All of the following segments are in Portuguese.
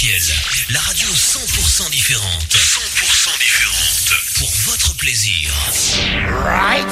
RTL, la radio 100% différente. 100% différente. Pour votre plaisir. Right.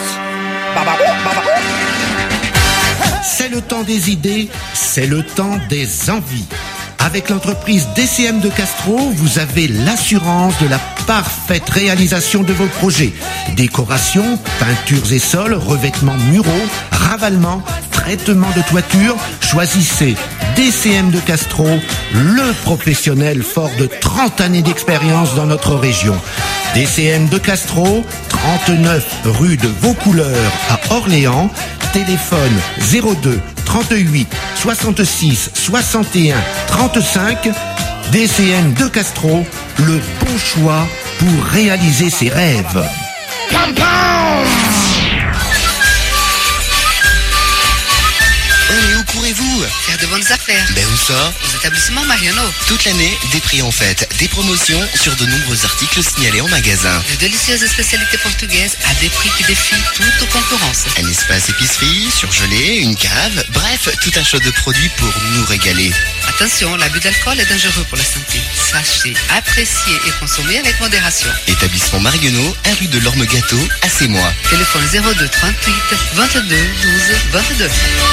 C'est le temps des idées, c'est le temps des envies. Avec l'entreprise DCM de Castro, vous avez l'assurance de la parfaite réalisation de vos projets. Décoration, peintures et sols, revêtements muraux, ravalement, traitement de toiture. Choisissez DCM de Castro, le professionnel fort de 30 années d'expérience dans notre région. DCM de Castro, 39 rue de Vaucouleurs à Orléans. Téléphone 02 38 66 61 35. DCM de Castro, le bon choix pour réaliser ses rêves. Et où courez-vous? Faire de bonnes affaires. Ben où ça? Aux établissements Mariano. Toute l'année, des prix en fête, des promotions sur de nombreux articles signalés en magasin. De délicieuses spécialités portugaises à des prix qui défient toute concurrence. Un espace épicerie, surgelé, une cave, bref, tout un choix de produits pour nous régaler. Attention, l'abus d'alcool est dangereux pour la santé. Sachez, apprécier et consommer avec modération. Établissement Marionneau, 1 rue de l'Orme-Gâteau, à Sémois. Téléphone 02 38 22 12 22.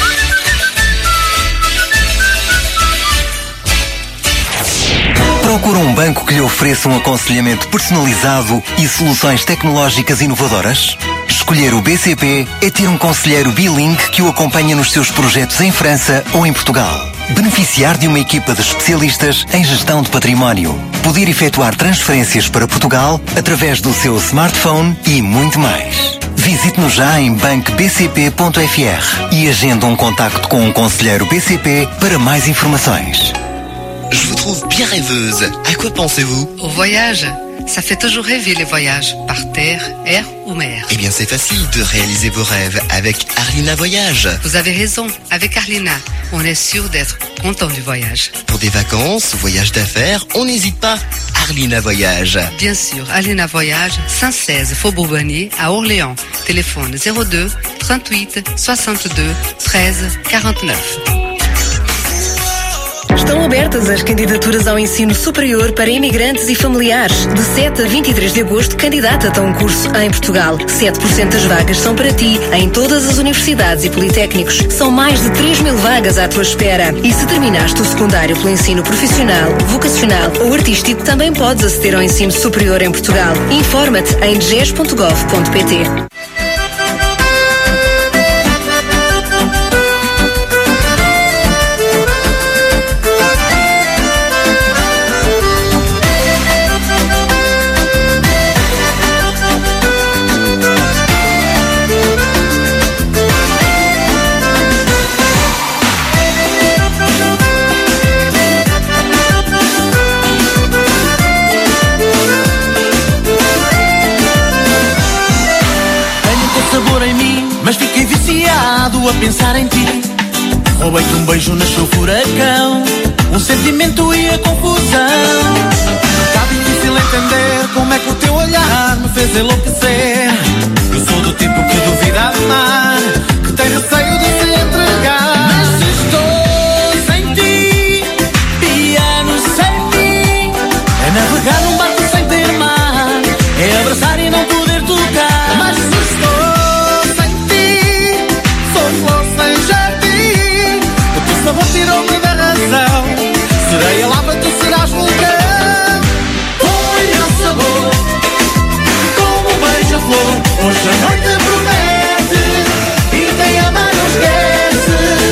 Procura um banco que lhe ofereça um aconselhamento personalizado e soluções tecnológicas inovadoras? Escolher o BCP é ter um conselheiro bilingue que o acompanha nos seus projetos em França ou em Portugal. Beneficiar de uma equipa de especialistas em gestão de património. Poder efetuar transferências para Portugal através do seu smartphone e muito mais. Visite-nos já em bancobcp.fr e agende um contacto com um conselheiro BCP para mais informações. Je vous trouve bien rêveuse. À quoi pensez-vous? Au voyage. Ça fait toujours rêver les voyages, par terre, air ou mer. Eh bien, c'est facile de réaliser vos rêves avec Arlina Voyage. Vous avez raison, avec Arlina, on est sûr d'être content du voyage. Pour des vacances, voyages d'affaires, on n'hésite pas. Arlina Voyage. Bien sûr, Arlina Voyage, 116 Faubourg Bonnier à Orléans. Téléphone 02 38 62 13 49. Estão abertas as candidaturas ao ensino superior para imigrantes e familiares. De 7 a 23 de agosto, candidata-te a um curso em Portugal. 7% das vagas são para ti, em todas as universidades e politécnicos. São mais de 3.000 vagas à tua espera. E se terminaste o secundário pelo ensino profissional, vocacional ou artístico, também podes aceder ao ensino superior em Portugal. Informa-te em dges.gov.pt. Mas fiquei viciado a pensar em ti. Roubei-te um beijo, nasceu furacão, um sentimento e a confusão. Está difícil entender como é que o teu olhar me fez enlouquecer. Eu sou do tipo que duvida de amar, que tem receio de se entregar. Mas se estou sem ti, piano sem mim, é navegar num barco sem ter mar, é abraçar e não poder tocar. Mas se estou sabor tirou-me da razão. Serei a lava, tu serás vulcão. Põe o sabor como um beija-flor. Hoje a noite promete e quem ama não esquece.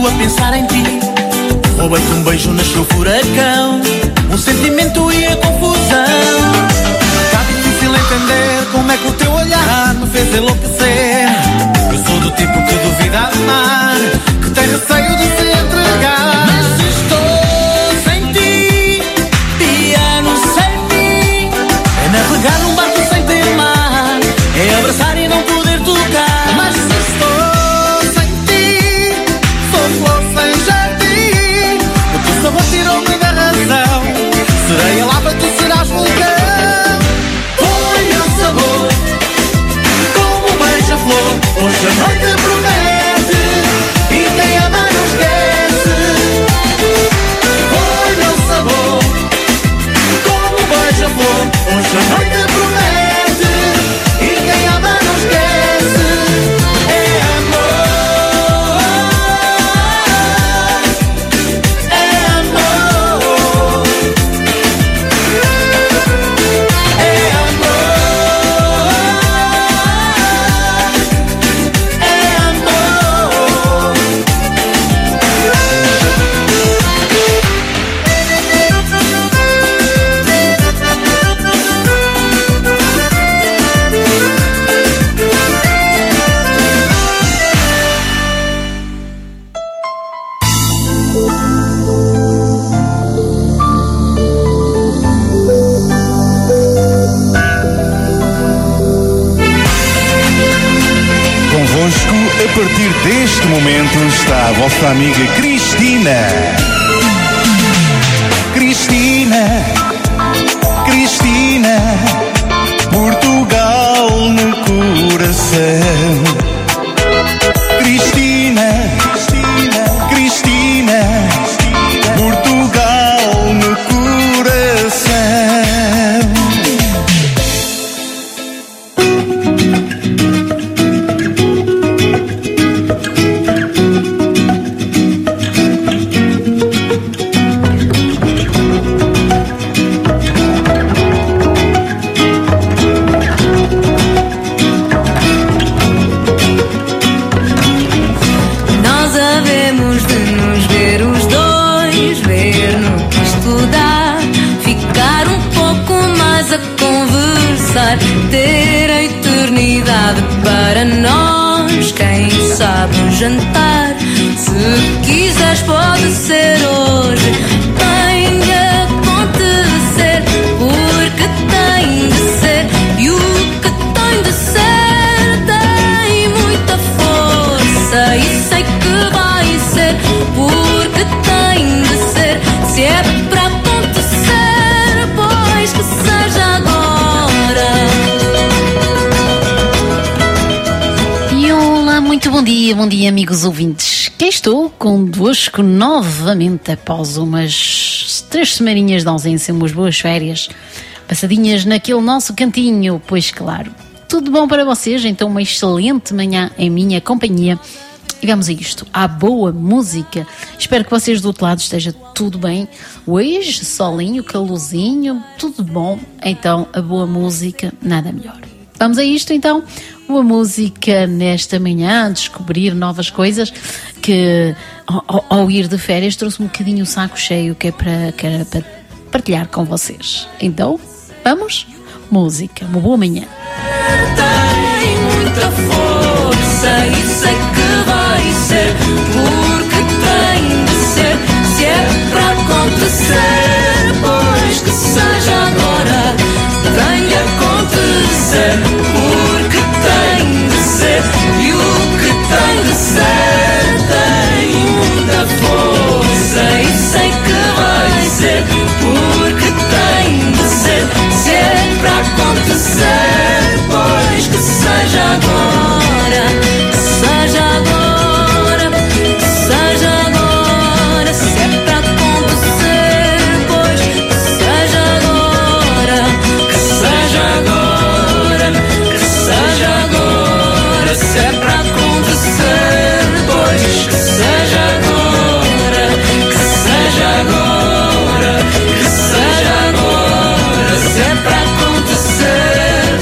desilhado a pensar em ti. Roubei-te um beijo, nasceu furacão, um sentimento e a confusão. Tá difícil entender como é que o teu olhar me fez enlouquecer. Eu sou do tipo que duvida amar, que tem receio de se entregar. Mas se estou sem ti, piano sem mim, é navegar num barco sem ter mar, é abraçar e não poder tocar. Mas se estou sem ti, sou flor sem jardim, o teu sabor tirou-me da razão, serei a lava, tu serás vulcão. Foi meu sabor, como beija-flor, hoje a noite promete, e quem ama não esquece. Foi meu sabor, como beija-flor, hoje a noite promete, e quem ama não esquece. É amor, é amor, é amor, é amor. Convosco, a partir deste momento, está a vossa amiga Cristina. Cristina, Cristina, Portugal no coração. Cristina, Cristina, Cristina, Portugal no coração. Nós havemos de nos ver os dois, ver no que estudar, ficar um pouco mais a conversar, ter a eternidade para nós, quem sabe um jantar. Se quiseres pode ser hoje, tem de acontecer, porque tem de ser, e o que tem de ser tem muita força, e sei que vai ser, porque tem de ser, se é para acontecer, pois que seja agora. E olá, muito bom dia amigos ouvintes. Aqui estou convosco novamente após umas 3 semaninhas de ausência, umas boas férias passadinhas naquele nosso cantinho, pois claro. Tudo bom para vocês? Então uma excelente manhã em minha companhia. E vamos a isto, à boa música. Espero que vocês do outro lado esteja tudo bem. Hoje, solinho, calorzinho, tudo bom. Então a boa música, nada melhor. Vamos a isto então, boa música nesta manhã, descobrir novas coisas que ao ir de férias trouxe um bocadinho o saco cheio que era para partilhar com vocês. Então, vamos? Música, uma boa manhã. Tem muita força e sei que vai ser, porque tem de ser, se é para acontecer, pois que seja agora, tem de acontecer, porque tem de ser, e o que tem de ser tem muita força e sei que vai ser, porque tem de ser, se é para acontecer, pois que seja agora, que seja agora, que seja agora, se é para acontecer, pois que seja agora, que seja agora, que seja agora, se é para acontecer, pois que seja agora, que seja agora, que seja agora, se é para acontecer,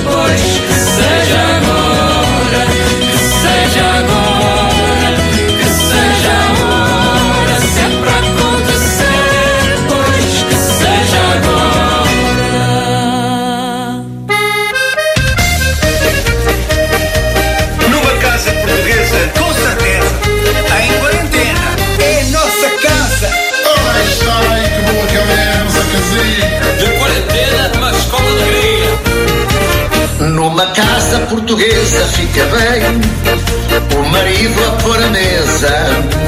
uma casa portuguesa fica bem o marido a pôr a mesa.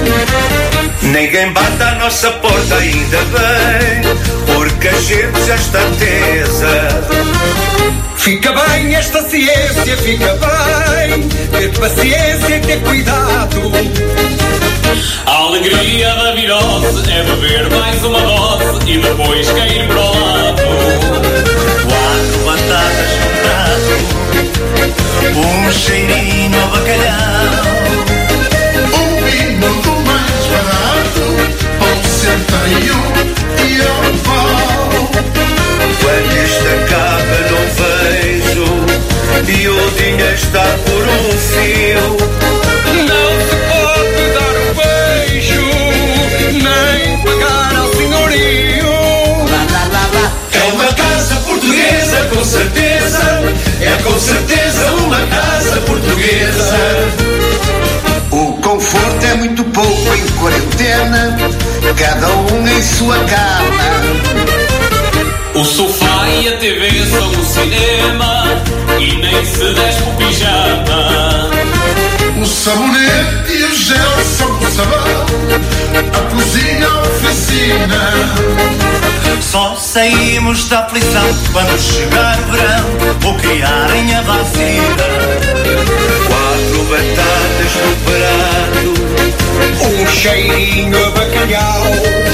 Ninguém bate à nossa porta ainda bem, porque a gente já está tesa. Fica bem esta ciência, fica bem ter paciência e ter cuidado. A alegria da virose é beber mais uma dose e depois cair para o lado. 4 batatas no prato, cheirinho a bacalhau, vinho do mais barato, pão centeio e ao pau. Quando isto acaba não vejo e o dinheiro está por um fio. Não se pode dar um beijo, nem pagar ao senhorio. É uma casa portuguesa, com certeza, é com certeza uma casa portuguesa. O conforto é muito pouco em quarentena, cada um em sua cama. O sofá e a TV são o cinema e nem se despe o pijama. O sabonete e o gel são o sabão, a cozinha a oficina. Só saímos da aflição quando chegar o verão, ou criarem a vacina. 4 batatas no prato, cheirinho a bacalhau,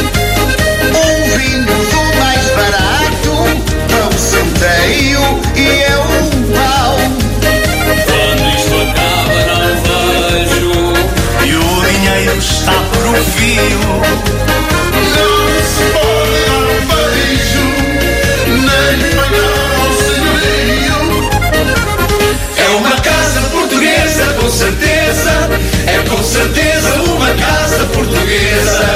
vinho do mais barato, pão centeio e é um pau. Quando isto acaba não vejo e o dinheiro está por um fio. Não se pode dar um beijo, nem pagar ao senhorio. É uma casa portuguesa, com certeza, é com certeza uma casa portuguesa.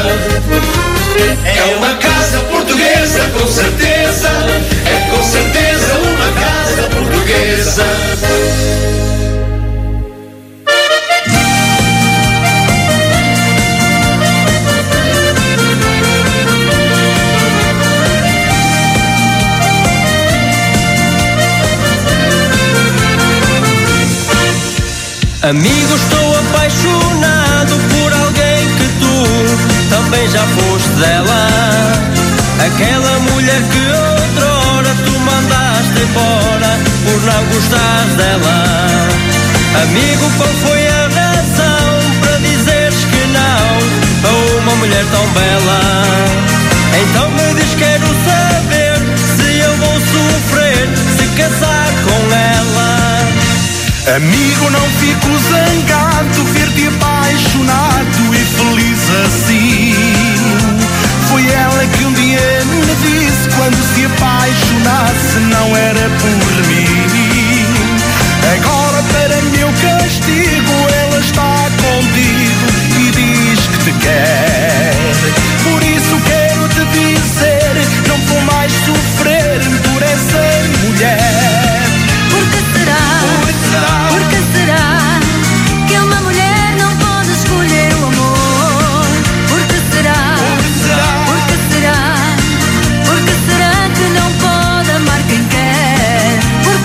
É uma casa portuguesa, com certeza, é com certeza uma casa portuguesa. Amigo, estou apaixonado por alguém que tu também já foste dela. Aquela mulher que outrora tu mandaste embora por não gostares dela. Amigo, qual foi a razão para dizeres que não a uma mulher tão bela? Então me diz, quero saber se eu vou sofrer se casar com ela. Amigo, não fico zangado, ver-te apaixonado e feliz assim. Foi ela que um dia me disse, quando se apaixonasse não era por mim. Agora, para meu castigo, ela está contigo e diz que te quer. Por isso quero te dizer, não vou mais sofrer por essa mulher. Porque será? Porque será que uma mulher não pode escolher o amor? Porque será? Porque será? Porque será que não pode amar quem quer?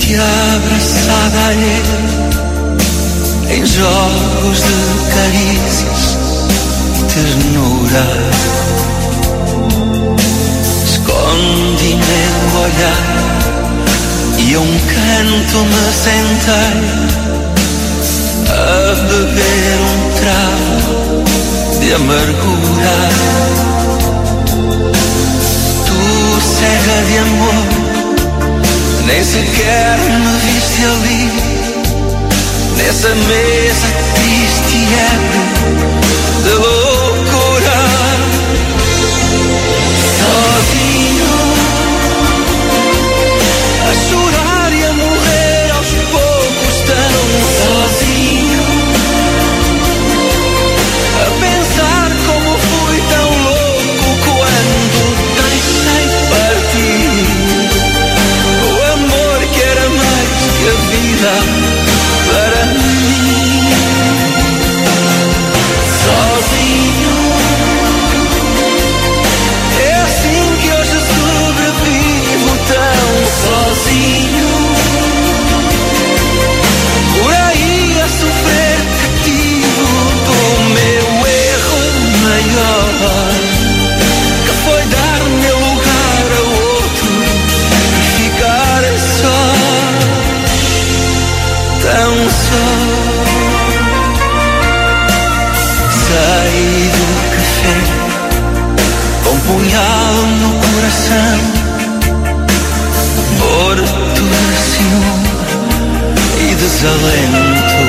Sente-te abraçada a ele em jogos de carícias e ternura. Escondi-me o olhar e a um canto me sentei a beber um trago de amargura. Tu, cega de amor, nem sequer me viste ali, nessa mesa triste e ébrio de loucura. Sozinho, a chorar e a morrer aos poucos, tão sozinho, a pensar como fui tão louco quando deixei partir o amor que era mais que a vida para mim. Sozinho, é assim que hoje sobrevivo, tão sozinho, por aí a sofrer cativo do meu erro maior, que foi dar meu lugar a outro e ficar só, tão só. Saí do café com um punhal no coração, morto de ciúme e desalento.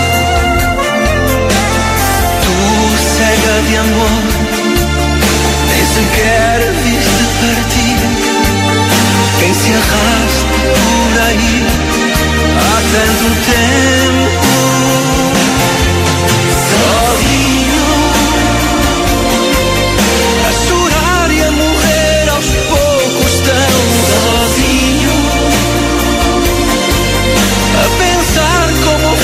Tu, cega de amor, nem sequer viste partir quem se arrasta por aí há tanto tempo. Sozinho, a chorar e a morrer aos poucos, tão sozinho, a pensar como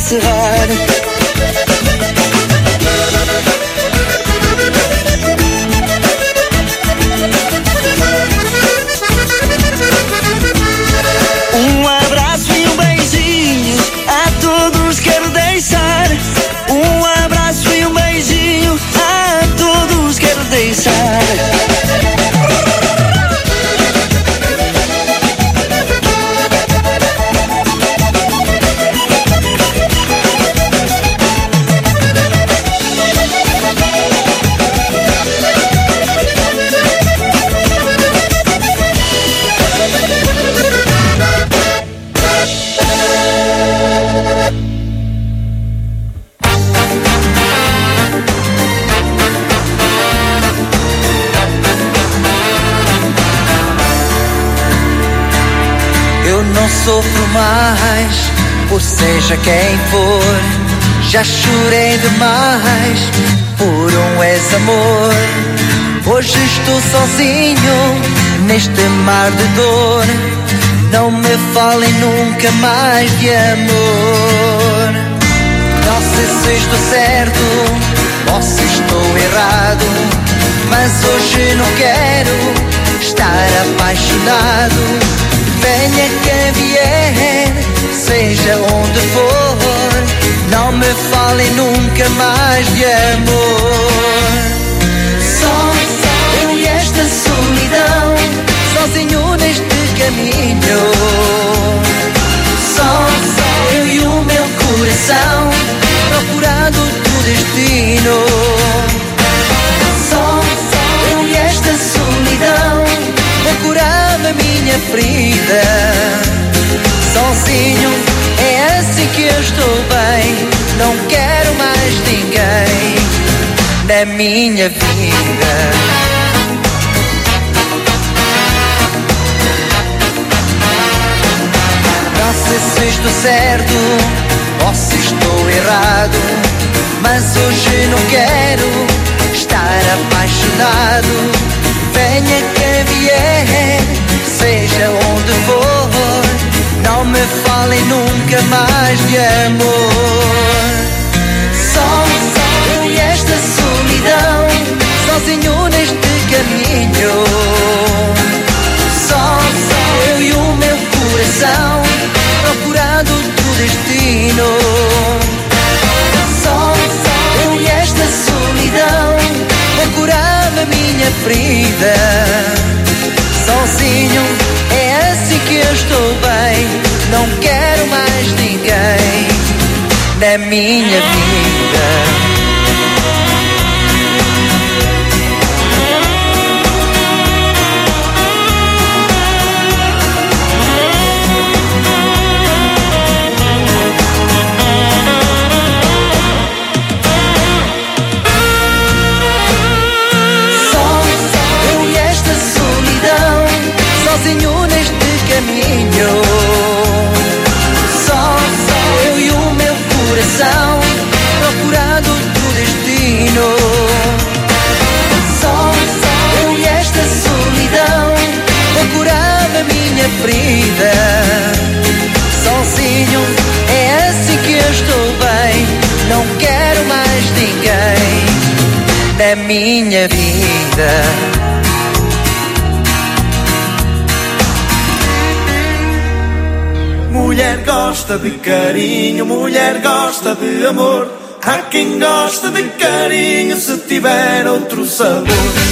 encerrar. Um abraço e um beijinho a todos quero deixar. Um abraço e um beijinho a todos quero deixar. Eu não sofro mais, por seja quem for. Já chorei demais por um ex-amor. Hoje estou sozinho neste mar de dor. Não me falem nunca mais de amor. Não sei se estou certo ou se estou errado, mas hoje não quero estar apaixonado. Venha quem vier, seja onde for, não me falem nunca mais de amor. Só eu e esta solidão, sozinho neste caminho. Só eu e o meu coração, procurando o destino. Só eu e esta solidão, procurando a minha ferida. Sozinho é assim que eu estou bem. Não quero mais ninguém na minha vida. Não sei se estou certo ou se estou errado, mas hoje não quero estar apaixonado. Venha quem vier, seja onde for, não me falem nunca mais de amor. Só eu e esta solidão, sozinho neste caminho. Só eu e o meu coração, procurando o destino. Só eu e esta solidão, procurando a minha ferida. Sozinho é assim que eu estou bem. Não quero mais ninguém na minha vida. Sozinho neste caminho. Só eu e o meu coração, procurando o destino. Só eu e esta solidão, procurando a minha ferida. Sozinho é assim que eu estou bem. Não quero mais ninguém na minha vida. Mulher gosta de carinho, mulher gosta de amor. Há quem gosta de carinho se tiver outro sabor.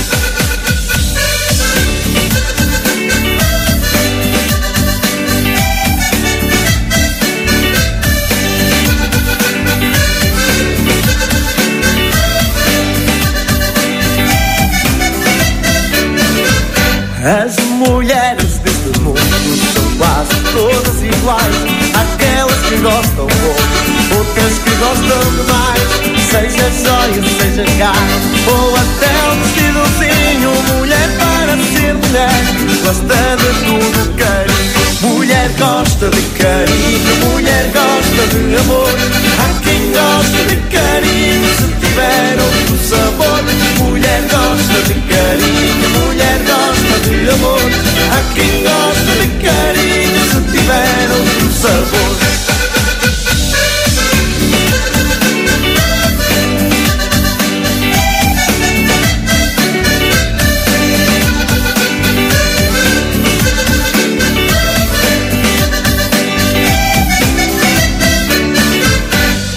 As mulheres deste mundo são quase todas iguais. Aquelas que gostam pouco, outras que gostam demais. Seja joia, seja carne, ou até um vestidozinho. Mulher para ser mulher, gosta de tudo carinho. Mulher gosta de carinho, mulher gosta de amor. Há quem gosta de carinho se tiver outro sabor. Mulher gosta de carinho, mulher gosta de amor. Há quem gosta de carinho se tiver outro sabor.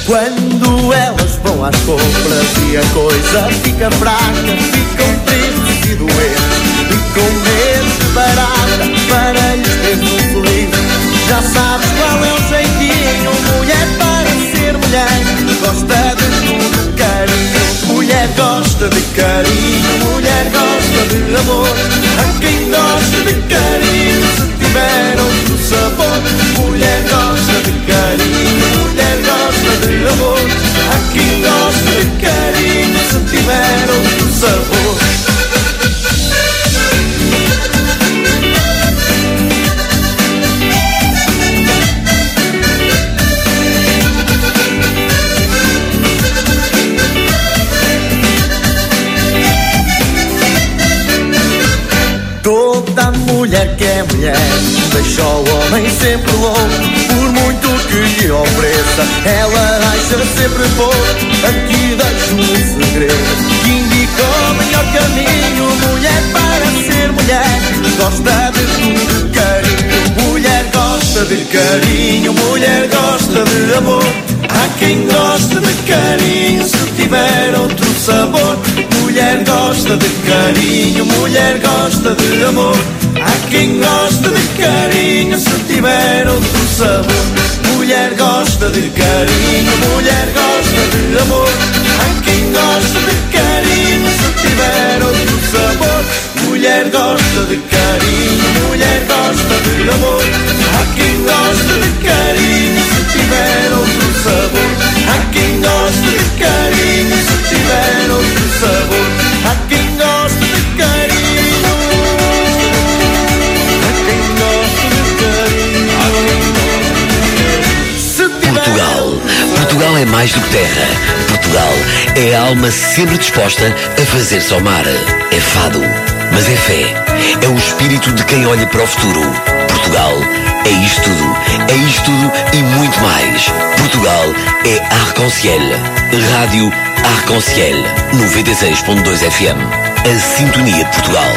Quando elas vão às compras e a coisa fica fraca, ficam tristes e doentes e com medo de barata para lhes ter um sorriso. Já sabes qual é o jeitinho, mulher para ser mulher, gosta de tudo carinho. Mulher gosta de carinho, mulher gosta de amor. A quem gosta de carinho, se tiver outro sabor. Mulher gosta de carinho, mulher gosta de amor. A quem gosta de carinho, se tiver outro sabor. Toda mulher que é mulher deixa o homem sempre louco. Por muito que lhe ofereça, ela acha sempre pouco. Aqui deixo um segredo que indica o melhor caminho. Mulher para ser mulher, gosta de tudo carinho. Mulher gosta de carinho, mulher gosta de amor. Há quem gosta de carinho, se tiver outro sabor. Mulher gosta de carinho, mulher gosta de amor. Há quem gosta de carinho, se tiver outro sabor. Mulher gosta de carinho, mulher gosta de amor. Há quem gosta de carinho, se tiver outro sabor. Mulher gosta de carinho, mulher gosta de amor. Há quem gosta de carinho, se tiver outro sabor. Há quem gosta de carinho, se tiver outro sabor. Há quem gosta de carinho, há quem gosta de carinho. Portugal é mais do que terra. Portugal é a alma sempre disposta a fazer-se ao mar. É fado, mas é fé. É o espírito de quem olha para o futuro. Portugal é isto tudo. É isto tudo e muito mais. Portugal é Arc-en-Ciel. Rádio Arc-en-Ciel 96.2 FM. A sintonia de Portugal.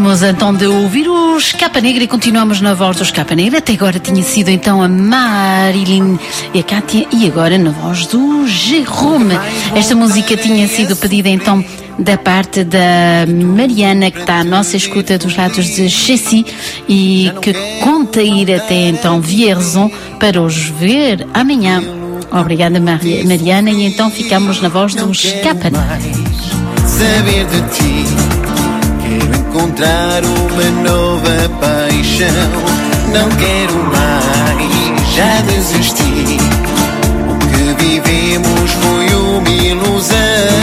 Acabamos então de ouvir os Capa Negra e continuamos na voz dos Capa Negra. Até agora tinha sido então a Marilyn e a Cátia e agora na voz do Jerome. Esta música tinha sido pedida então da parte da Mariana, que está à nossa escuta dos lados de Chessy e que conta ir até então Vierzon para os ver amanhã. Obrigada, Mariana, e então ficamos na voz dos Capa Negra. Saber de ti, quero encontrar uma nova paixão. Não quero mais, já desisti. O que vivemos foi uma ilusão.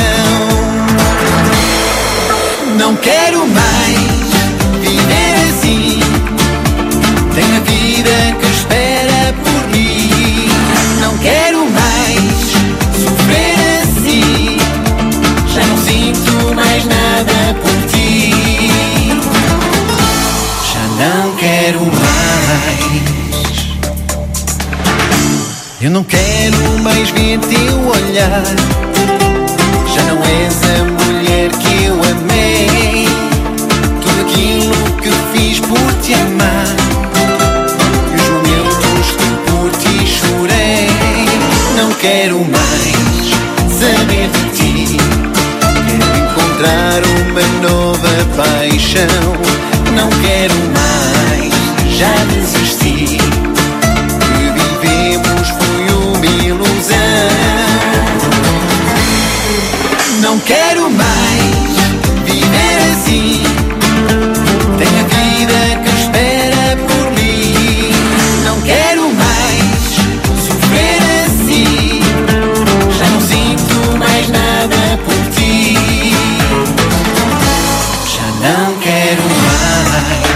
Não quero mais viver assim. Tenho a vida que espera por mim. Não quero mais sofrer assim. Já não sinto mais nada por ti. Já não quero mais. Eu não quero mais ver teu olhar. Já não és a mulher que eu amei. Tudo aquilo que fiz por te amar e os momentos que por ti chorei. Não quero mais saber de ti. Quero encontrar uma nova paixão. Não quero mais, já desisti. O que vivemos foi uma ilusão. Não quero mais viver assim. Tenho a vida que espera por mim. Não quero mais sofrer assim. Já não sinto mais nada por ti. Já não quero mais.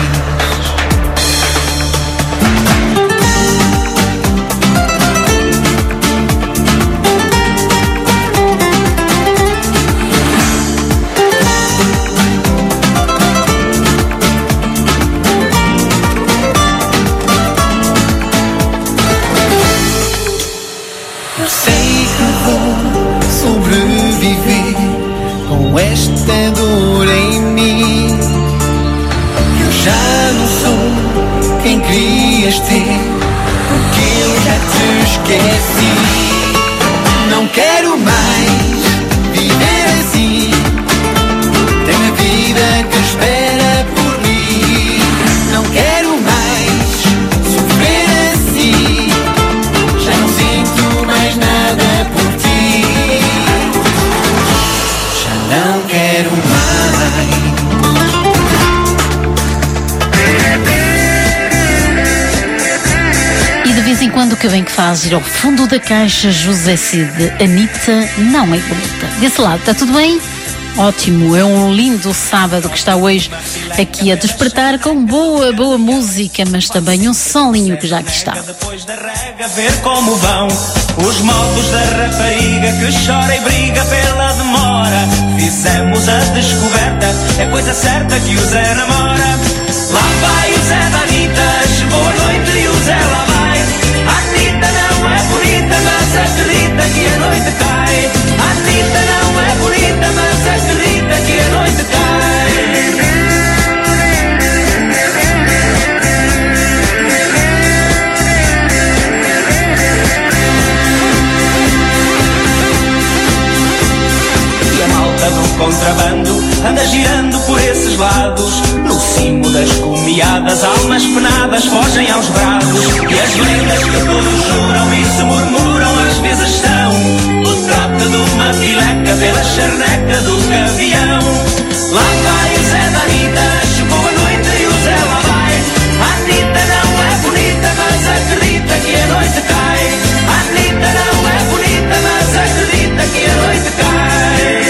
Eu sei que vou sobreviver com esta dor em mim. Eu já não sou quem querias ter, porque eu já te esqueci. Não quero mais viver assim. Tenho a vida que espera por mim. Não quero mais sofrer assim. Já não sinto mais nada por ti. Já não quero mais. E de vez em quando o que vem que faz ir ao fundo da caixa José Cid, Anitta não é bonita. Desse lado, está tudo bem? Ótimo, é um lindo sábado que está hoje aqui a despertar com boa música, mas também um solinho que já aqui está. Depois da rega, ver como vão os modos da rapariga que chora e briga pela demora. Fizemos a descoberta, é coisa certa que o Zé namora. Lá vai o Zé da Anitta, chegou a noite e o Zé lá vai. A Anitta não é bonita, mas acredita que a noite cai. A Anitta não é bonita, mas acredita que a noite cai. E a malta do contrabando anda girando por esses lados. No cimo das comiadas, almas penadas fogem aos brados. E as lendas que todos juram e se murmuram às vezes estão o trote de uma fileca pela charneca do gavião. Lá vai o Zé da Anitta, chegou a noite e o Zé lá vai. A Anitta não é bonita, mas acredita que a noite cai. A Anitta não é bonita, mas acredita que a noite cai.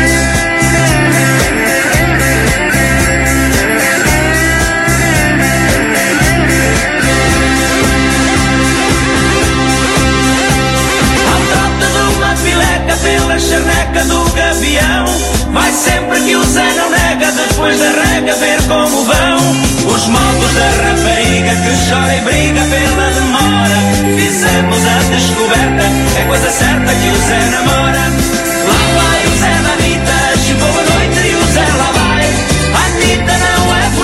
Pela charneca do gavião, vai sempre que o Zé não nega. Depois da rega ver como vão os modos da rapariga que chora e briga pela demora. Fizemos a descoberta, é coisa certa que o Zé namora. Lá vai o Zé da Anitta, chegou a noite e o Zé lá vai. A Anitta não é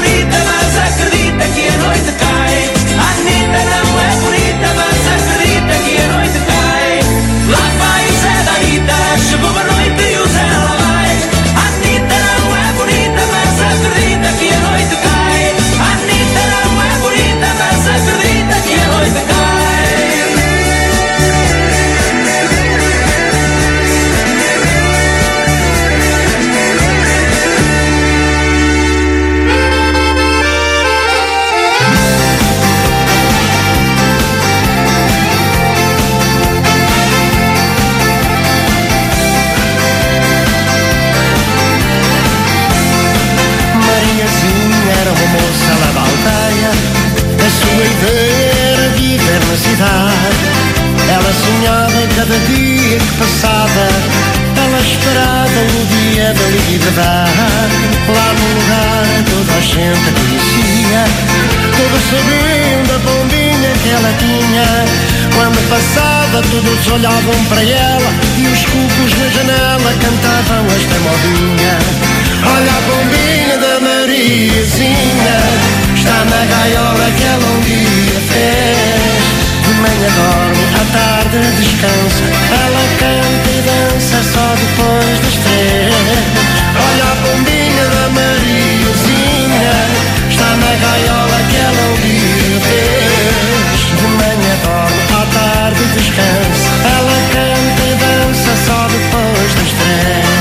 cada dia que passava, ela esperava o dia da liberdade. Lá no lugar toda a gente a conhecia, todos sabiam da bombinha que ela tinha. Quando passava todos olhavam para ela e os cucos na janela cantavam esta modinha. Olha a bombinha da Mariazinha, está na gaiola que ela um dia fez. De manhã dorme, à tarde descansa, ela canta e dança só depois das 3. Olha a bombinha da Mariazinha, está na gaiola que ela um dia fez. De manhã dorme, à tarde descansa, ela canta e dança só depois das 3.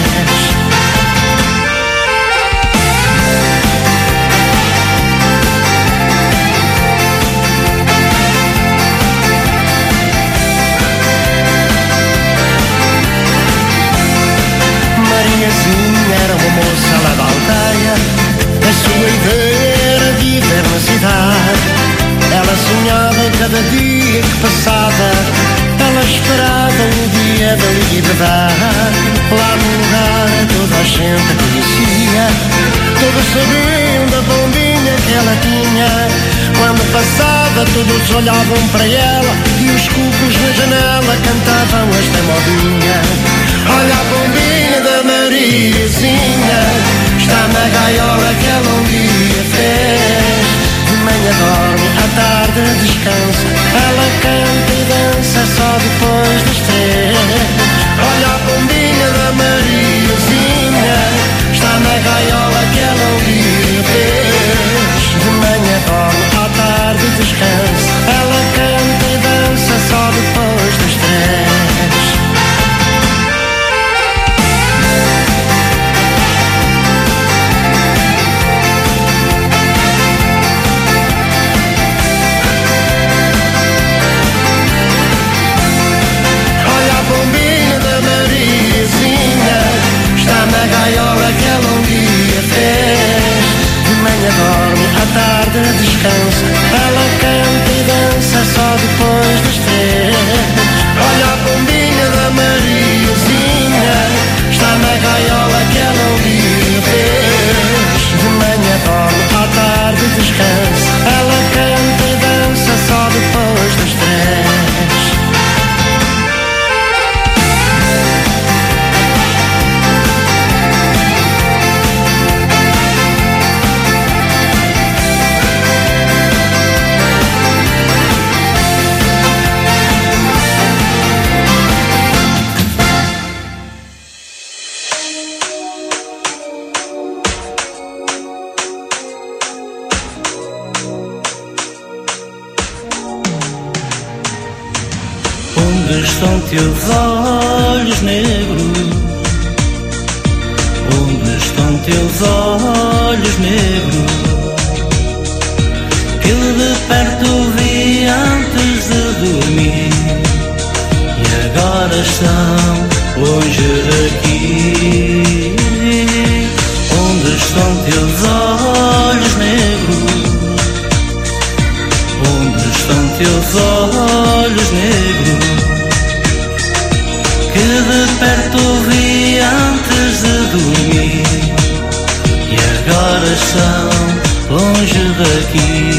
Mariazinha era uma moça lá da aldeia, a sua ideia era viver na cidade. Ela sonhava cada dia que passava, ela esperava o dia da liberdade. Lá no lugar toda a gente a conhecia, todos sabiam da bombinha que ela tinha. Quando passava todos olhavam para ela e os cucos na janela cantavam esta modinha. Olha a bombinha da Mariazinha, está na gaiola que ela um dia fez. De manhã dorme, à tarde descansa, ela canta e dança só depois das 3. Olha a bombinha da Mariazinha, está na gaiola que ela um dia fez. De manhã dorme, à tarde descansa, ela canta e dança só depois das 3. Na gaiola que ela um dia fez. De manhã dorme, à tarde descansa, ela canta e dança só depois das 3. Olha a bombinha da Mariazinha, está na gaiola que ela um dia fez. De manhã dorme, à tarde descansa, ela canta e dança só depois das 3. Onde estão teus olhos negros? Onde estão teus olhos negros? Que eu de perto vi antes de dormir e agora estão longe daqui. Onde estão teus olhos negros? Onde estão teus olhos negros? Que de perto vi antes de dormir e agora estão longe daqui.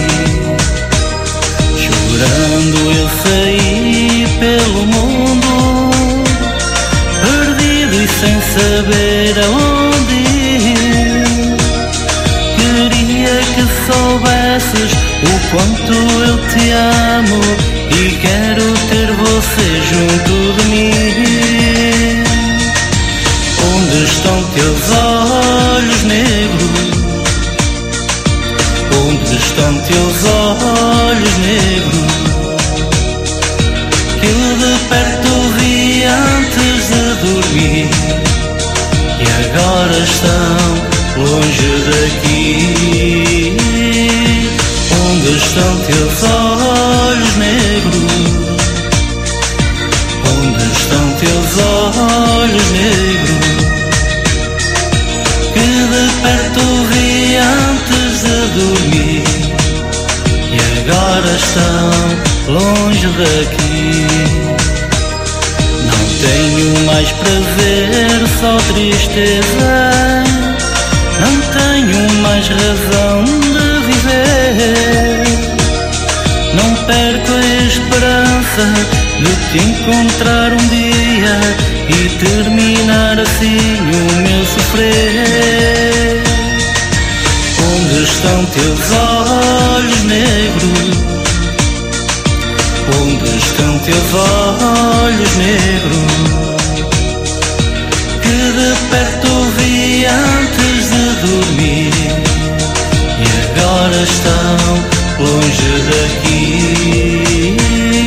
Chorando eu saí pelo mundo, perdido e sem saber aonde ir. Queria que soubesses o quanto eu te amo e quero ter você junto de mim. Onde estão teus olhos negros? Onde estão teus olhos negros? Que eu de perto vi antes de dormir e agora estão longe daqui. Onde estão teus olhos negros? Onde estão teus olhos negros? Que de perto vi antes de dormir e agora estão longe daqui. tenho mais prazer, só tristeza. Não tenho mais razão de viver. Não perco a esperança de te encontrar um dia e terminar assim o meu sofrer. Onde estão teus olhos negros? Onde estão teus olhos negros? Que de perto vi antes de dormir e agora estão longe daqui.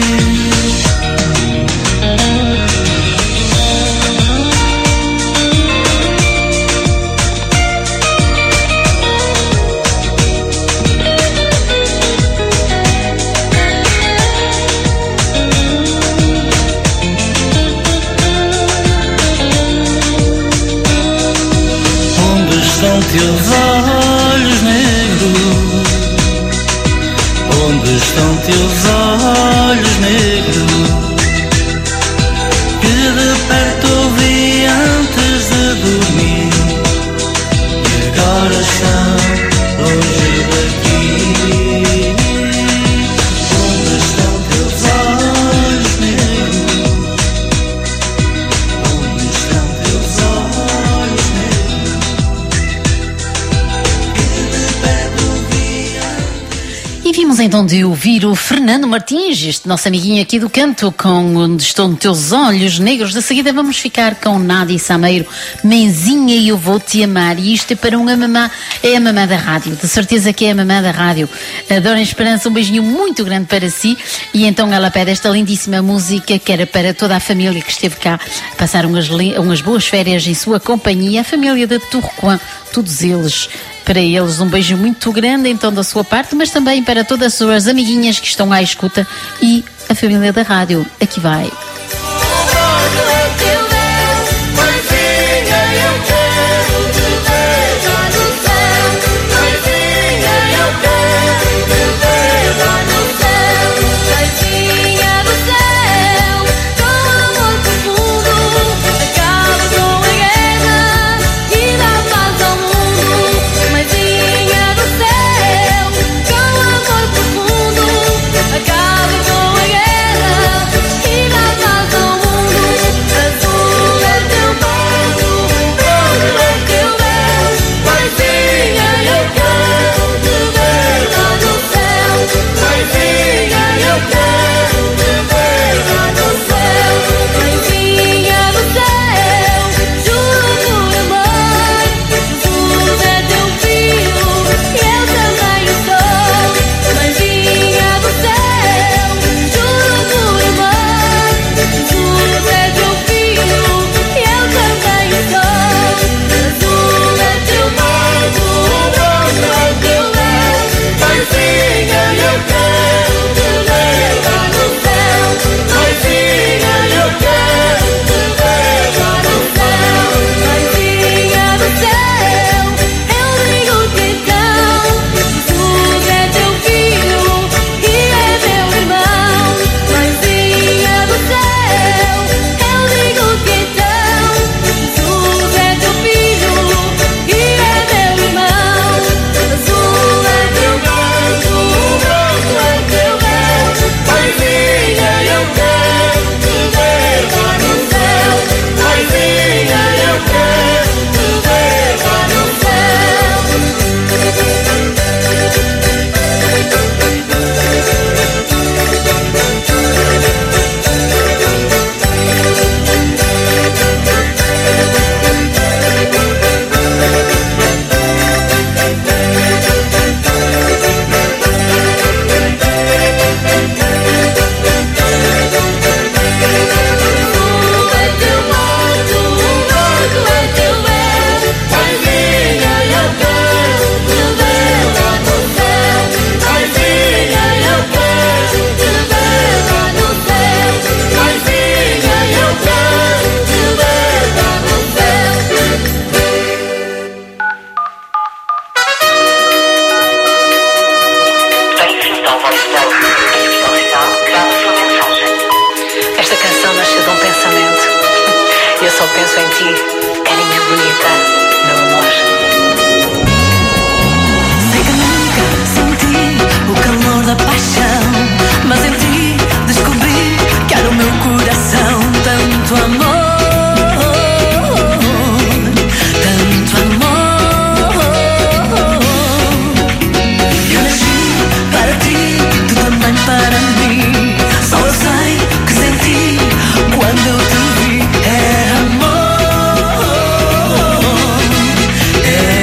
São teus olhos negros? Onde estão teus olhos negros? Que de perto vi antes de dormir e agora estão longe daqui. Onde estão teus olhos negros? Onde estão teus olhos negros? E vimos então de ouvir o Fernando Martins, este nosso amiguinho aqui do canto, com Onde Estão Teus Olhos Negros. De seguida vamos ficar com Nádia Sameiro, Mãezinha, eu vou te amar. E isto é para uma mamã, é a mamã da rádio, de certeza que é a mamã da rádio. A Dona Esperança, um beijinho muito grande para si. E então ela pede esta lindíssima música, que era para toda a família que esteve cá, passar umas boas férias em sua companhia, a família de Turcoã, todos eles. Para eles um beijo muito grande então da sua parte, mas também para todas as suas amiguinhas que estão à escuta e a família da rádio. Aqui vai. Acaba com a guerra e dá dia só penso em ti, carinha bonita, meu amor. Sei que nunca senti o calor da paixão, mas em ti descobri que era o meu coração. Tanto amor, tanto amor. Eu nasci para ti, tu também para mim. Só eu sei que senti quando eu te vi. É amor, é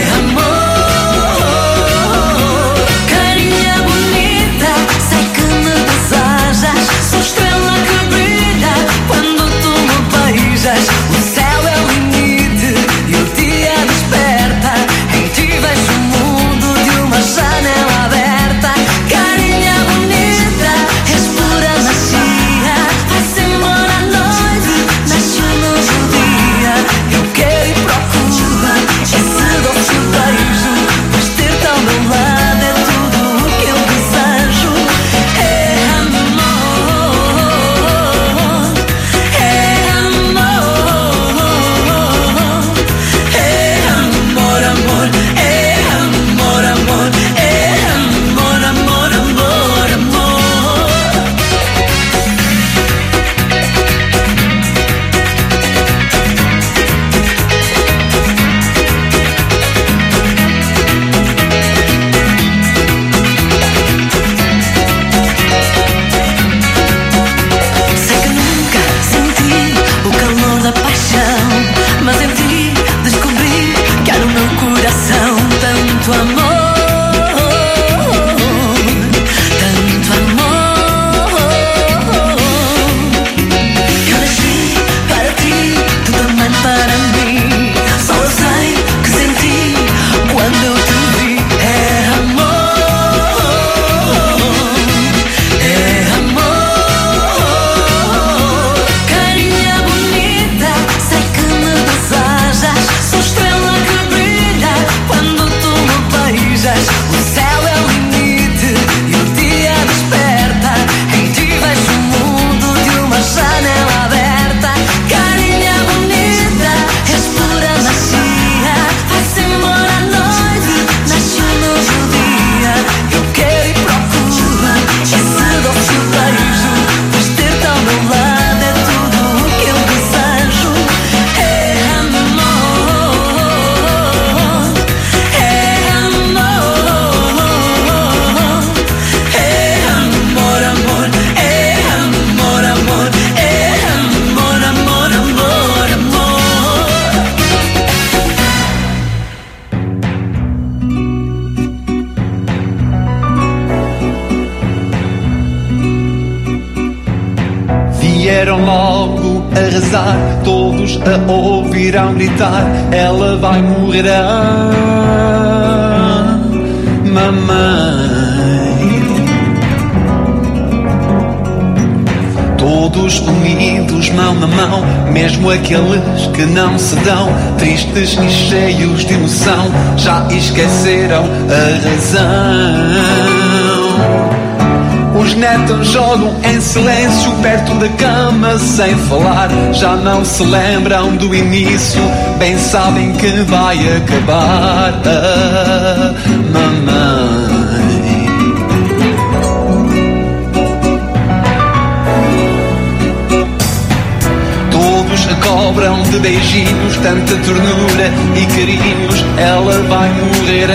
amor. Carinha bonita, sei que me desejas. Sou estrela que brilha quando tu me beijas. O céu é o limite e o dia desperta. Em ti vejo o mundo de uma janela aberta. Carinha bonita, és pura magia. Vai-se embora à noite, nasce um novo dia. Eu quero e procuro esse doce beijo, pois ter-te ao meu lado é tudo o que eu desejo. É amor, é amor, é amor, amor, é amor, amor, é amor, amor, amor, amor. Sei que nunca senti o calor da paixão, mas em ti descobri que era o meu coração. Tanto amor, tanto amor. Eu nasci para ti, tu também para mim. Só eu sei que senti quando eu te vi. É amor, é amor. Carinha bonita, sei que me desejas. Sou estrela que brilha quando tu me beijas. O céu é o limite e o dia desperta. Em ti vejo o mundo de uma janela aberta. Carinha bonita, és pura magia. Vai-se embora à noite, nasce um novo dia. Eu quero e procuro esse doce beijo, pois ter-te ao meu lado é tudo o que eu desejo. É amor, é amor, é amor, amor, é amor, amor, é amor, amor, amor, amor. Vieram logo a rezar, todos a ouvirão gritar: ela vai morrer, mamãe. Todos unidos, mão na mão, mesmo aqueles que não se dão, tristes e cheios de emoção, já esqueceram a razão. Os netos jogam em silêncio perto da cama sem falar. Já não se lembram do início, bem sabem que vai acabar. Mamãe. Todos a cobram de beijinhos, tanta ternura e carinhos. Ela vai morrer,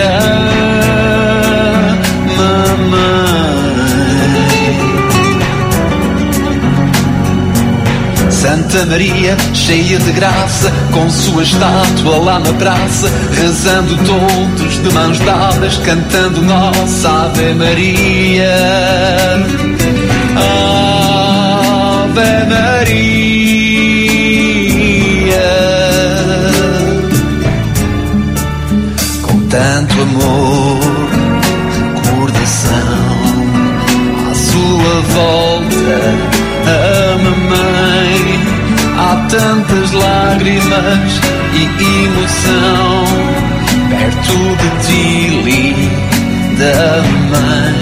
mamãe. Santa Maria, cheia de graça, com sua estátua lá na praça, rezando todos de mãos dadas, cantando nossa Ave Maria. Ave Maria. Com tanto amor, recordação, à sua volta, a mamãe. Há tantas lágrimas e emoção perto de ti, linda mãe.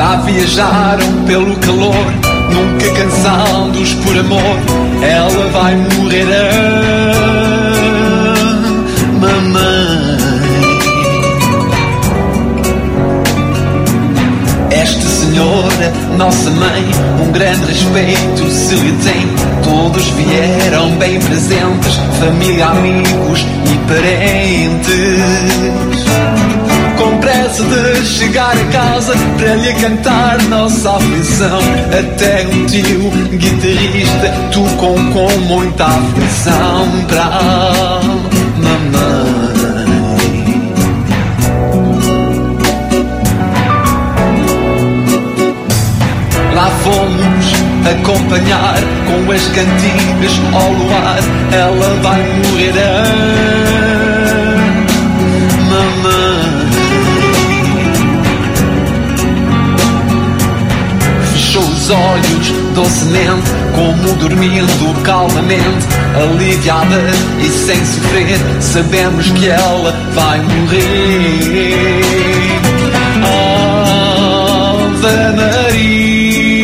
Lá viajaram pelo calor, nunca cansados por amor. Ela vai morrer, mamãe. Esta senhora, nossa mãe, um grande respeito se lhe tem. Todos vieram bem presentes, família, amigos e parentes. Com pressa de chegar a casa para lhe cantar nossa aflição. Até um tio guitarrista tocou com muita aflição para a mamãe. Lá fomos acompanhar com as cantigas ao luar. Ela vai morrer, mamãe. Fechou os olhos docemente, como dormindo calmamente, aliviada e sem sofrer. Sabemos que ela vai morrer. Ave Maria,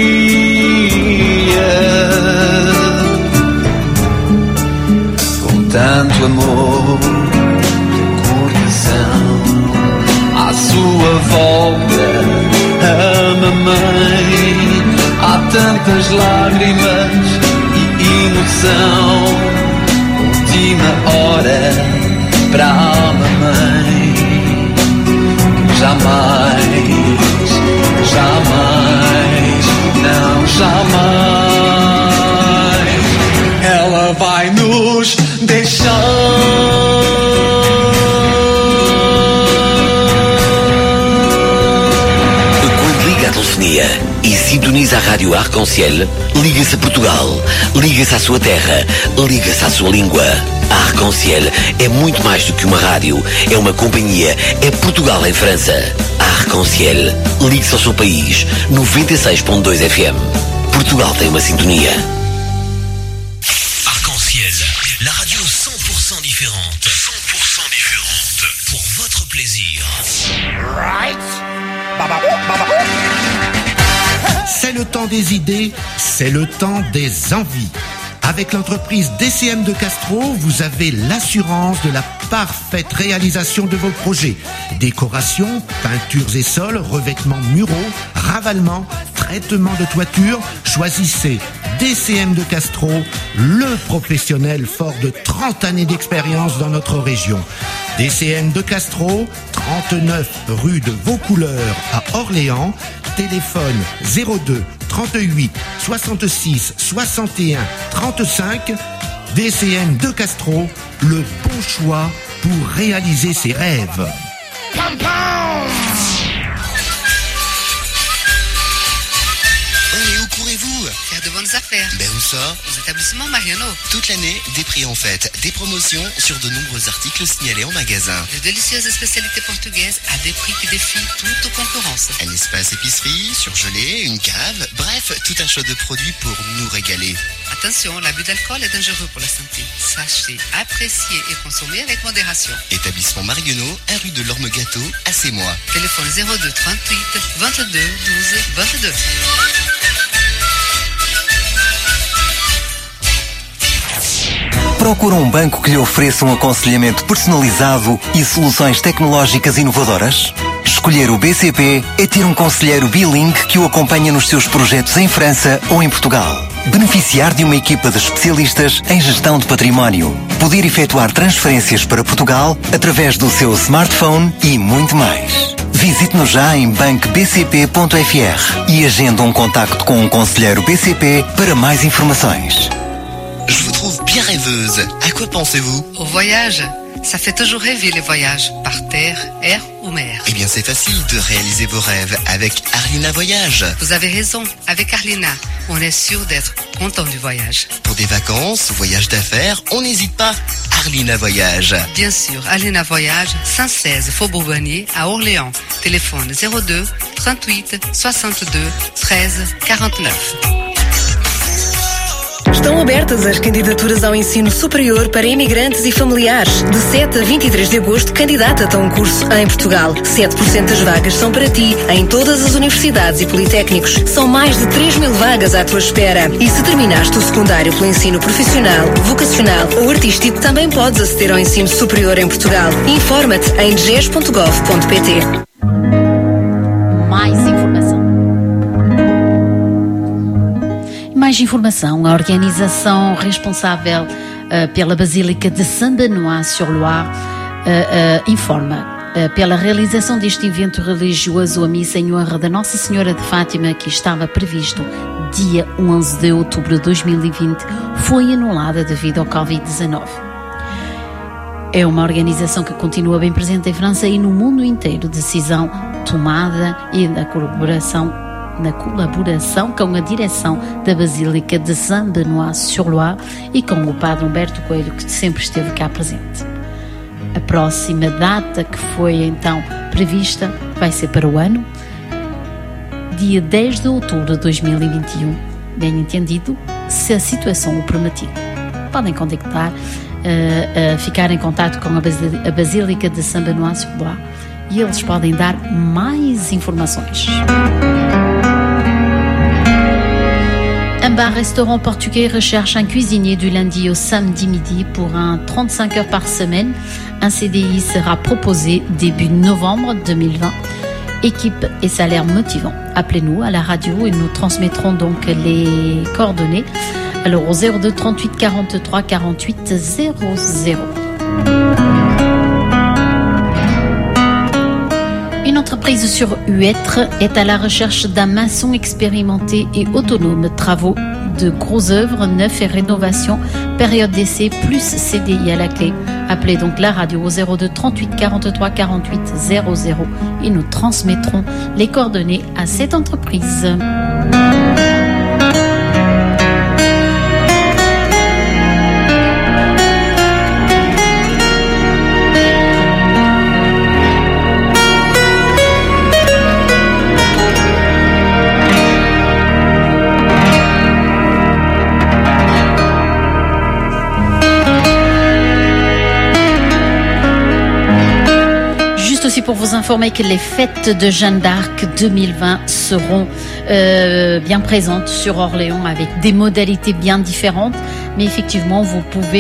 tanto amor, coração, à sua volta, a mamãe, há tantas lágrimas e emoção. Última hora para a mamãe, jamais, jamais, não jamais, ela vai nos deixar. Quando liga a telefonia e sintoniza a rádio Arc-en-Ciel, liga-se a Portugal, liga-se à sua terra, liga-se à sua língua. A Arc-en-Ciel é muito mais do que uma rádio, é uma companhia, é Portugal em França. A Arc-en-Ciel, ligue-se ao seu país, 96.2 FM. Portugal tem uma sintonia. La radio 100% différente. 100% différente. Pour votre plaisir. Right? C'est le temps des idées, c'est le temps des envies. Avec l'entreprise DCM de Castro, vous avez l'assurance de la parfaite réalisation de vos projets. Décoration, peintures et sols, revêtements muraux, ravalement, traitement de toiture. Choisissez DCM de Castro, le professionnel fort de 30 années d'expérience dans notre région. DCM de Castro, 39 rue de Vaucouleurs à Orléans. Téléphone 02 38 66 61 35. DCM de Castro, le bon choix pour réaliser ses rêves. Et où courez-vous? Faire de bonnes affaires. Ben où ça? Aux établissements Mariano. Toute l'année, des prix en fête, des promotions sur de nombreux articles signalés en magasin. De délicieuses spécialités portugaises à des prix qui défient toute concurrence. Un espace épicerie, surgelé, une cave, bref, tout un choix de produits pour nous régaler. Attention, l'abus d'alcool est dangereux pour la santé. Sachez, apprécier et consommer avec modération. Établissement Marionneau, 1 rue de l'Orme-Gâteau, à Sémois. Téléphone 02 38 22 12 22. Procura um banco que lhe ofereça um aconselhamento personalizado e soluções tecnológicas inovadoras? Escolher o BCP é ter um conselheiro bilingue que o acompanha nos seus projetos em França ou em Portugal. Beneficiar de uma equipa de especialistas em gestão de património. Poder efetuar transferências para Portugal através do seu smartphone e muito mais. Visite-nos já em bancobcp.fr e agenda um contacto com um conselheiro BCP para mais informações. Je vous trouve bien rêveuse. À quoi pensez-vous? Au voyage. Ça fait toujours rêver les voyages, par terre, air ou mer. Eh bien, c'est facile de réaliser vos rêves avec Arlina Voyage. Vous avez raison, avec Arlina, on est sûr d'être content du voyage. Pour des vacances, voyages d'affaires, on n'hésite pas. Arlina Voyage. Bien sûr, Arlina Voyage, 116 Faubourg Bonnier à Orléans. Téléphone 02 38 62 13 49. Estão abertas as candidaturas ao ensino superior para imigrantes e familiares. De 7 a 23 de agosto, candidata-te a um curso em Portugal. 7% das vagas são para ti, em todas as universidades e politécnicos. São mais de 3.000 vagas à tua espera. E se terminaste o secundário pelo ensino profissional, vocacional ou artístico, também podes aceder ao ensino superior em Portugal. Informa-te em dges.gov.pt. Mais informação, a organização responsável pela Basílica de Saint-Benoît-sur-Loire informa pela realização deste evento religioso, a missa em honra da Nossa Senhora de Fátima, que estava previsto dia 11 de outubro de 2020, foi anulada devido ao Covid-19. É uma organização que continua bem presente em França e no mundo inteiro, decisão tomada e na colaboração com a direção da Basílica de Saint-Benoît-sur-Loire e com o Padre Humberto Coelho, que sempre esteve cá presente. A próxima data que foi então prevista vai ser para o ano, dia 10 de outubro de 2021, bem entendido, se a situação o permitir. Podem contactar, ficar em contato com a Basílica de Saint-Benoît-sur-Loire e eles podem dar mais informações. Un bar-restaurant portugais recherche un cuisinier du lundi au samedi midi pour un 35 heures par semaine. Un CDI sera proposé début novembre 2020. Équipe et salaire motivant. Appelez-nous à la radio et nous transmettrons donc les coordonnées. Alors au 02 38 43 48 00. Une entreprise sur Huêtre est à la recherche d'un maçon expérimenté et autonome. Travaux de gros œuvres, neufs et rénovation. Période d'essai plus CDI à la clé. Appelez donc la radio au 02 38 43 48 00 et nous transmettrons les coordonnées à cette entreprise. Aussi pour vous informer que les fêtes de Jeanne d'Arc 2020 seront bien présentes sur Orléans avec des modalités bien différentes, mais effectivement vous pouvez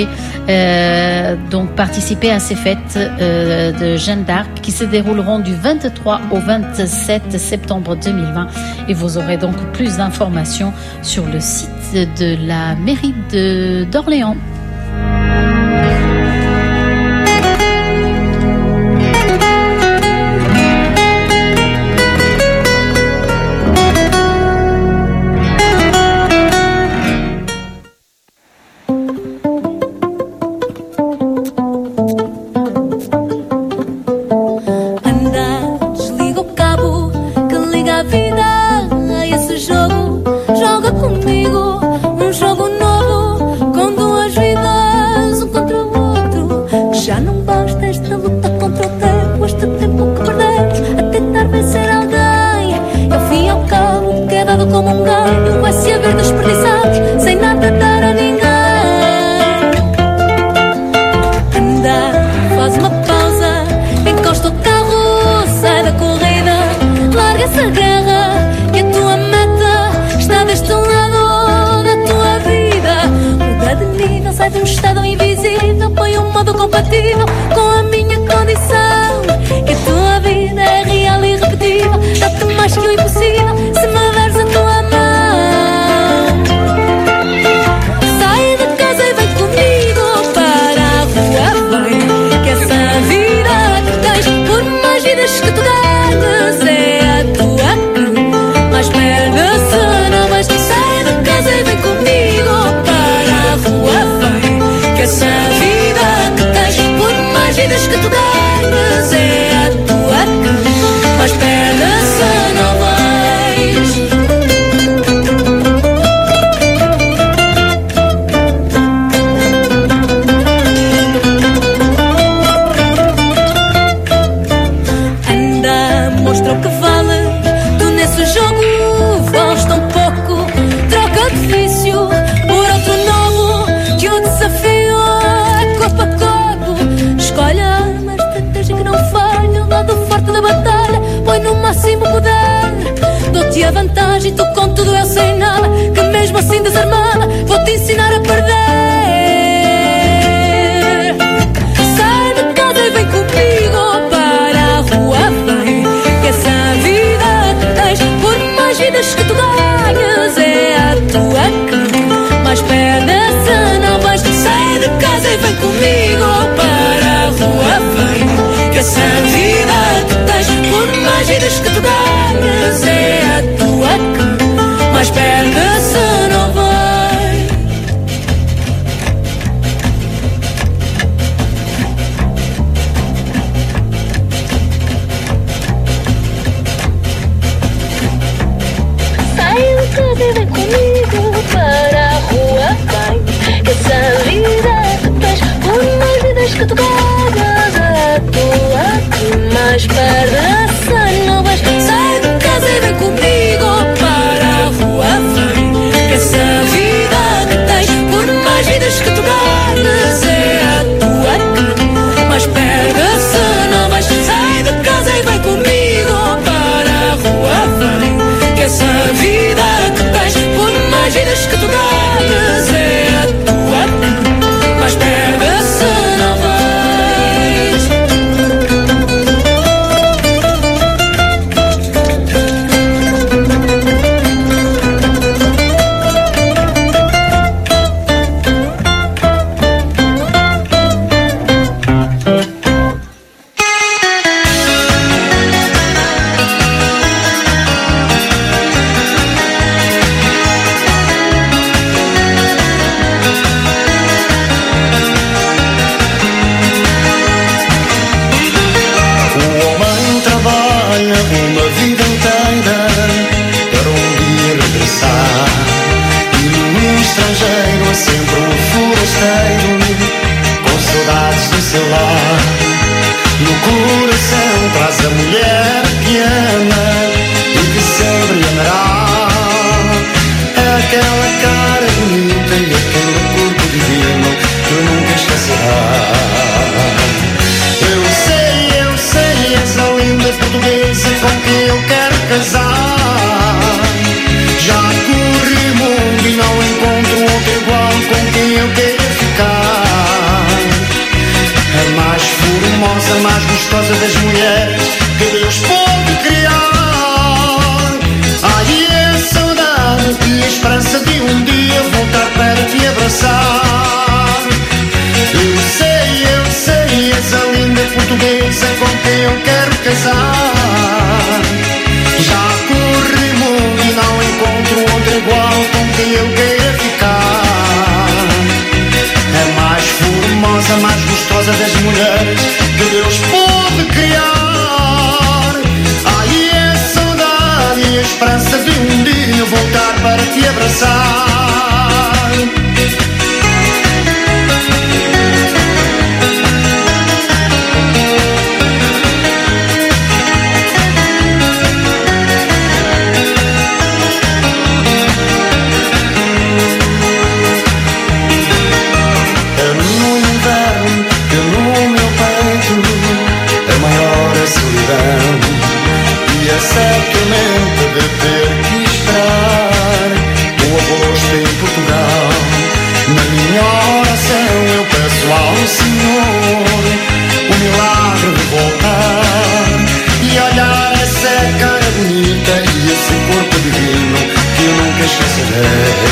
donc participer à ces fêtes de Jeanne d'Arc qui se dérouleront du 23 au 27 septembre 2020 et vous aurez donc plus d'informations sur le site de la mairie d'Orléans. Essa vida que tens por dou-te a vantagem, tu com tudo eu sem nada, que mesmo assim desarmada vou-te ensinar a perder. Sai de casa e vem comigo para a rua, vem, que essa vida que tens, por mais vidas que tu ganhas, é a tua que mais perde, não vais. Sai de casa e vem comigo para a rua, vem, que essa vida que tens, por mais vidas que tu ganhas, é a tua que mais perde, se não vai. Sai de casa e vem comigo para a rua, vem, que essa vida que tens, por mais vidas que tu ganhas, é a tua que mais perde, se não vais. Sai de casa e vem comigo para a rua, vem, que essa vida que tens, por mais vidas que tu ganhas, é a tua que mais perde, se não vais. Sai de casa e vem comigo para a rua, vem, que essa vida que tens, por mais vidas que tu ganhas, é a tua que mais perde, se não vais. O homem trabalha uma vida inteira para um dia regressar. E no estrangeiro é sempre um forasteiro com saudades do seu lar. No coração traz a mulher que ama e que sempre lhe amará. É aquela cara bonita e aquele corpo divino que nunca esquecerá. Eu sei, essa linda portuguesa com quem eu quero casar. Já corri o mundo e não encontro outro igual com quem eu quero ficar. A mais formosa, mais gostosa das mulheres que Deus pode criar. Ai, a saudade e a esperança de um dia voltar para te abraçar. Eu sei, essa linda portuguesa com quem eu quero casar. Já corri o mundo e não encontro outro igual com quem eu queira ficar. A mais formosa, mais gostosa das mulheres que Deus pode criar. Ai, a saudade e a esperança de um dia voltar para te abraçar. Certamente de ter que esperar o agosto em Portugal. Na minha oração eu peço ao Senhor o milagre de voltar e olhar essa cara bonita e esse corpo divino que eu nunca esquecerei.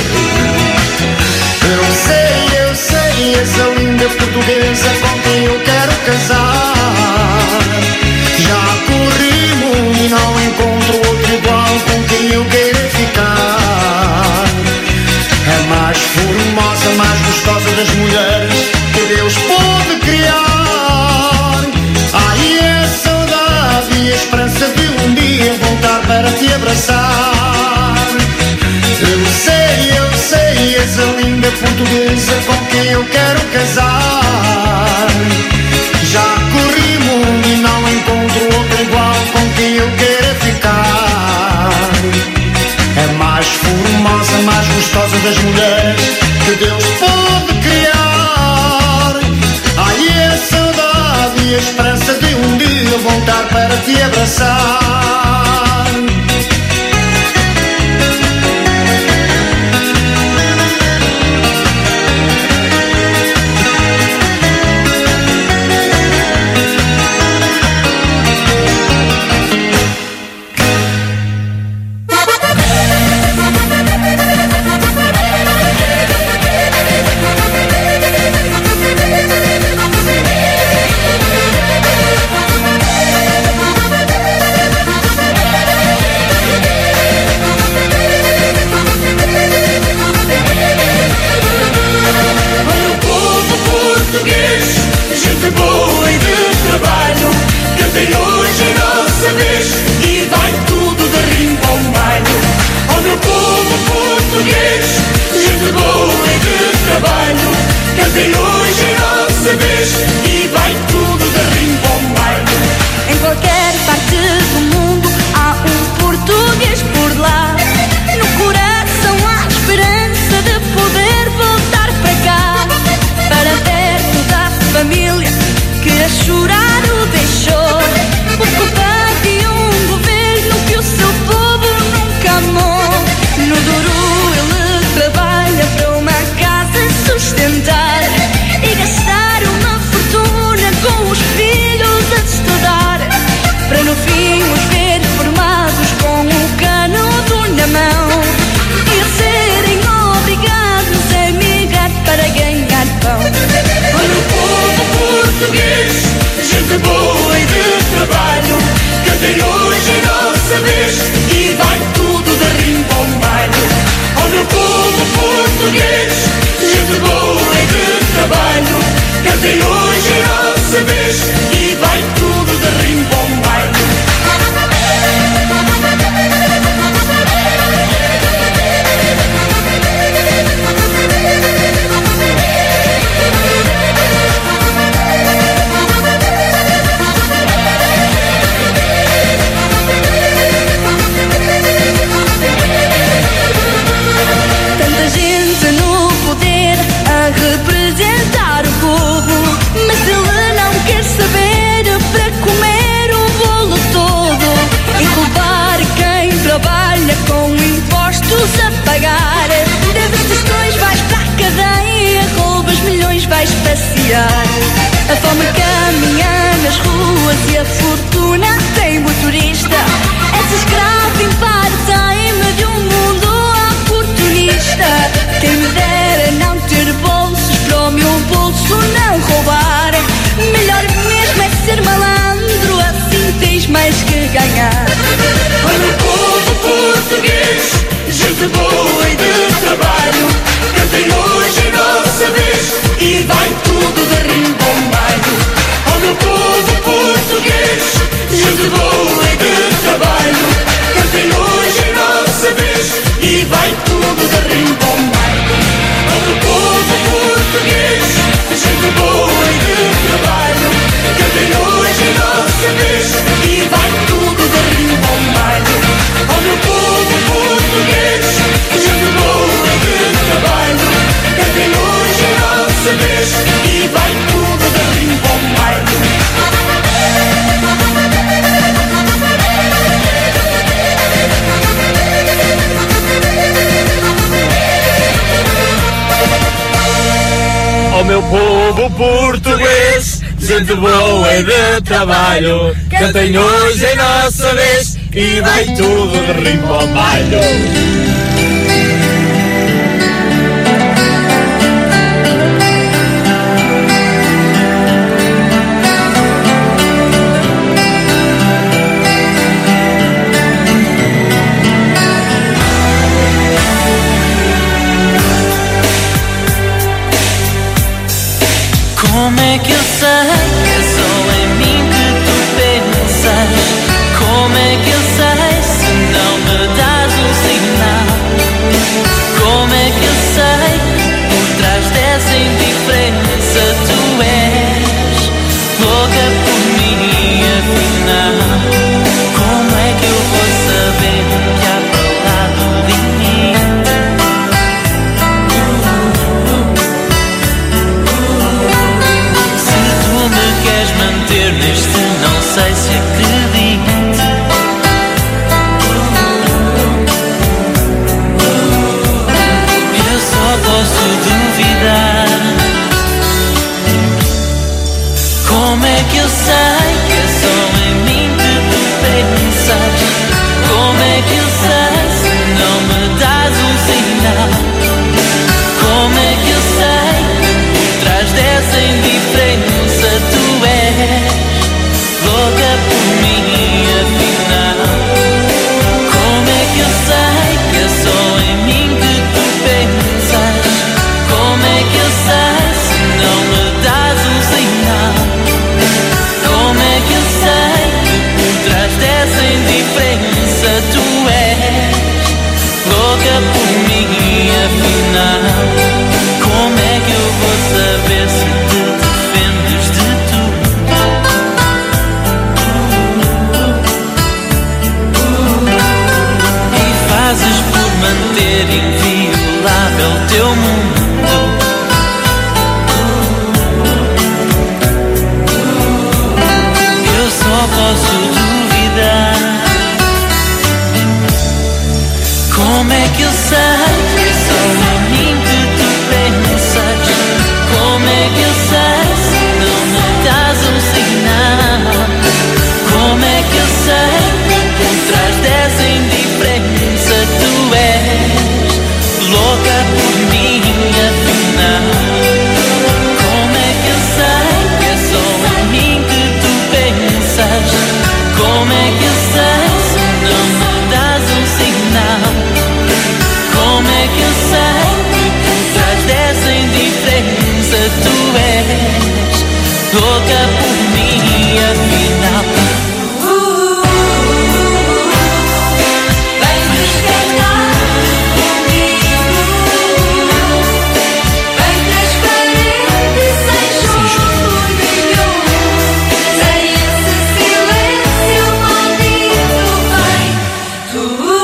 Eu sei, essa linda portuguesa com quem eu quero casar. Já corri o mundo e não encontro outro igual com quem eu queira ficar. A mais formosa, mais gostosa das mulheres que Deus pode criar. Ai, a saudade e a esperança de um dia voltar para te abraçar. Eu sei, essa linda portuguesa com quem eu quero casar. Já corri o mundo e não encontro outro igual com quem eu queira ficar. A mais formosa, mais gostosa das mulheres que Deus pode criar. Ai, a saudade e a esperança de um dia voltar para te abraçar. meu povo português, gente boa e de trabalho, cantem hoje em nossa vez e vai tudo de rimbo ao malho. Como é que eu sei que é só em mim que tu pensas? Como é que eu sei se não me dás um sinal? Como é que eu sei por trás dessa indiferença tu és louca por mim afinal? Como é que eu vou saber que há para lado de mim? Manter neste não sei se acredito. Eu só posso duvidar. Como é que eu sei que é só em mim que tu pensas? Como é que eu sei se não me dás um sinal? Como é que eu sei por trás dessa indiferença tu és louca por mim afinal? Como é que eu sei que é só em mim que tu pensas? Como é que eu sei se não me dás um sinal? Como é que eu sei que por trás dessa indiferença tu és louca por mim afinal? Como é que eu vou saber se te defendes de tudo? E fazes por manter inviolável teu mundo? Eu só posso duvidar. Como é que eu sei que é só em mim que tu pensas? Como é que eu sei se não me dás um sinal? Como é que eu sei que por trás dessa indiferença tu és louca por mim afinal? Como é que eu sei que é só em mim que tu pensas? Como é que eu sei se não me dás um sinal? Como é que eu sei que por trás dessa indiferença tu és louca por mim afinal? Vem descartar comigo, vem transparente sem choro nenhum, sem esse silêncio maldito, vem tu.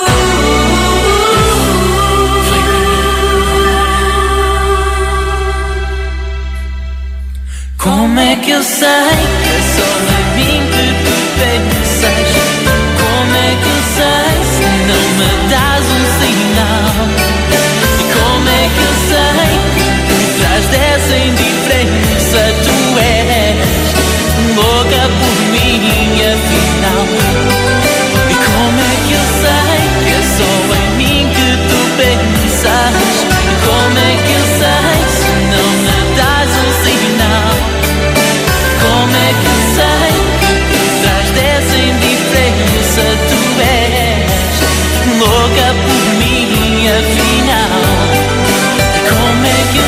Como é que eu sei que é só em mim que tu pensas? Como é que eu sei se não me dás um sinal? E como é que eu sei que por trás dessa indiferença tu és louca por mim afinal? E como é que eu sei que é só em mim que tu pensas? E como é que eu sei se não me dás um sinal? Como é que eu sei que por trás dessa indiferença tu és louca por mim afinal? Como é que eu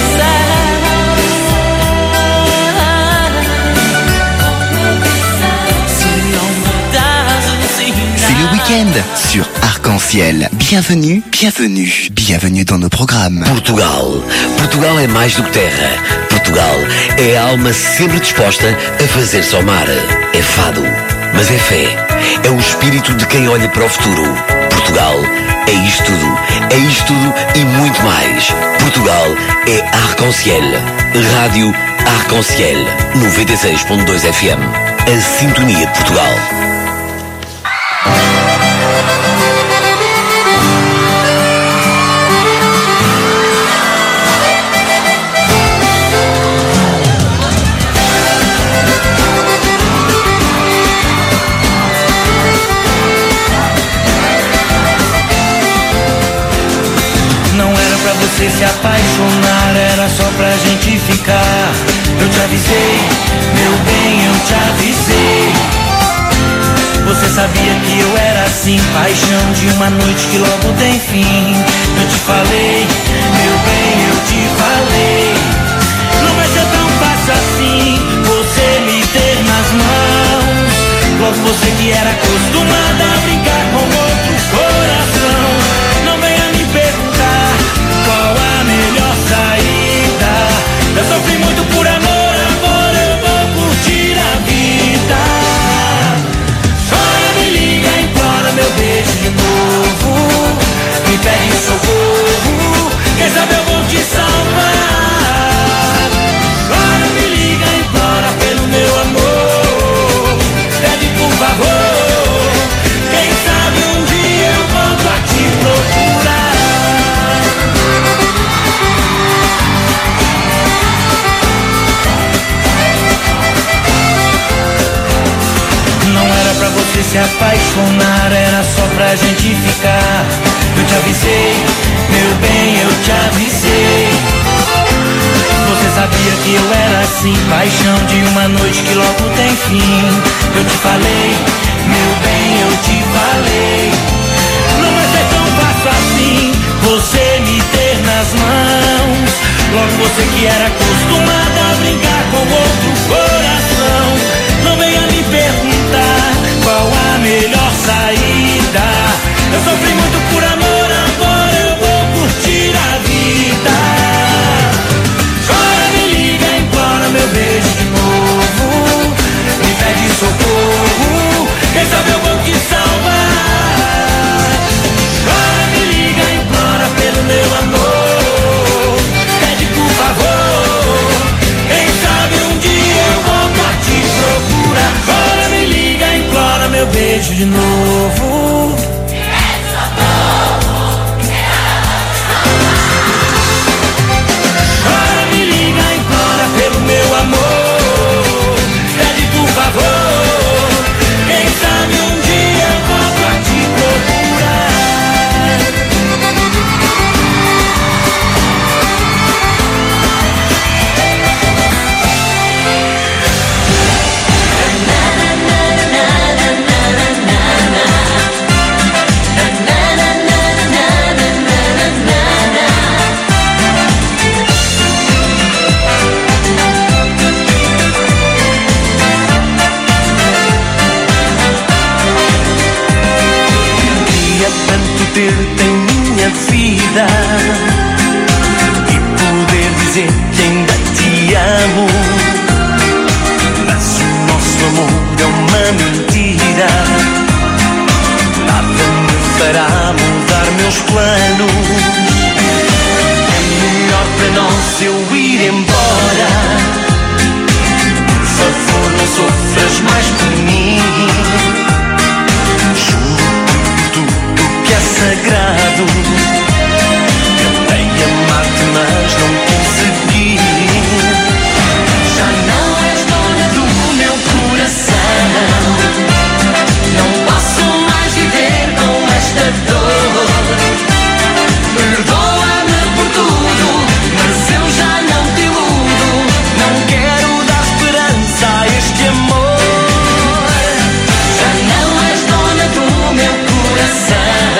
sei se não me dás um sinal? C'est le week-end sur Arc-en-Ciel. Bienvenue, bienvenue, bienvenue dans nos programmes. Portugal. Portugal é mais do que terra. Portugal é a alma sempre disposta a fazer-se ao mar. É fado, mas é fé. É o espírito de quem olha para o futuro. Portugal é isto tudo e muito mais. Portugal é Arc-en-Ciel. Rádio Arc-en-Ciel 96.2 FM. A sintonia de Portugal. você se apaixonar, era só pra gente ficar. Eu te avisei, meu bem, eu te avisei. Você sabia que eu era assim, paixão de uma noite que logo tem fim. Eu te falei, meu bem, eu te falei. Não vai ser tão fácil assim, você me ter nas mãos. Logo você que era acostumada a brincar com outro coração. Não venha me perguntar qual a melhor saída. Eu sofri muito por amor, agora eu vou curtir a vida. Chora, me liga, implora meu beijo de novo. Me pede socorro, quem sabe eu vou te salvar. Chora, me liga, implora pelo meu amor. Pede por favor, quem sabe um dia eu volto a te procurar. Não era pra você se apaixonar, era só pra gente ficar. Eu te avisei, meu bem, eu te avisei. Você sabia que eu era assim, paixão de uma noite que logo tem fim. Eu te falei, meu bem, eu te falei. Não vai ser tão fácil assim, você me ter nas mãos. Logo você que era acostumada a brincar com outro coração. Não venha me perguntar qual a melhor saída. Eu sofri muito por amor, agora eu vou curtir a vida. Chora, me liga, implora meu beijo de novo. Me pede socorro, quem sabe eu vou te salvar. Chora, me liga, implora pelo meu amor. Pede por favor, quem sabe um dia eu volto a te procurar. Chora, me liga, implora meu beijo de novo. Chora, me liga, implora pelo meu amor. Pede por favor, quem sabe um dia eu volto a te procurar. Ter-te em minha vida e poder dizer que ainda te amo. Mas o nosso amor é uma mentira, nada me fará mudar meus planos. É melhor para nós eu ir embora. Por favor, não sofras mais por mim. Sagrado, tentei amar-te mas não consegui. Já não és dona do meu coração, não posso mais viver com esta dor. Perdoa-me por tudo, mas eu já não te iludo. Não quero dar esperança a este amor. Já não és dona do meu coração.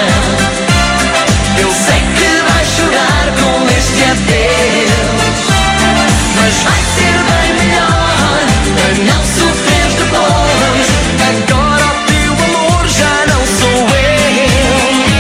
Eu sei que vais chorar com este adeus, mas vai ser bem melhor para não sofreres depois. Agora o teu amor já não sou eu.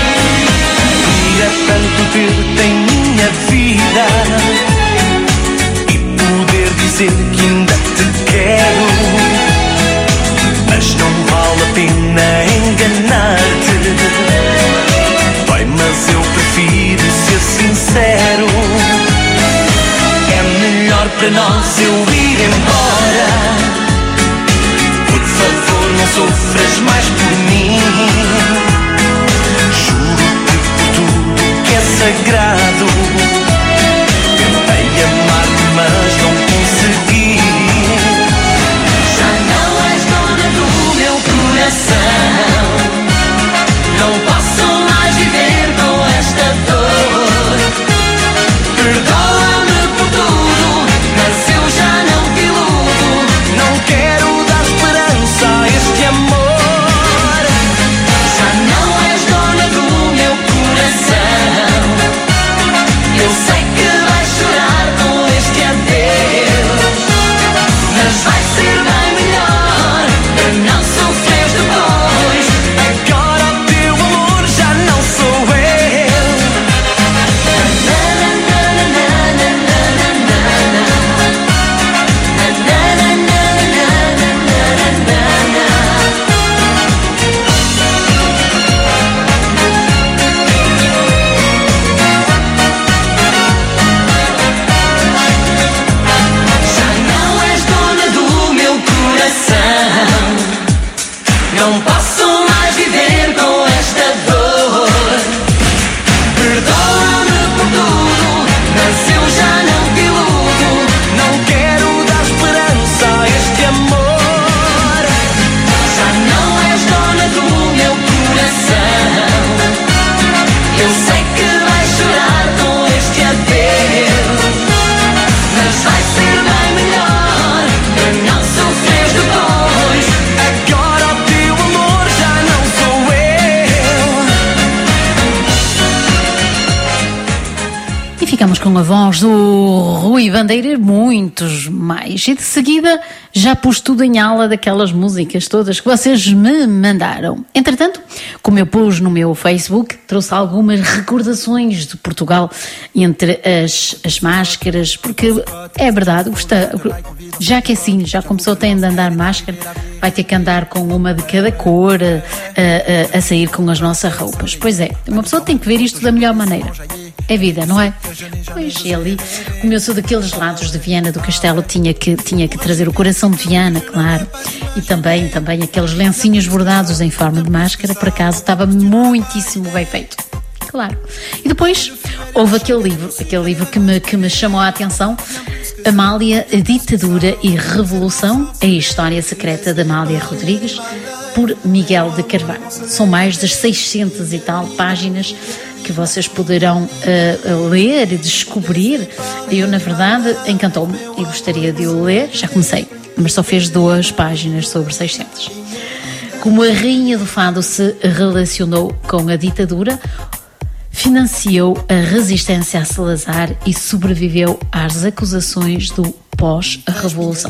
E ficamos com a voz do Rui Bandeira, muitos mais. E de seguida já pus tudo em aula daquelas músicas todas que vocês me mandaram. Entretanto, como eu pus no meu Facebook, trouxe algumas recordações de Portugal entre as máscaras, porque é verdade, já que assim, já começou a ter de andar máscara, vai ter que andar com uma de cada cor a sair com as nossas roupas. Pois é, uma pessoa tem que ver isto da melhor maneira. É vida, não é? Pois, e ali, como eu sou daqueles lados de Viana do Castelo, tinha que trazer o coração de Viana, claro. E também aqueles lencinhos bordados em forma de máscara, por acaso, estava muitíssimo bem feito. Claro. E depois, houve aquele livro que me chamou a atenção, Amália, a Ditadura e Revolução, a História Secreta de Amália Rodrigues, por Miguel de Carvalho. São mais de 600 e tal páginas que vocês poderão ler e descobrir. Eu, na verdade, encantou-me e gostaria de o ler. Já comecei, mas só fez 2 páginas sobre 600. Como a rainha do fado se relacionou com a ditadura, financiou a resistência a Salazar e sobreviveu às acusações do pós-revolução.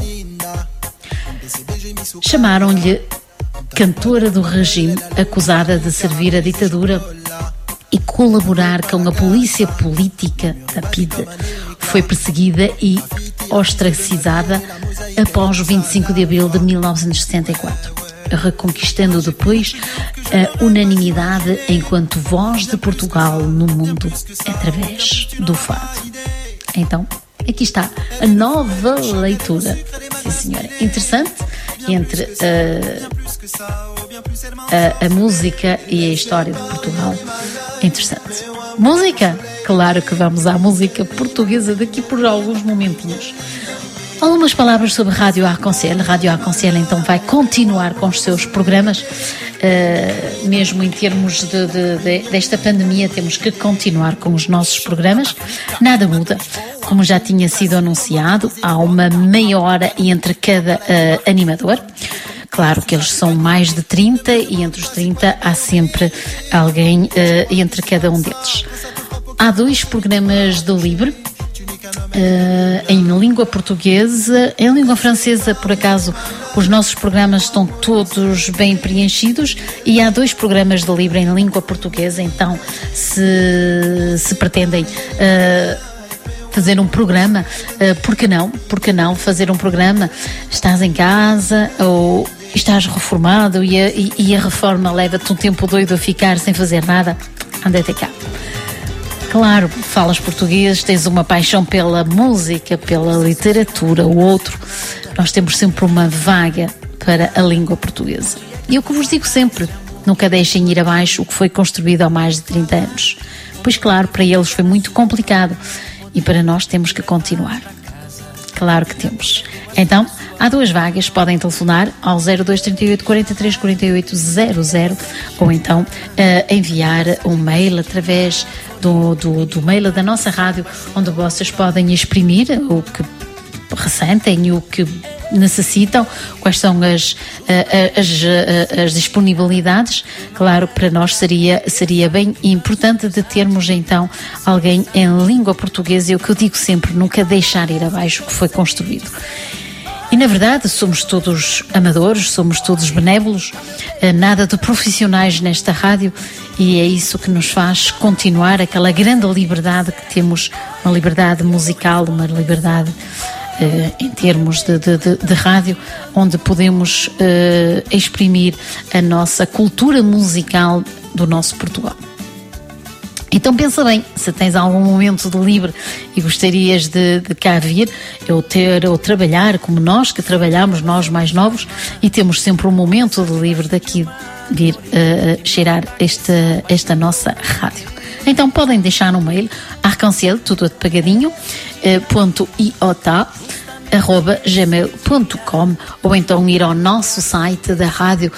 Chamaram-lhe cantora do regime, acusada de servir a ditadura e colaborar com a polícia política da PIDE. Foi perseguida e ostracizada após o 25 de abril de 1974, reconquistando depois a unanimidade enquanto voz de Portugal no mundo através do fado. Então, aqui está a nova leitura. Sim, senhora. Interessante, entre a música e a história de Portugal. Interessante. Música? Claro que vamos à música portuguesa daqui por alguns momentinhos. Algumas palavras sobre Rádio Arconcel. Rádio Arconcel então vai continuar com os seus programas, mesmo em termos desta pandemia, temos que continuar com os nossos programas. Nada muda, como já tinha sido anunciado, há uma meia hora entre cada animador. Claro que eles são mais de 30 e entre os 30 há sempre alguém entre cada um deles. Há 2 programas de livre, em língua portuguesa. Em língua francesa, por acaso, os nossos programas estão todos bem preenchidos, e há 2 programas de livre em língua portuguesa. Então, se pretendem fazer um programa, por que não fazer um programa? Estás em casa ou estás reformado e a reforma leva-te um tempo doido a ficar sem fazer nada? Anda até cá. Claro, falas português, tens uma paixão pela música, pela literatura, o outro. Nós temos sempre uma vaga para a língua portuguesa. E o que vos digo sempre, nunca deixem ir abaixo o que foi construído há mais de 30 anos. Pois claro, para eles foi muito complicado e para nós temos que continuar. Claro que temos. Então, há 2 vagas, podem telefonar ao 0238 43 48 00 ou então enviar um mail através do mail da nossa rádio, onde vocês podem exprimir o que ressentem e o que necessitam, quais são as disponibilidades. Claro, para nós seria bem importante de termos então alguém em língua portuguesa, e o que eu digo sempre, nunca deixar ir abaixo o que foi construído. E na verdade somos todos amadores, somos todos benévolos, nada de profissionais nesta rádio, e é isso que nos faz continuar aquela grande liberdade que temos, uma liberdade musical, uma liberdade em termos de rádio, onde podemos exprimir a nossa cultura musical do nosso Portugal. Então pensa bem, se tens algum momento de livre e gostarias de cá vir, ou trabalhar como nós, que trabalhamos, nós mais novos, e temos sempre um momento de livre daqui vir cheirar esta nossa rádio. Então podem deixar no mail arcancel, tudo pagadinho, .iota@gmail.com, ou então ir ao nosso site da rádio,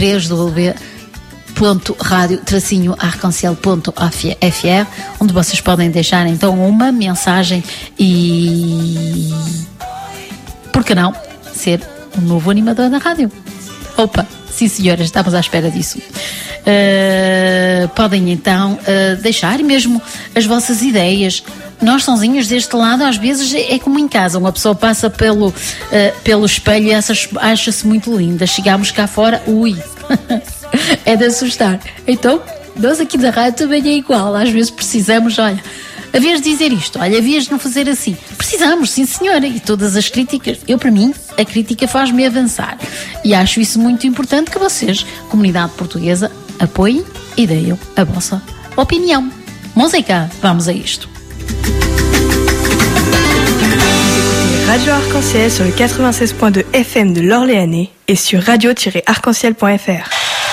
www.radio-arcancel.fr, onde vocês podem deixar então uma mensagem e, por que não, ser um novo animador da rádio. Opa, sim senhoras, estamos à espera disso. Podem então deixar mesmo as vossas ideias, Nós sozinhos deste lado, às vezes é como em casa, uma pessoa passa pelo espelho e acha-se muito linda. Chegamos cá fora, ui, é de assustar. Então, nós aqui da rádio também é igual, às vezes precisamos, olha, havias de dizer isto, olha, havias de não fazer assim. Precisamos, sim senhora, e todas as críticas, para mim, a crítica faz-me avançar. E acho isso muito importante que vocês, comunidade portuguesa, apoiem e deem a vossa opinião. Música, vamos a isto. Radio Arc-en-Ciel sur le 96.2 FM de l'Orléanais et sur radio-arc-en-ciel.fr.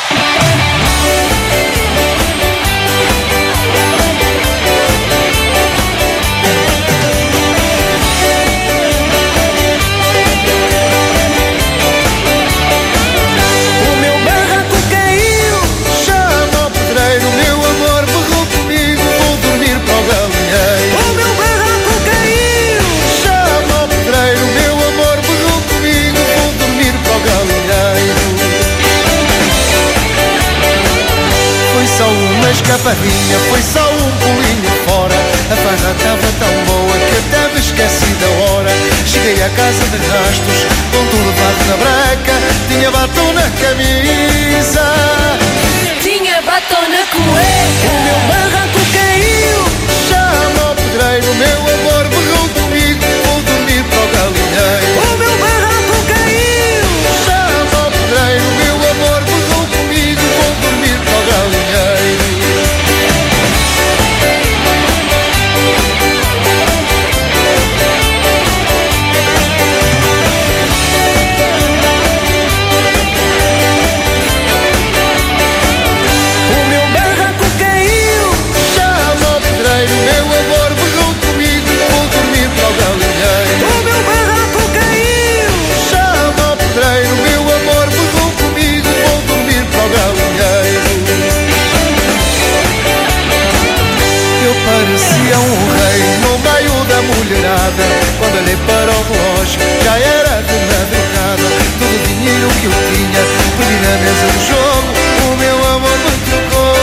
Escapadinha, foi só um pulinho fora. A farra estava tão boa que até me esqueci da hora. Cheguei à casa de rastos, com tudo levado na breca. Tinha batom na camisa, tinha batom na cueca. O meu barranco caiu, chama o pedreiro. Meu amor berrou comigo, vou dormir para o galinheiro. O meu barranco caiu, chama o pedreiro. Meu amor berrou comigo, vou dormir para o galinheiro. Parecia um rei no meio da mulherada. Quando olhei para o relógio, já era de madrugada. Todo o dinheiro que eu tinha, perdi na mesa do jogo. O meu amor me trocou.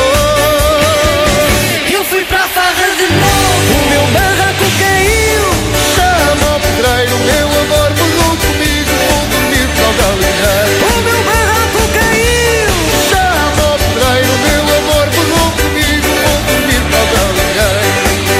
Eu fui para a farra de novo. O meu barranco caiu, chama o pedreiro. Meu amor berrou comigo, vou dormir para o galinheiro. O meu barranco caiu, chama o pedreiro. Meu amor berrou comigo, vou dormir para o galinheiro.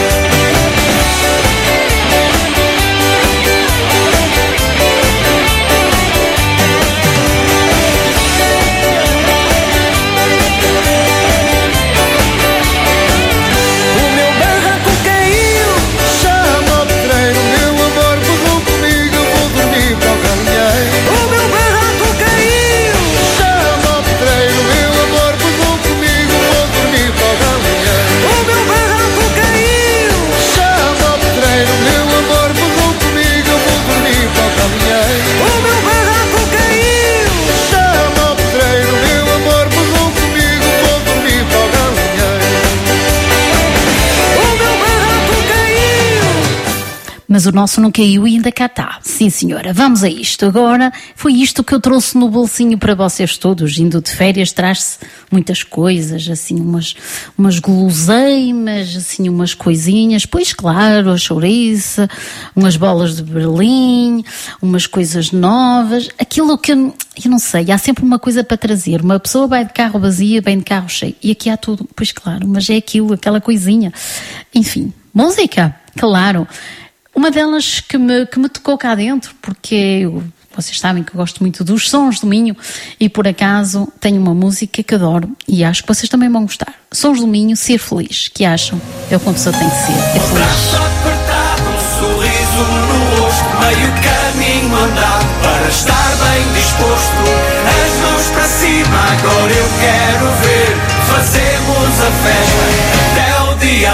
Mas o nosso não caiu e ainda cá está. Sim, senhora. Vamos a isto. Agora, foi isto que eu trouxe no bolsinho para vocês todos. Indo de férias, traz-se muitas coisas, assim, umas guloseimas, assim, umas coisinhas. Pois, claro, a chouriça, umas bolas de Berlim, umas coisas novas. Aquilo que eu não sei, há sempre uma coisa para trazer. Uma pessoa vai de carro vazio, vem de carro cheio. E aqui há tudo. Pois, claro, mas é aquilo, aquela coisinha. Enfim, música, claro. Uma delas que me tocou cá dentro, porque vocês sabem que eu gosto muito dos Sons do Minho e por acaso tenho uma música que adoro e acho que vocês também vão gostar. Sons do Minho, Ser Feliz, que acham? É o que uma pessoa tem que ser, é feliz. Braço apertado, um sorriso no rosto, meio caminho andado para estar bem disposto. As mãos para cima, agora eu quero ver, fazemos a festa até o dia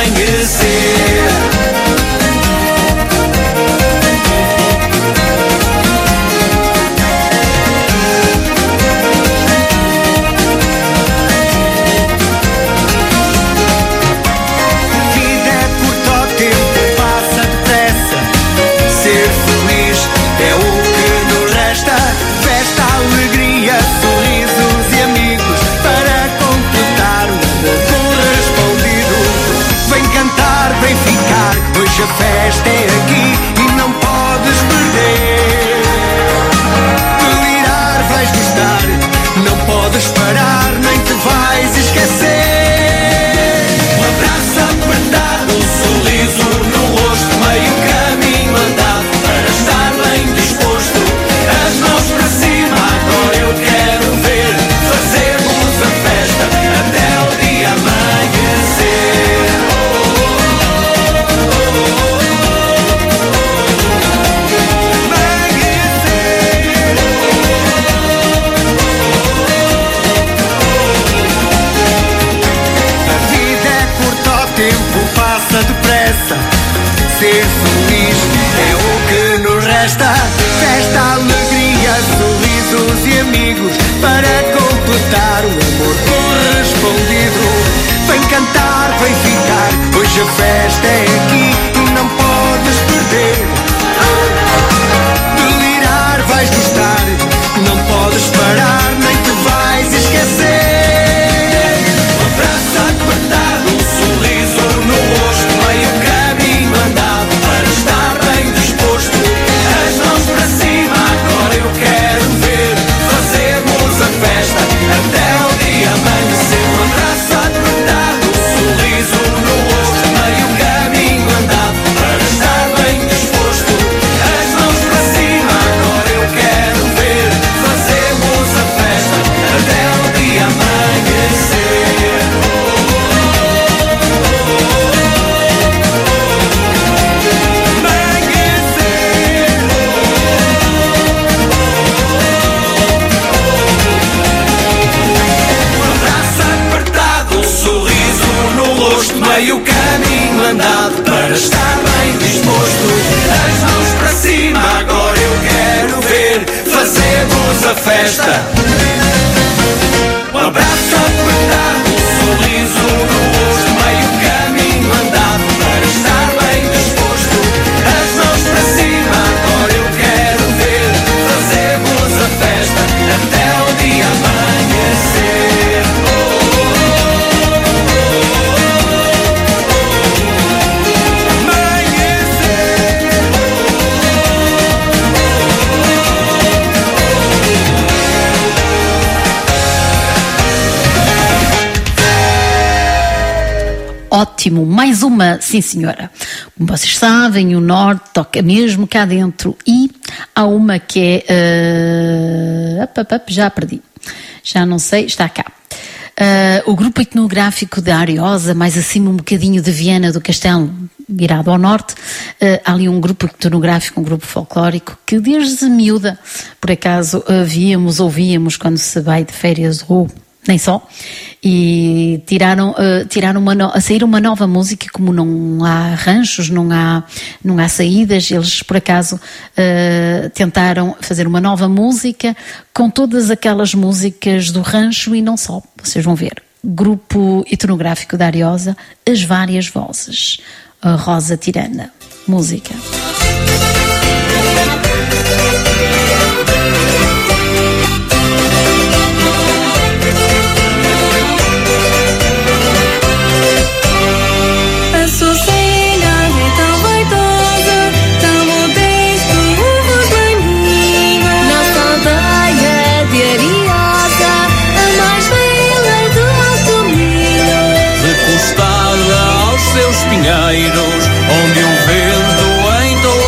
amanhecer. Vem ficar Hoje a festa é aqui e não podes perder. Delirar vais gostar, não podes parar, nem te vais esquecer. Um abraço apertado, um sorriso no rosto, meio caminho andado para estar bem disposto. As mãos para cima, agora eu quero ver. Fazemos a festa até o dia amanhecer. A vida é curta, o tempo passa depressa. Ser feliz é o que nos resta. Festa, alegria, sorrisos e amigos para completar o amor correspondido. Vem cantar, vem ficar, hoje a festa é aqui e não podes perder. Delirar vais gostar, não podes parar, nem te vais esquecer. Um abraço apertado, um sorriso no rosto, meio caminho andado para estar bem disposto. As mãos para cima, agora eu quero ver. Fazemos a festa até o dia amanhecer. Um abraço apertado, um sorriso no rosto, meio caminho andado para estar bem disposto. As mãos para cima, agora eu quero ver. Fazemos a festa até o dia amanhecer. Um abraço apertado, um sorriso no rosto, meio caminho andado para estar bem disposto. As mãos para cima, agora eu quero ver. Fazemos a festa. Um abraço apertado, um sorriso no rosto, meio caminho andado para estar bem disposto. As mãos para cima, agora eu quero ver. Fazemos a festa até o dia amanhecer. Ótimo, mais uma, sim senhora. Como vocês sabem, o Norte toca mesmo cá dentro e há uma que é... já perdi, já não sei, está cá. O grupo etnográfico da Ariosa, mais acima um bocadinho de Viana do Castelo, virado ao norte, há ali um grupo etnográfico, um grupo folclórico, que desde miúda, por acaso, ouvíamos quando se vai de férias ou nem só, e sair uma nova música. Como não há ranchos, não há saídas, eles por acaso tentaram fazer uma nova música com todas aquelas músicas do rancho e não só. Vocês vão ver, grupo etnográfico da Ariosa, As Várias Vozes, a Rosa Tirana, música. Pinheiros, onde o vento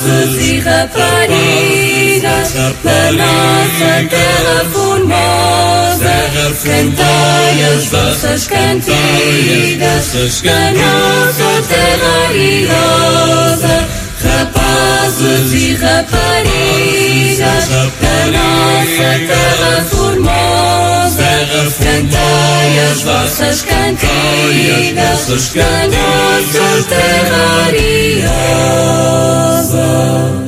rapazes e raparigas da nossa terra formosa, cantai as vossas cantigas da nossa terra idosa. Rapazes e raparigas da nossa terra formosa, cantai as vossas cantigas da nossa terra ariosa.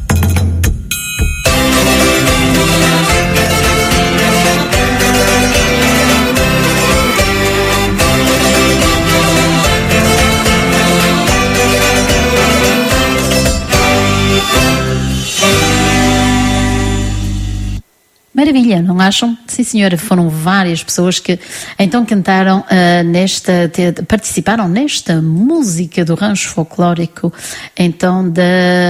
Maravilha, não acham? Sim, senhora, foram várias pessoas que então cantaram participaram nesta música do rancho folclórico, então do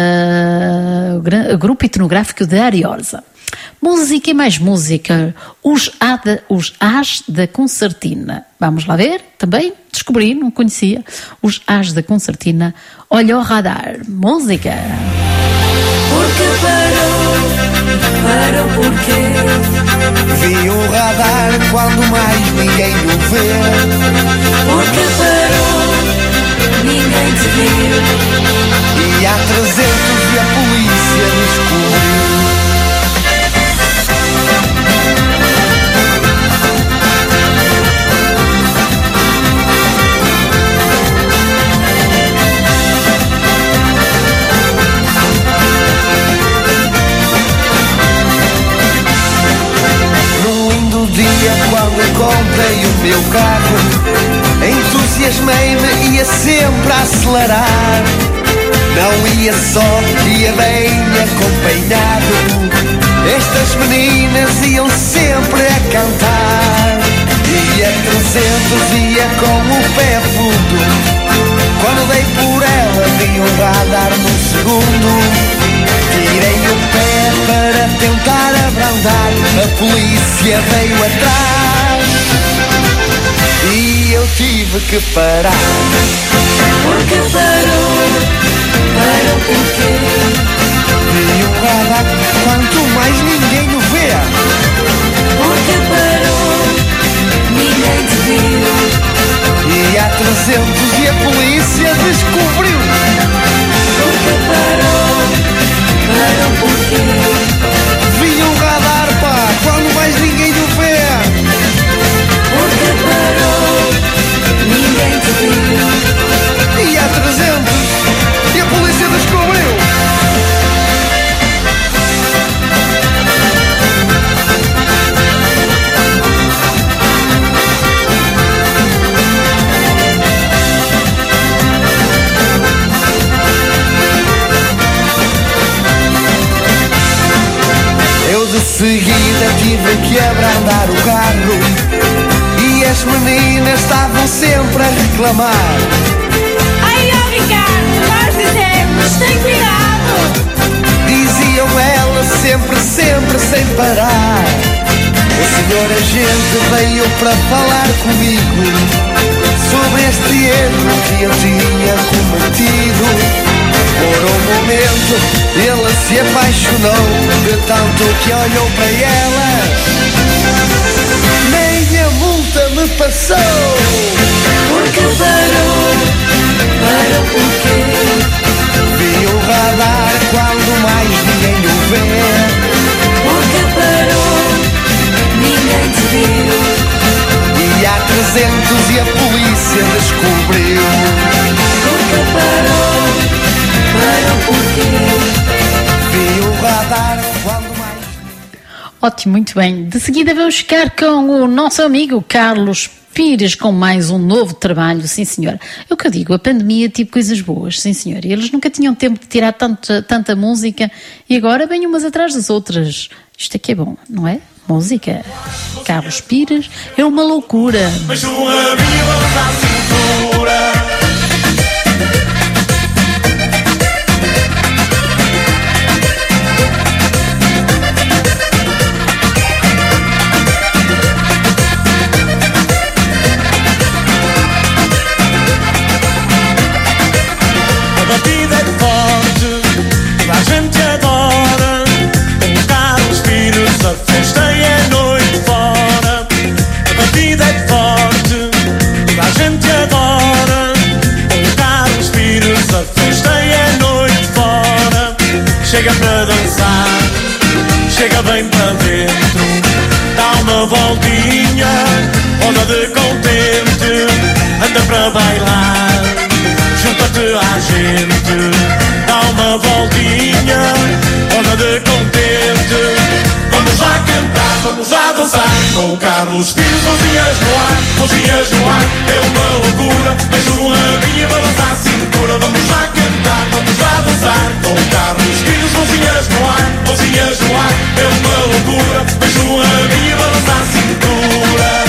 grupo etnográfico de Ariosa. Música e mais música, os As da Concertina. Vamos lá ver, também descobri, não conhecia, os As da Concertina. Olha o radar, música. Porque parou porquê? Vi o radar quando mais ninguém o vê. Porque parou, ninguém te viu. E há 300 e a polícia descobriu. Quando comprei o meu carro, entusiasmei-me, ia sempre a acelerar. Não ia só, ia bem acompanhado. Estas meninas iam sempre a cantar. Ia 300, ia com o pé fundo. Quando dei por ela, vi um radar no segundo. Tirei o pé para tentar abrandar, a polícia veio atrás e eu tive que parar. Porque parou porquê? Vi um radar quanto mais ninguém o vê. Porque parou, ninguém te viu. E há 300 e a polícia descobriu. Porque parou porquê? Vi um radar, pá, quando mais ninguém o vê. Porque parou, ninguém te viu. E há 300 e a polícia descobriu. De seguida tive que abrandar o carro e as meninas estavam sempre a reclamar. Ai, ó Ricardo, nós dizemos, tem cuidado. Diziam elas sempre sem parar. O senhor agente veio para falar comigo sobre este erro que eu tinha cometido. Por um momento ele se apaixonou, de tanto que olhou para elas, nem a multa me passou. Porque parou porquê? Vi o radar quando mais ninguém o vê. Porque parou, ninguém te viu. E há 300 e a polícia descobriu. Porque parou porquê? Vi o radar quando mais... Ótimo, muito bem. De seguida vamos ficar com o nosso amigo Carlos Pires com mais um novo trabalho, sim senhora. É o que eu digo, a pandemia tive coisas boas, sim senhora. Eles nunca tinham tempo de tirar tanta música e agora vêm umas atrás das outras. Isto aqui é bom, não é? Música. Carlos Pires é uma loucura. Mas um amigo à cintura. A batida é forte, chega para dançar, chega bem para dentro, dá uma voltinha, onda de contente, anda para bailar, junta-te à gente, dá uma voltinha, onda de contente. Vamos lá cantar, vamos lá dançar, com o Carlos Pires, mãozinhas no ar, é uma loucura, beijo no rabinho e balançar a cintura. Vamos lá cantar, vamos lá dançar, com o Carlos Pires, mãozinhas no ar, é uma loucura, beijo no rabinho e balançar a cintura.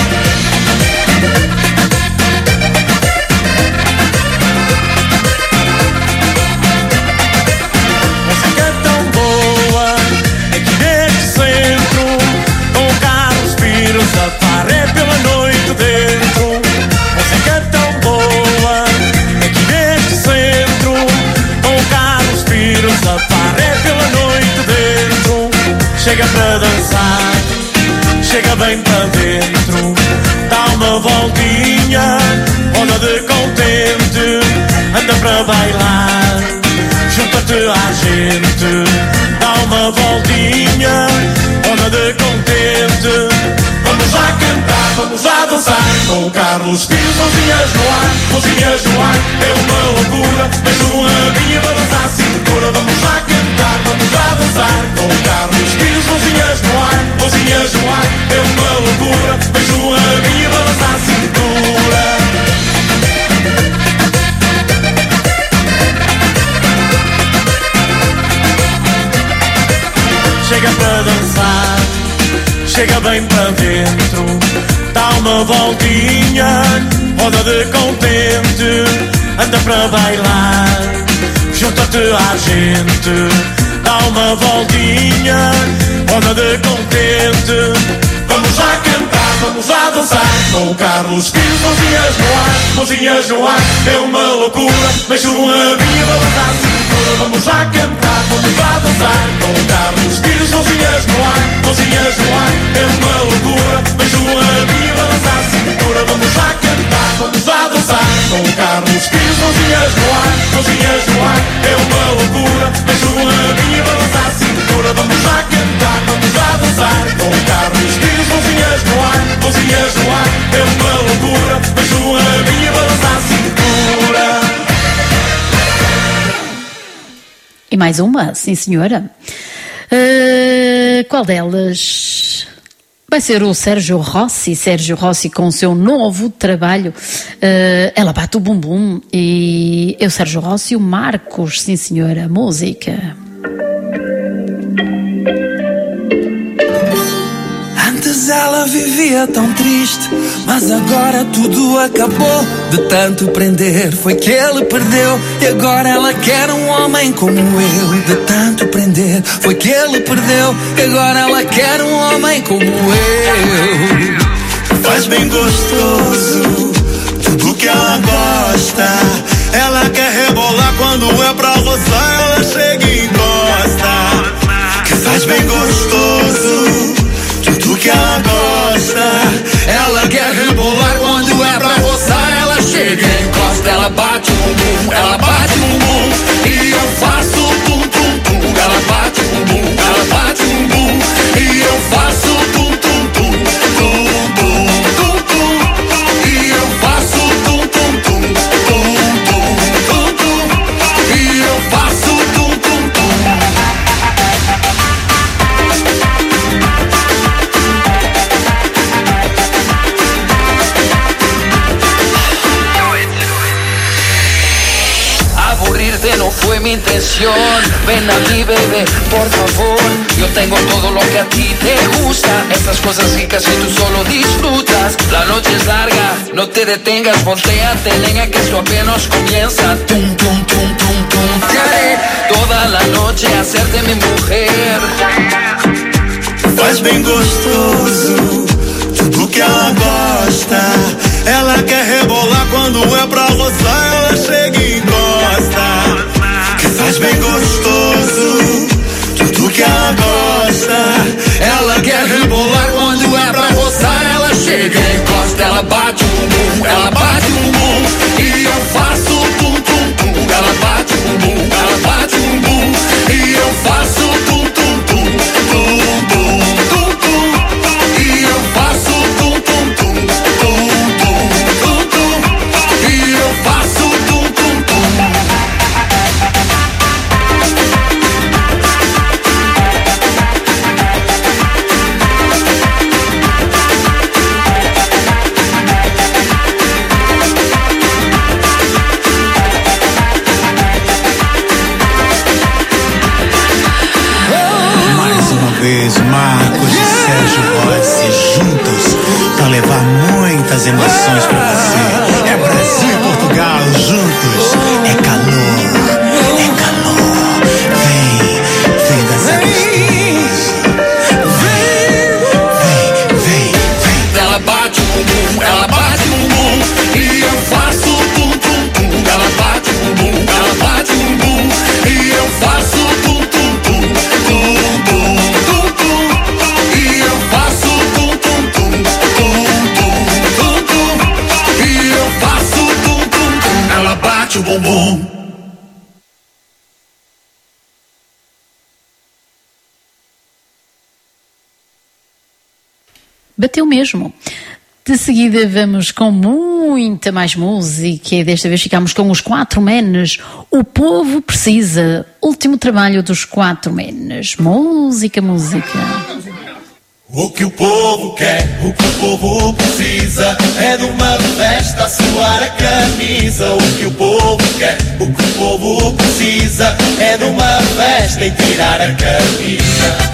Safaré pela noite dentro, música tão boa, aqui neste centro, com o Carlos Pires, safaré pela noite dentro, chega para dançar, chega bem para dentro, dá uma voltinha, onda de contente, anda para bailar, junta-te à gente, dá uma voltinha, onda de contente. Vamos lá cantar, vamos lá dançar, com o Carlos Pires, mãozinhas no ar, é uma loucura, beijo no rabinho e balançar a cintura. Vamos lá cantar, vamos lá dançar, com o Carlos Pires, mãozinhas no ar, é uma loucura, beijo no rabinho e balançar a cintura. Chega para dançar, chega bem para dentro, dá uma voltinha, onda de contente, anda para bailar, junta-te à gente, dá uma voltinha, onda de contente. Vamos lá cantar, vamos lá dançar, com o Carlos Pires, mãozinhas no ar, é uma loucura, beijo no rabinho e balançar a cintura. Vamos lá cantar, vamos lá dançar, com o Carlos Pires, mãozinhas no ar, é uma loucura, beijo no rabinho e balançar a cintura. Vamos lá cantar, vamos lá dançar, com o Carlos Pires, mãozinhas no ar, é uma loucura, beijo no rabinho e balançar a cintura. Vamos lá cantar, vamos lá dançar, com o Carlos Pires, mãozinhas no ar, é uma loucura, beijo no rabinho e balançar a cintura. E mais uma, sim senhora. Qual delas? Vai ser o Sérgio Rossi com o seu novo trabalho, Ela Bate o Bumbum, e é o Sérgio Rossi e o Marcos, sim senhora, música. Antes ela vivia tão triste, mas agora tudo acabou. De tanto prender foi que ele perdeu, e agora ela quer um homem como eu. De tanto prender foi que ele perdeu, e agora ela quer um homem como eu. Faz bem gostoso tudo que ela gosta. Ela quer rebolar quando é pra roçar, ela chega e encosta. Que faz bem gostoso tudo que ela gosta. Ela quer rebolar quando é pra roçar, ela chega e encosta. Ela bate o bumbum, ela bate o bumbum, e eu faço tum tum tum. Ela bate o bumbum, ela bate o bumbum, e eu faço tum tum tum, tum tum tum tum, e eu faço tum tum tum, tum tum tum tum, e eu faço tum tum tum. Aburrirte no fue mi intención. Ven aquí, bebé, por favor. Yo tengo todo lo que a ti te gusta, esas cosas ricas que tú solo disfrutas. La noche es larga, no te detengas, volteate, nena, que esto apenas comienza. Tum, tum, tum, tum, tum. Te haré toda la noche hacerte mi mujer. Faz bem gostoso tudo que ela gosta. Ela quer rebolar quando é pra roçar, ela chega e encosta. Que faz bem gostoso tudo que ela gosta. Ela quer rebolar quando é pra roçar, ela chega e encosta. Ela bate o bumbum, ela bate o bumbum, e eu faço tum tum tum. Ela bate o bumbum, ela bate o bumbum, e eu faço Bateu mesmo. De seguida vamos com muita mais música e desta vez ficamos com os 4Mens. O Povo Precisa. Último trabalho dos 4Mens. Música. O que o povo quer, o que o povo precisa é de uma festa a suar a camisa. O que o povo quer, o que o povo precisa é de uma festa e tirar a camisa.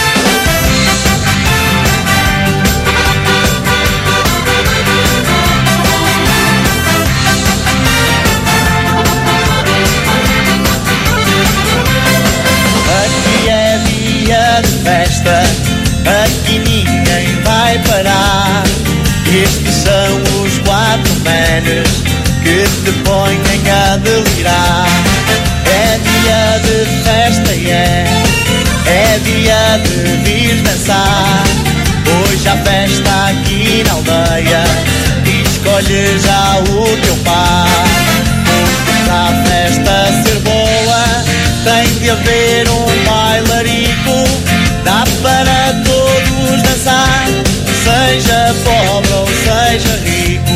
Aqui é dia de festa, aqui ninguém vai parar. Estes são os 4Mens que te põem a delirar. É dia de festa e é dia de vir dançar. Hoje há festa aqui na aldeia e escolhe já o teu par. Para a festa ser boa tem de haver um bailarico. Dá para todos dançar, seja pobre ou seja rico.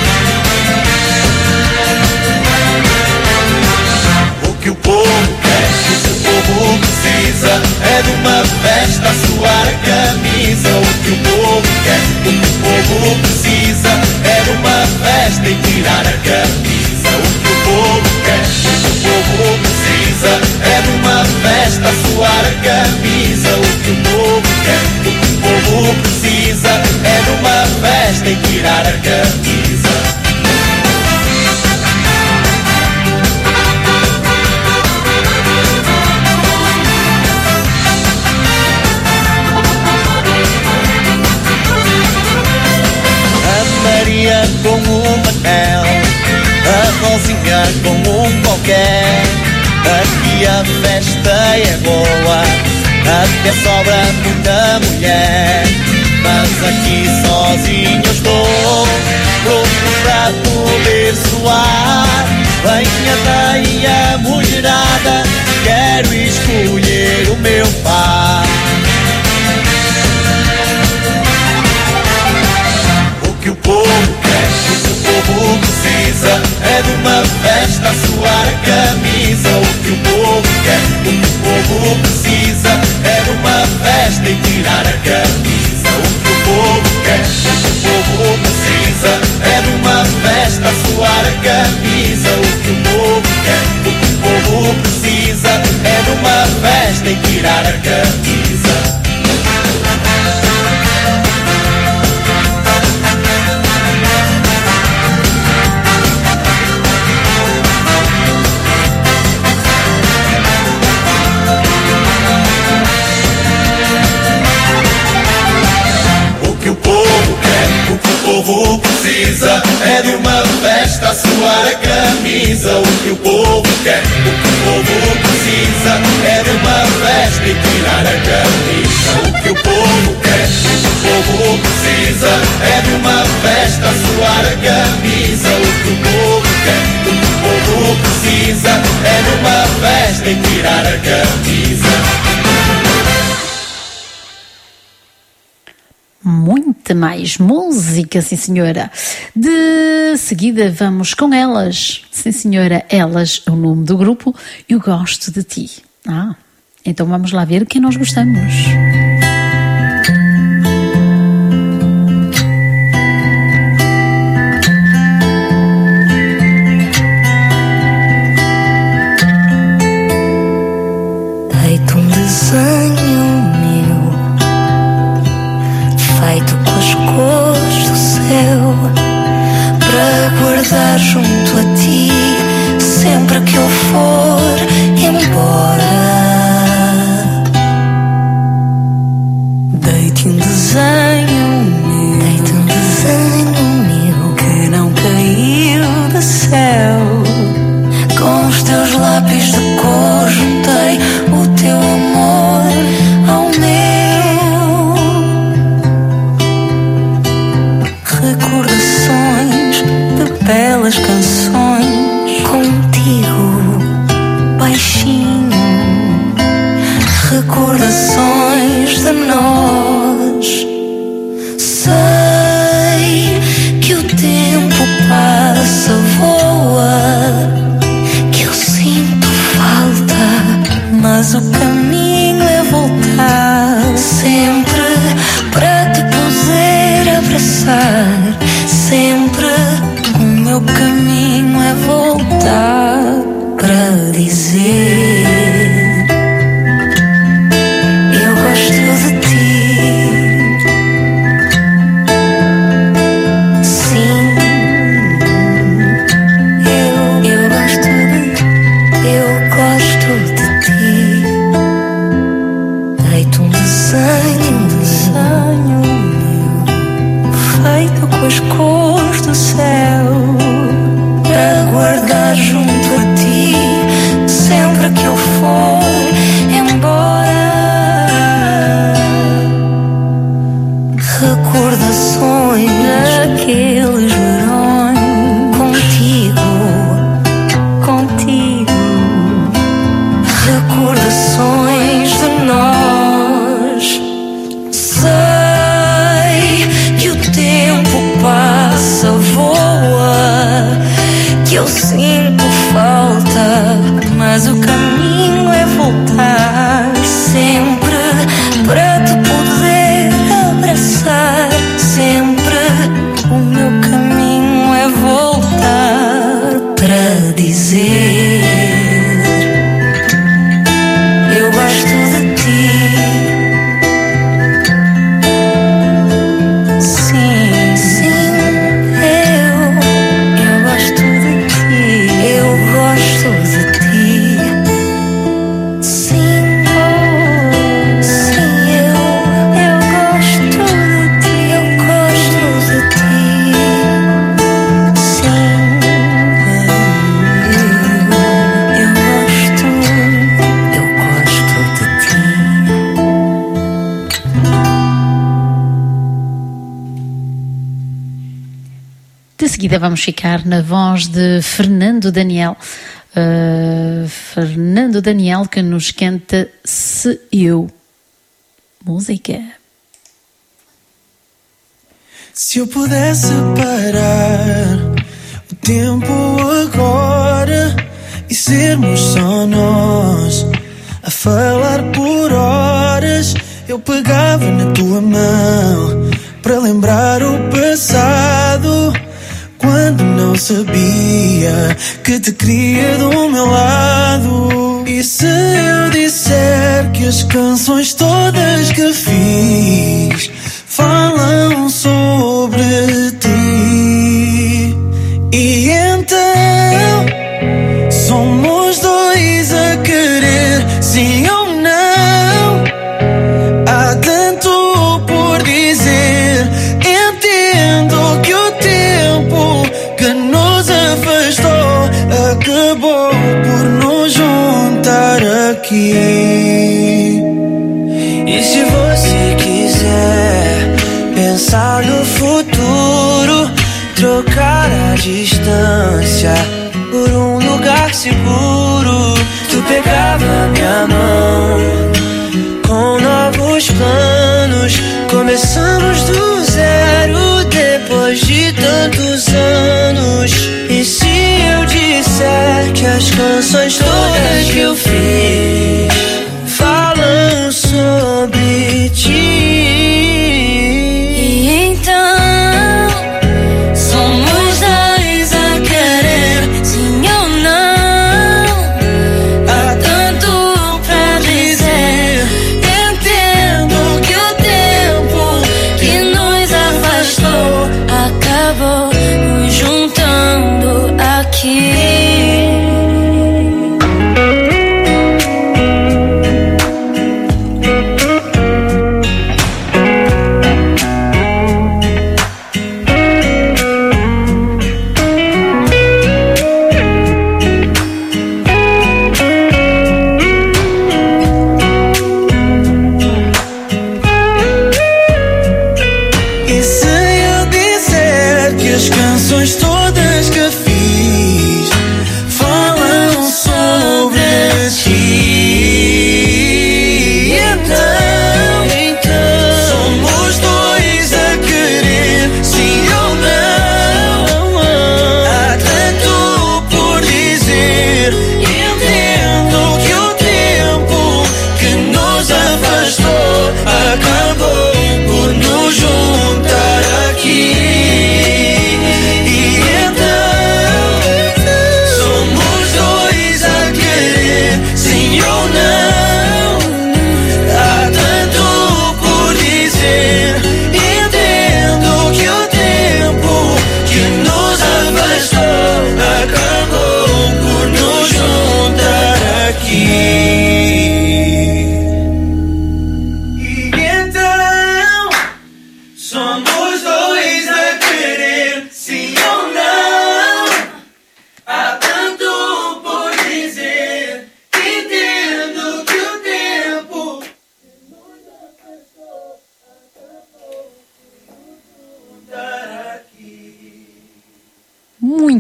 O que o povo quer, o que o povo precisa é de uma festa a suar a camisa. O que o povo quer, o que o povo precisa é de uma festa e tirar a camisa. O que o povo quer, o que o povo precisa é de uma festa a suar a camisa. O que o povo quer, o que o povo precisa é de uma festa e tirar a camisa. Com um Manel, a Rosinha com um qualquer. Aqui a festa é boa, até sobra muita mulher. Mas aqui sozinho estou, pronto para poder soar. Venha daí a mulherada, quero escolher o meu par. O que o povo quer, o que o povo precisa é de uma festa a suar a camisa. O que o povo quer, o que o povo precisa é de uma festa e tirar a camisa. O que o povo quer, o que o povo precisa é de uma festa a suar a camisa. O que o povo quer, o que o povo precisa é de uma festa e tirar a camisa. O povo precisa é de uma festa a suar a camisa. O que o povo quer, o que o povo precisa é de uma festa e tirar a camisa. O que o povo quer, o que o povo precisa é de uma festa a suar a camisa. O que o povo quer, o que o povo precisa é de uma festa e tirar a camisa. Muita mais música, sim senhora. De seguida vamos com Elas. Sim senhora, Elas é o nome do grupo. Eu gosto de ti. Então vamos lá ver quem nós gostamos. Deito um desenho feito com as cores do céu para guardar junto a ti sempre que eu for embora. Deite um desenho meu que não caiu do céu. Com os teus lápis de cor juntei o teu amor ao meu. Recordações de belas canções contigo, baixinho. Recordações de nós mas o caminho é voltar sempre para te poder abraçar. Sempre o meu caminho é voltar para dizer: eu gosto de ti. Sim, eu gosto de ti. Deito um desenho feito com as cores do céu para guardar junto a ti sempre que eu for embora. Recordações daqueles verões contigo. Recordações de nós. Sei que o tempo passa, voa, que eu sinto falta, mas o caminho é voltar sempre para te poder abraçar. Sempre o meu caminho é voltar para dizer: eu gosto de ti. Sim, eu gosto de ti. Eu gosto de ti. Sim, eu gosto de ti. Eu gosto de ti. Sim, eu gosto de ti. De seguida vamos ficar na voz de Fernando Daniel. Fernando Daniel, que nos canta Se Eu. Música. Se eu pudesse parar o tempo agora e sermos só nós a falar por horas, eu pegava na tua mão para lembrar o passado, quando não sabia que te queria do meu lado. E se eu disser que as canções todas que fiz falam sobre ti, e então somos dois a querer, sim ou não? Há tanto por dizer. Entendo que o tempo que nos afastou acabou por nos juntar aqui. E se você quiser pensar no futuro, trocar a distância por um lugar seguro, tu pegava minha mão com novos planos. Começamos do zero depois de tantos anos. E se eu disser que as canções todas que eu fiz falam sobre ti, E então somos dois a querer, sim ou não? Há tanto pra dizer. Entendo que o tempo que nos afastou acabou nos juntando aqui.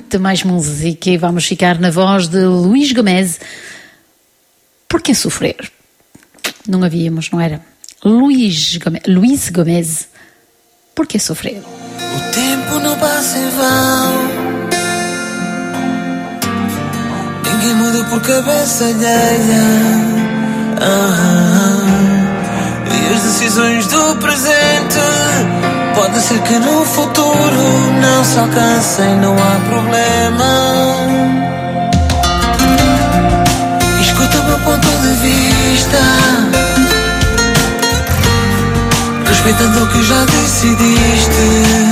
muito mais música e vamos ficar na voz de Luís Gomes. Por que sofrer? Não havíamos, não era? Luís Gomes. Por que sofrer? O tempo não passa em vão. Ninguém muda por cabeça alheia. E as decisões do presente pode ser que no futuro não se alcancem, não há problema. Escuta o meu ponto de vista, respeitando o que já decidiste.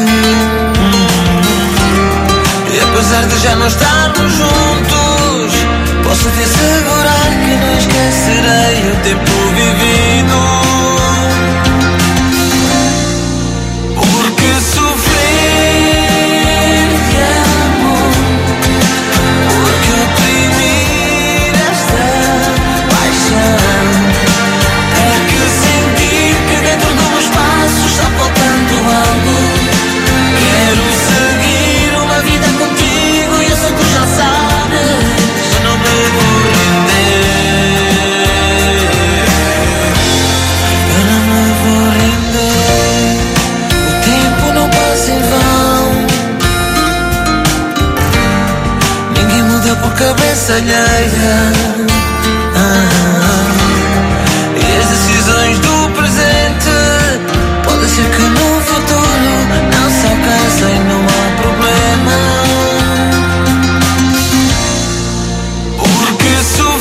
E apesar de já não estarmos juntos, posso te assegurar que não esquecerei o tempo vivido. Porque sofrer de amor, porque oprimir esta paixão, é que sentir que dentro de um espaço está faltando algo. Quero seguir uma vida contigo e eu sei que já sabes, eu não me vou render. Eu não me vou render. O tempo não passa em vão. Ninguém muda por cabeça alheia. E as decisões do presente pode ser que no futuro não se alcancem, não há problema. Porque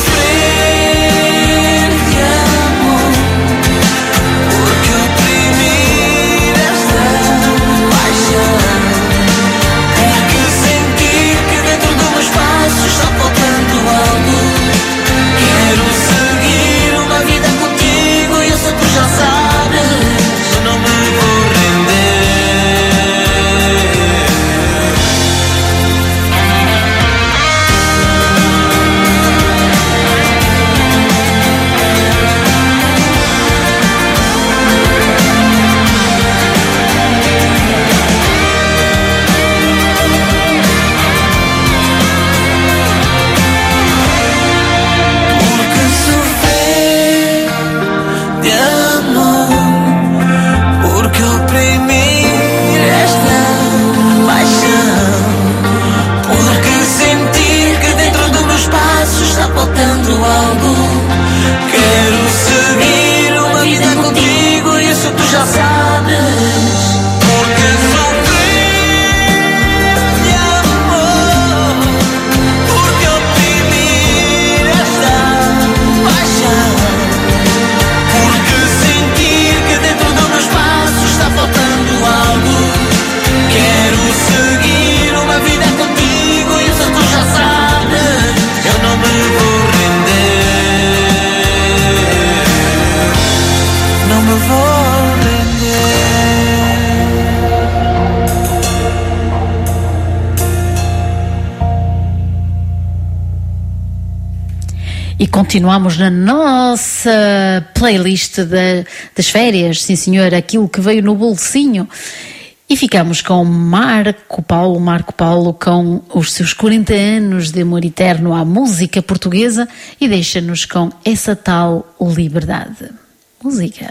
sofrer de amor, porque oprimir esta paixão, é que sentir que dentro de um espaço está faltando algo. Quero seguir uma vida contigo e eu sei que já sabes, eu não me vou faltando algo. Quero seguir uma vida contigo e isso tu já sabes. Porque sofrer de amor, porque oprimir esta paixão, porque sentir que dentro do meu espaço está faltando algo. Quero seguir uma vida contigo e isso tu já sabes. Eu não me vou render. Não me vou render. E continuamos na nossa playlist das férias, sim senhor, aquilo que veio no bolsinho. E ficamos com Marco Paulo com os seus 40 anos de amor eterno à música portuguesa e deixa-nos com essa tal liberdade. Música.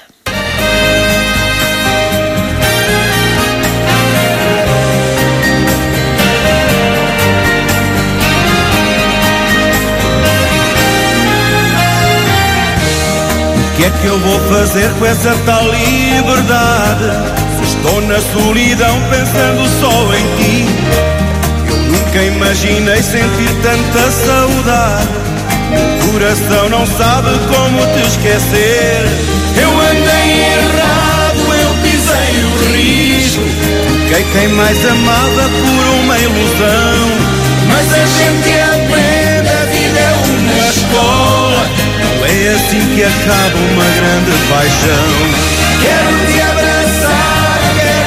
O que é que eu vou fazer com essa tal liberdade? Estou na solidão pensando só em ti. Eu nunca imaginei sentir tanta saudade. Meu coração não sabe como te esquecer. Eu andei errado, eu pisei o risco. Troquei quem mais amava por uma ilusão. Mas a gente aprende, a vida é uma escola. Não é assim que acaba uma grande paixão. Quero te abraçar,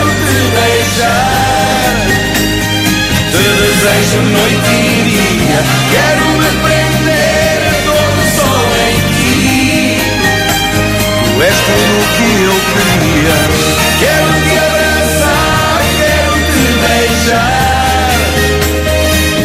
beijar, te desejo noite e dia. Quero me prender todo só em ti. Tu és tudo o que eu queria. Quero te abraçar, quero te beijar,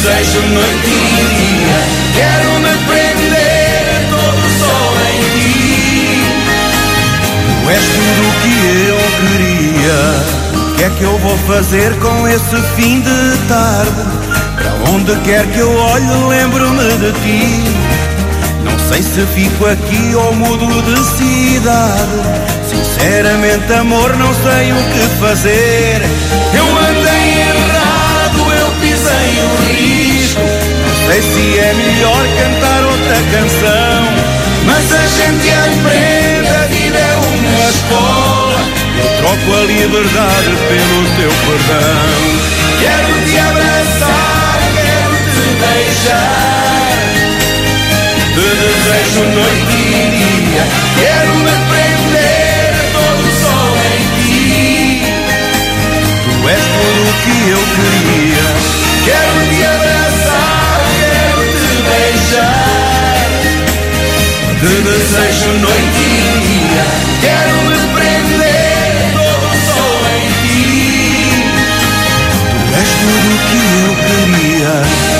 desejo noite e dia. Quero me prender todo só em ti. Tu és tudo o que eu queria. O que é que eu vou fazer com esse fim de tarde? Para onde quer que eu olhe lembro-me de ti. Não sei se fico aqui ou mudo de cidade. Sinceramente amor, não sei o que fazer. Eu andei errado, eu pisei o risco. Não sei se é melhor cantar outra canção. Mas a gente aprende, a vida é uma escola. Eu troco a liberdade pelo teu perdão. Quero te abraçar, quero te beijar. Te desejo noite e dia. Quero me prender todo só em ti. Tu és tudo o que eu queria. Quero te abraçar, quero te beijar. Te desejo noite e dia. Quero me prender todo só em ti. Tu és tudo o que eu queria.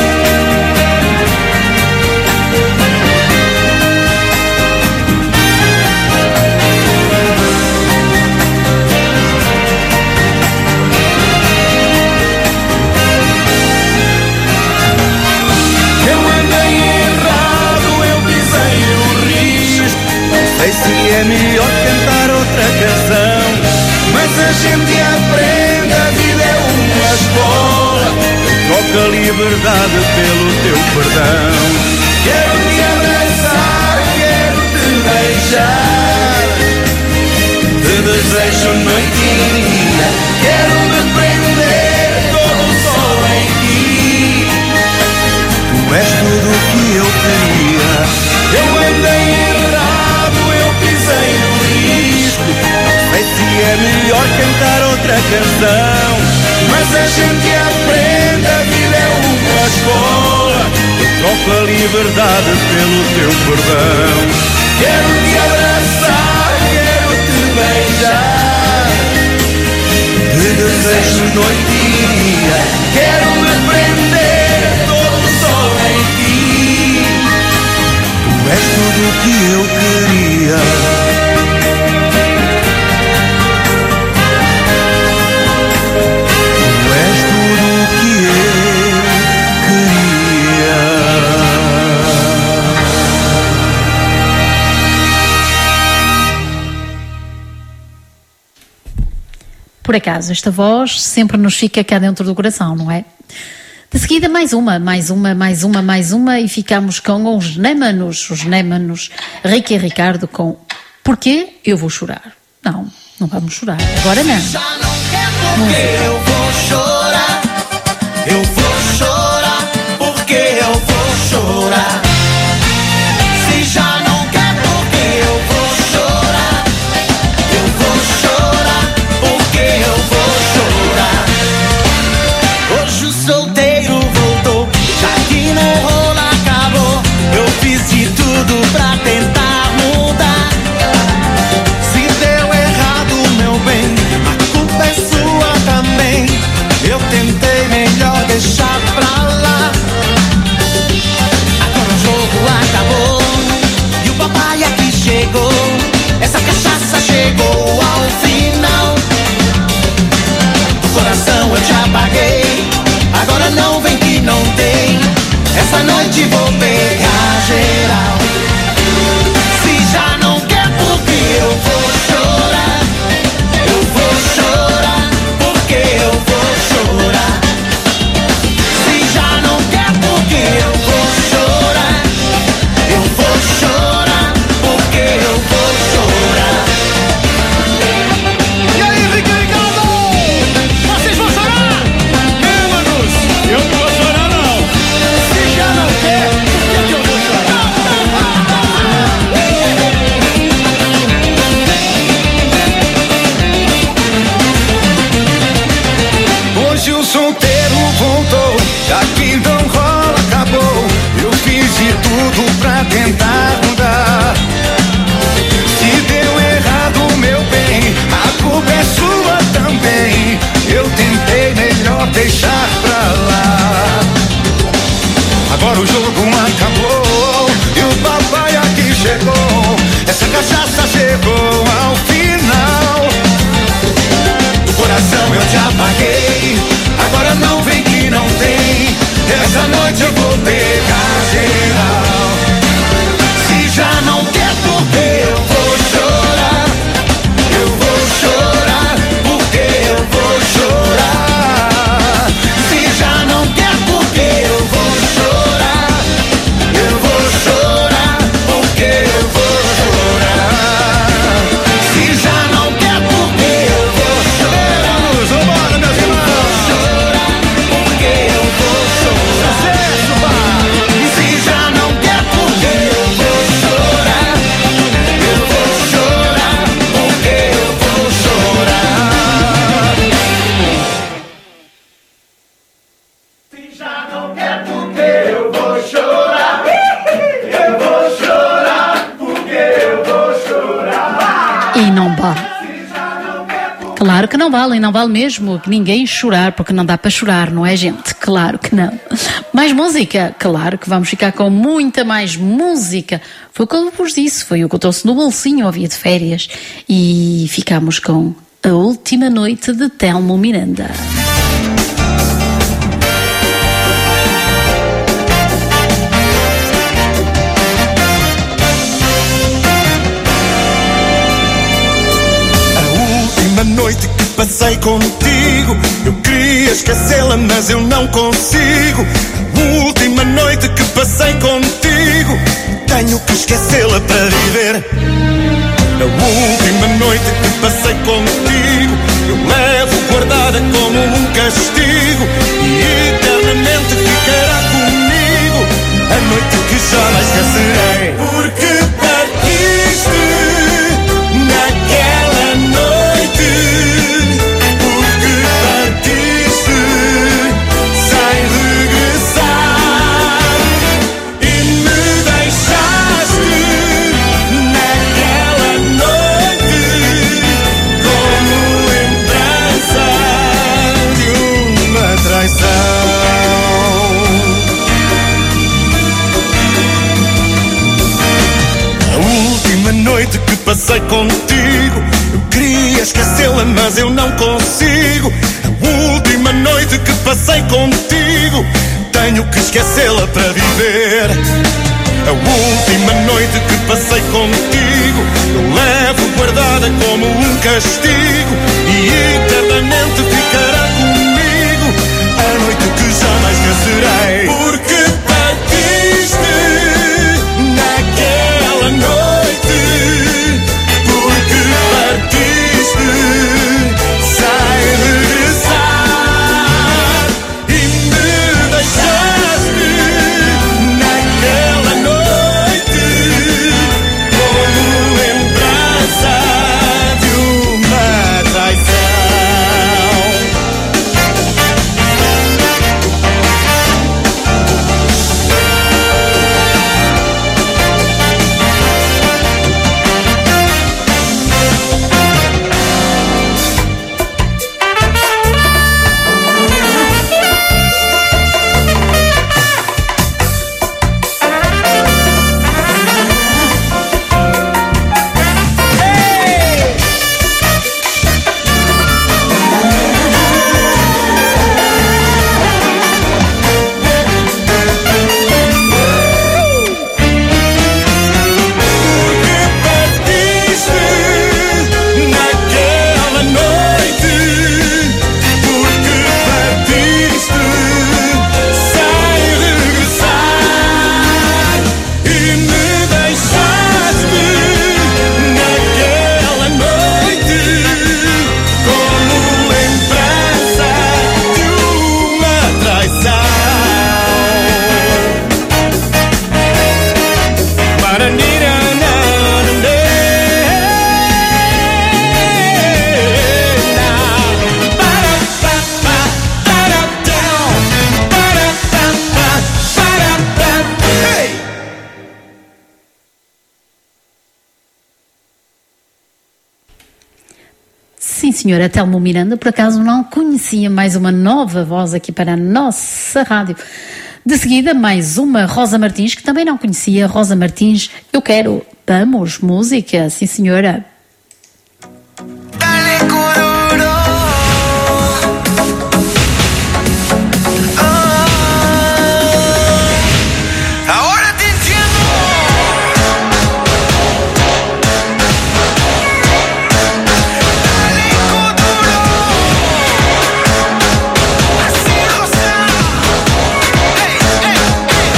Se é melhor cantar outra canção. Mas a gente aprende, a vida é uma escola. Troca a liberdade pelo teu perdão. Quero te abraçar, quero te beijar. Te desejo noite e dia. Quero me prender todo só em ti. Tu és tudo o que eu queria. Eu andei errado, eu pisei no risco. Não sei se é melhor cantar outra canção. Mas a gente aprende, a vida é uma escola. Eu troco a liberdade pelo teu perdão. Quero te abraçar, quero te beijar. Te desejo noite e dia. Quero me prender todo só em ti. Tu és tudo o que eu queria. Por acaso, esta voz sempre nos fica cá dentro do coração, não é? De seguida, mais uma e ficamos com os Némanos. Os Némanos, Ricky e Ricardo com Porquê Eu Vou Chorar? Não vamos chorar. Agora não. Já não quer porque eu vou chorar. Eu vou chorar porque eu vou chorar. Se já não quer porque eu vou chorar. Eu vou chorar porque eu vou chorar. Hoje o solteiro voltou, já que não rola acabou. Eu fiz de tudo pra tentar mudar. Se deu errado, meu bem, a culpa é sua também. Eu tentei melhor deixar pra lá. Agora o jogo acabou e o papai aqui chegou. Essa cachaça chegou ao final. O coração eu te apaguei. Agora não vem que não tem. Essa noite vou pegar geral. Se já não quer porque eu vou chorar. Eu vou chorar porque eu vou chorar. Se já não quer porque eu vou chorar. Eu vou chorar porque eu vou chorar. E aí, Ricky e Ricardo? Vocês vão chorar? Manos, eu não vou chorar não. Se já não quer, por que eu vou chorar? Hoje o solteiro voltou, já que não rola acabou. Eu fiz de tudo pra tentar mudar. Se deu errado, meu bem, a culpa é sua também. Eu tentei melhor deixar pra lá. Claro que não vale, e não vale mesmo que ninguém chorar, porque não dá para chorar, não é, gente? Claro que não. Mais música? Claro que vamos ficar com muita mais música. Foi o que eu vos disse, foi o que eu trouxe no bolsinho ao dia de férias. E ficamos com A Última Noite de Telmo Miranda. A noite que passei contigo, eu queria esquecê-la, mas eu não consigo. A última noite que passei contigo, tenho que esquecê-la para viver. A última noite que passei contigo, eu levo guardada como um castigo, e eternamente ficará comigo a noite que jamais esquecerei. Porque partiste naquela noite, porque partiste sem regressar e me deixaste naquela noite como lembrança de uma traição. A última noite que passei contigo, eu queria esquecê-la, mas eu não consigo. A última noite que passei contigo, tenho que esquecê-la para viver. A última noite que passei contigo, eu levo guardada como um castigo, e eternamente ficará comigo a noite que jamais esquecerei. Porque partiste naquela noite, porque partiste sem regressar e me deixaste naquela noite como lembrança de uma traição. Sim, senhora, Telmo Miranda, por acaso não conhecia mais uma nova voz aqui para a nossa rádio. De seguida, mais uma Rosa Martins, que também não conhecia. Rosa Martins, eu quero. Vamos, música, sim, senhora.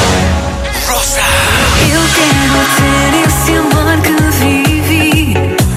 Eu quero ter esse amor que vivi.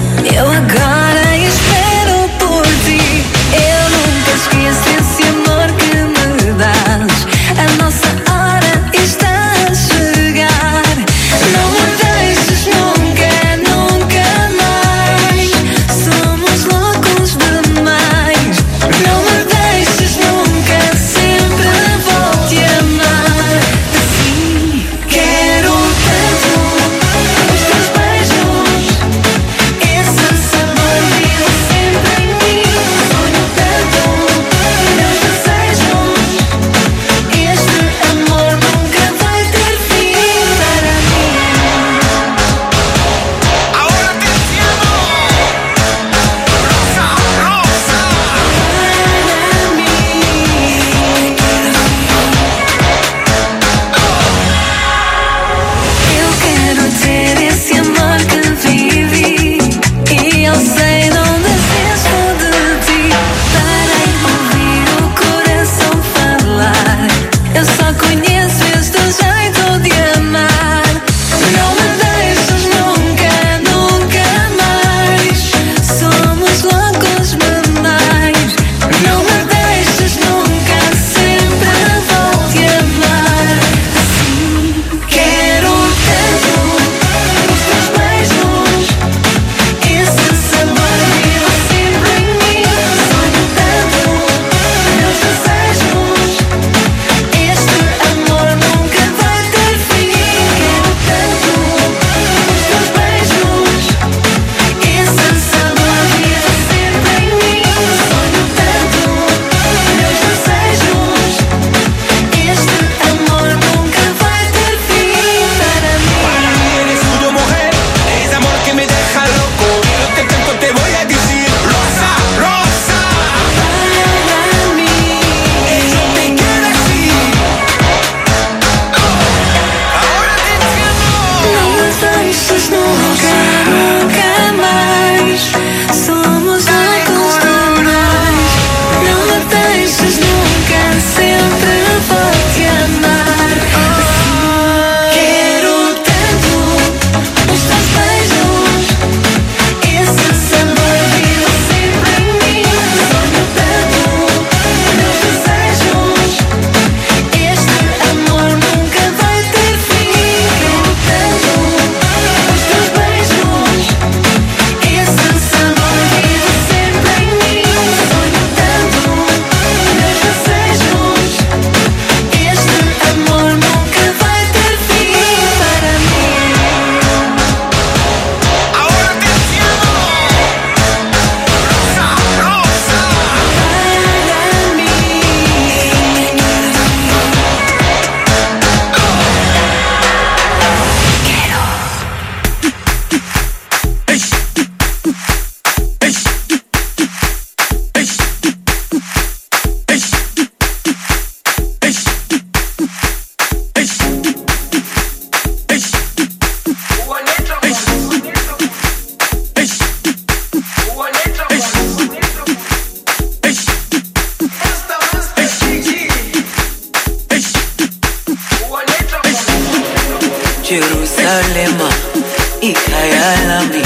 ikayalami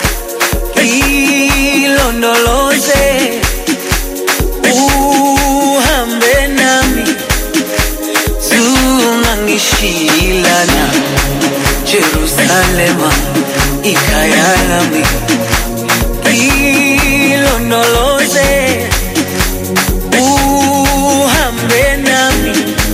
ilondoloze uhambe nami zungangishilana Jerusalema ikayalami ilondoloze uhambe nami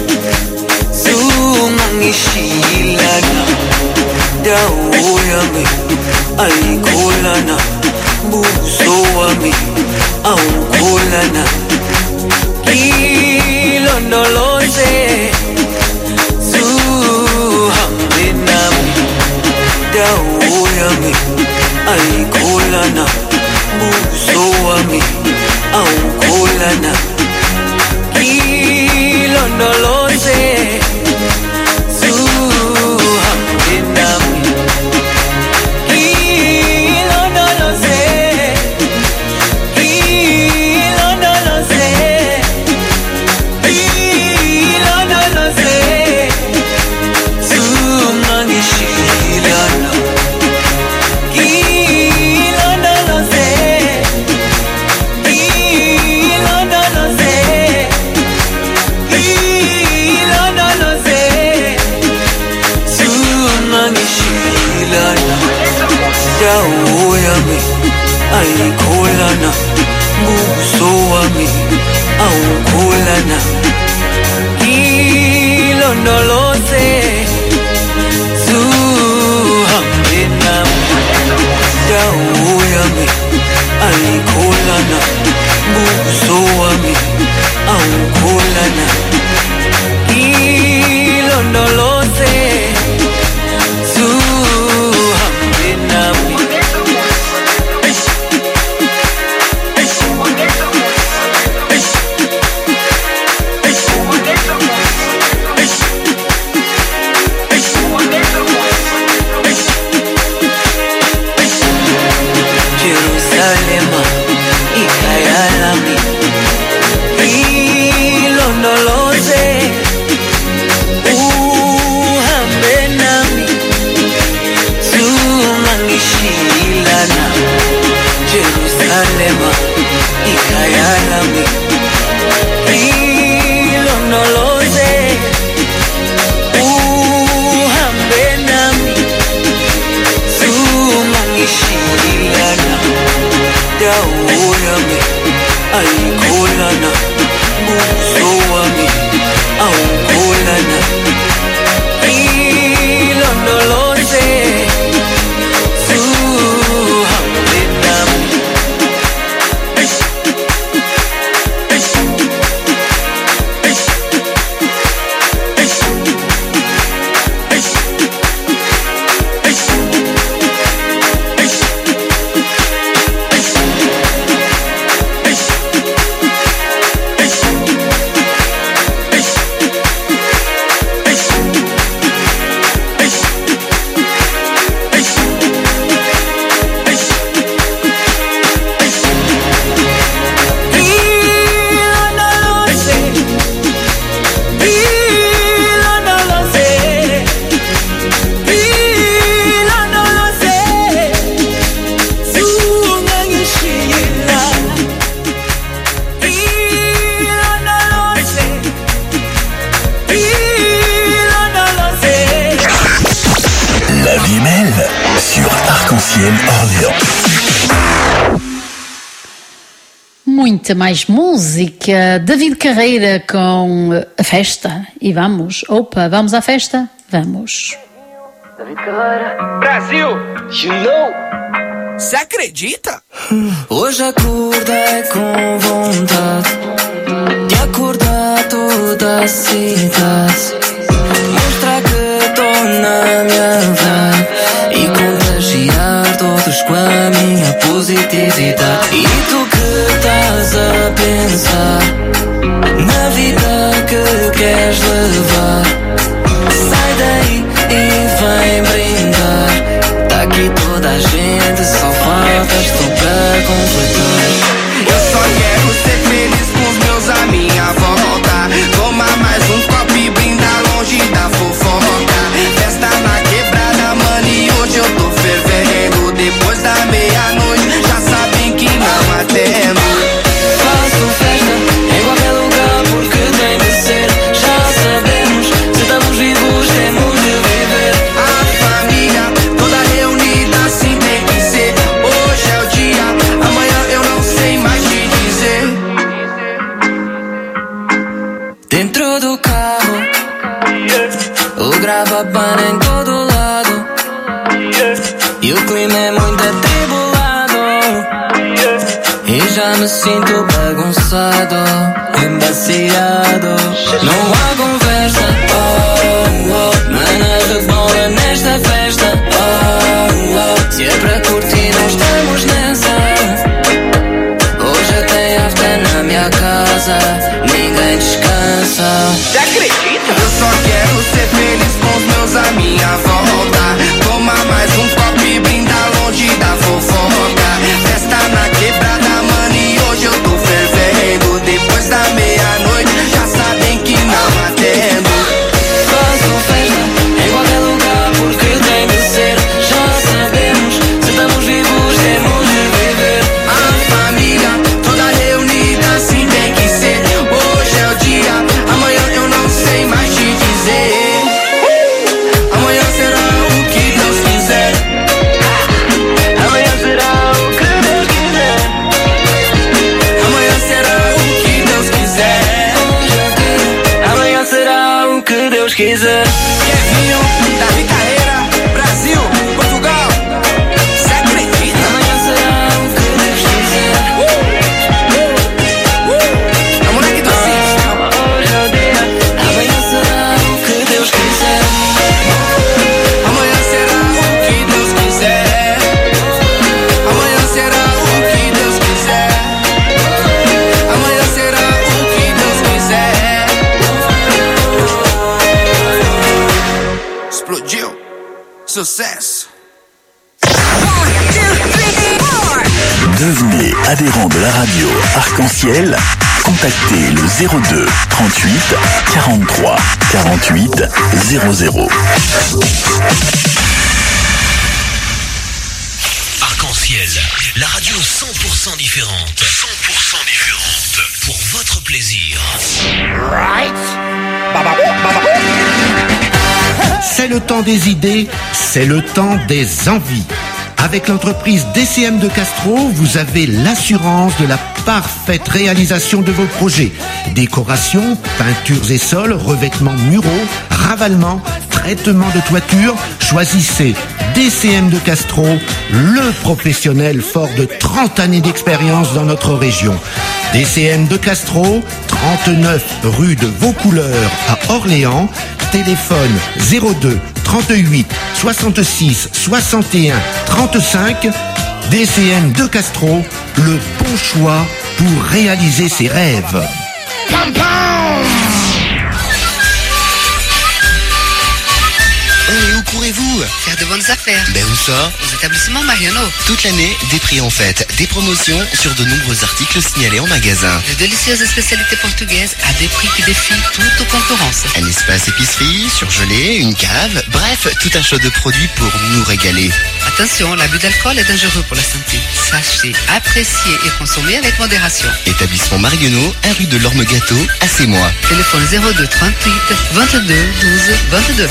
zungangishilana dawo yami ayikholana buso wami awukholana ilondoloze zuhambe nami dawo yami ayikholana buso wami awukholana ilondoloze zuhambe nami dawo yami ayikholana buso wami awukholana ilondoloze zuhambe nami dawo yami ayikholana buso wami awukholana ilondoloze zuhambe nami Jerusalema ikayalami ilondoloze uhambe nami zungangishilana Jerusalema ikayalami ilondoloze uhambe nami zungangishilana dawo yami ayikholana buso wami awukholana ilondoloze zuhambe nami Muita mais música. David Carreira com a festa. E vamos. Opa, vamos à festa? Vamos. David Carreira. Brasil, you know. Você acredita? Hoje acordei com vontade de acordar toda a cidade, mostrar que estou na minha vibe e contagiar todos com a minha positividade. E tu que estás a pensar na vida que queres levar, sai daí e vem brindar. Tá aqui toda a gente, só faltas tu pra completar. Eu só quero ser feliz com os meus, a minha volta. Tomar mais um copo e brindar longe da fofoca. Festa na quebrada, mano, e hoje eu tô feliz. clima é muito atribulado e já me sinto bagunçado, embaciado. Não há conversa, mana de bola nesta festa, se é para curtir não estamos nessa. Hoje até after na minha casa, ninguém descansa. Já acredita? Eu só quero ser feliz com os meus à minha volta. Tomar mais um copo e brindar longe da fofoca. Festa na quebrada, mano, e hoje eu tô fervendo. Depois da meia-noite, já sabem que não atendo. Faço festa em qualquer lugar porque tem de ser. Já sabemos, se estamos vivos temos de viver. A família toda reunida, assim tem que ser. Hoje é o dia, amanhã eu não sei mais te dizer. Amanhã será o que Deus quiser. Amanhã será o que Deus quiser. Amanhã será o que Deus quiser. Amanhã será o que Deus quiser. Kevinho, Davi Carreira, Brasil, Portugal. Cê acredita? Amanhã será o que Deus quiser. É o moleque do sistema. Hoje é o dia. Amanhã será o que Deus quiser. Amanhã será o que Deus quiser. Amanhã será o que Deus quiser. Amanhã será o que Deus quiser. Explodiu. Sucesso. Devenez adhérent de la radio Arc-en-Ciel. Contactez le 02 38 43 48 00. Arc-en-Ciel, la radio 100% différente. 100% différente. Pour votre plaisir. C'est le temps des idées, c'est le temps des envies. Avec l'entreprise DCM de Castro, vous avez l'assurance de la parfaite réalisation de vos projets. Décoration, peintures et sols, revêtements muraux, ravalement, traitement de toiture. Choisissez DCM de Castro, le professionnel fort de 30 années d'expérience dans notre région. DCM de Castro, 39 rue de Vaucouleurs à Orléans. Téléphone 02 38 66 61 35. DCM de Castro, le bon choix pour réaliser ses rêves. Et où courez-vous? Faire de bonnes affaires. Ben où ça? Aux établissements Mariano. Toute l'année, des prix en fête, des promotions sur de nombreux articles signalés en magasin. De délicieuses spécialités portugaises à des prix qui défient toute concurrence. Un espace épicerie, surgelé, une cave, bref, tout un choix de produits pour nous régaler. Attention, l'abus d'alcool est dangereux pour la santé. Sachez apprécier et consommer avec modération. Établissement Marionneau, 1 rue de l'Orme-Gâteau, à Sémois. Téléphone 02 38 22 12 22.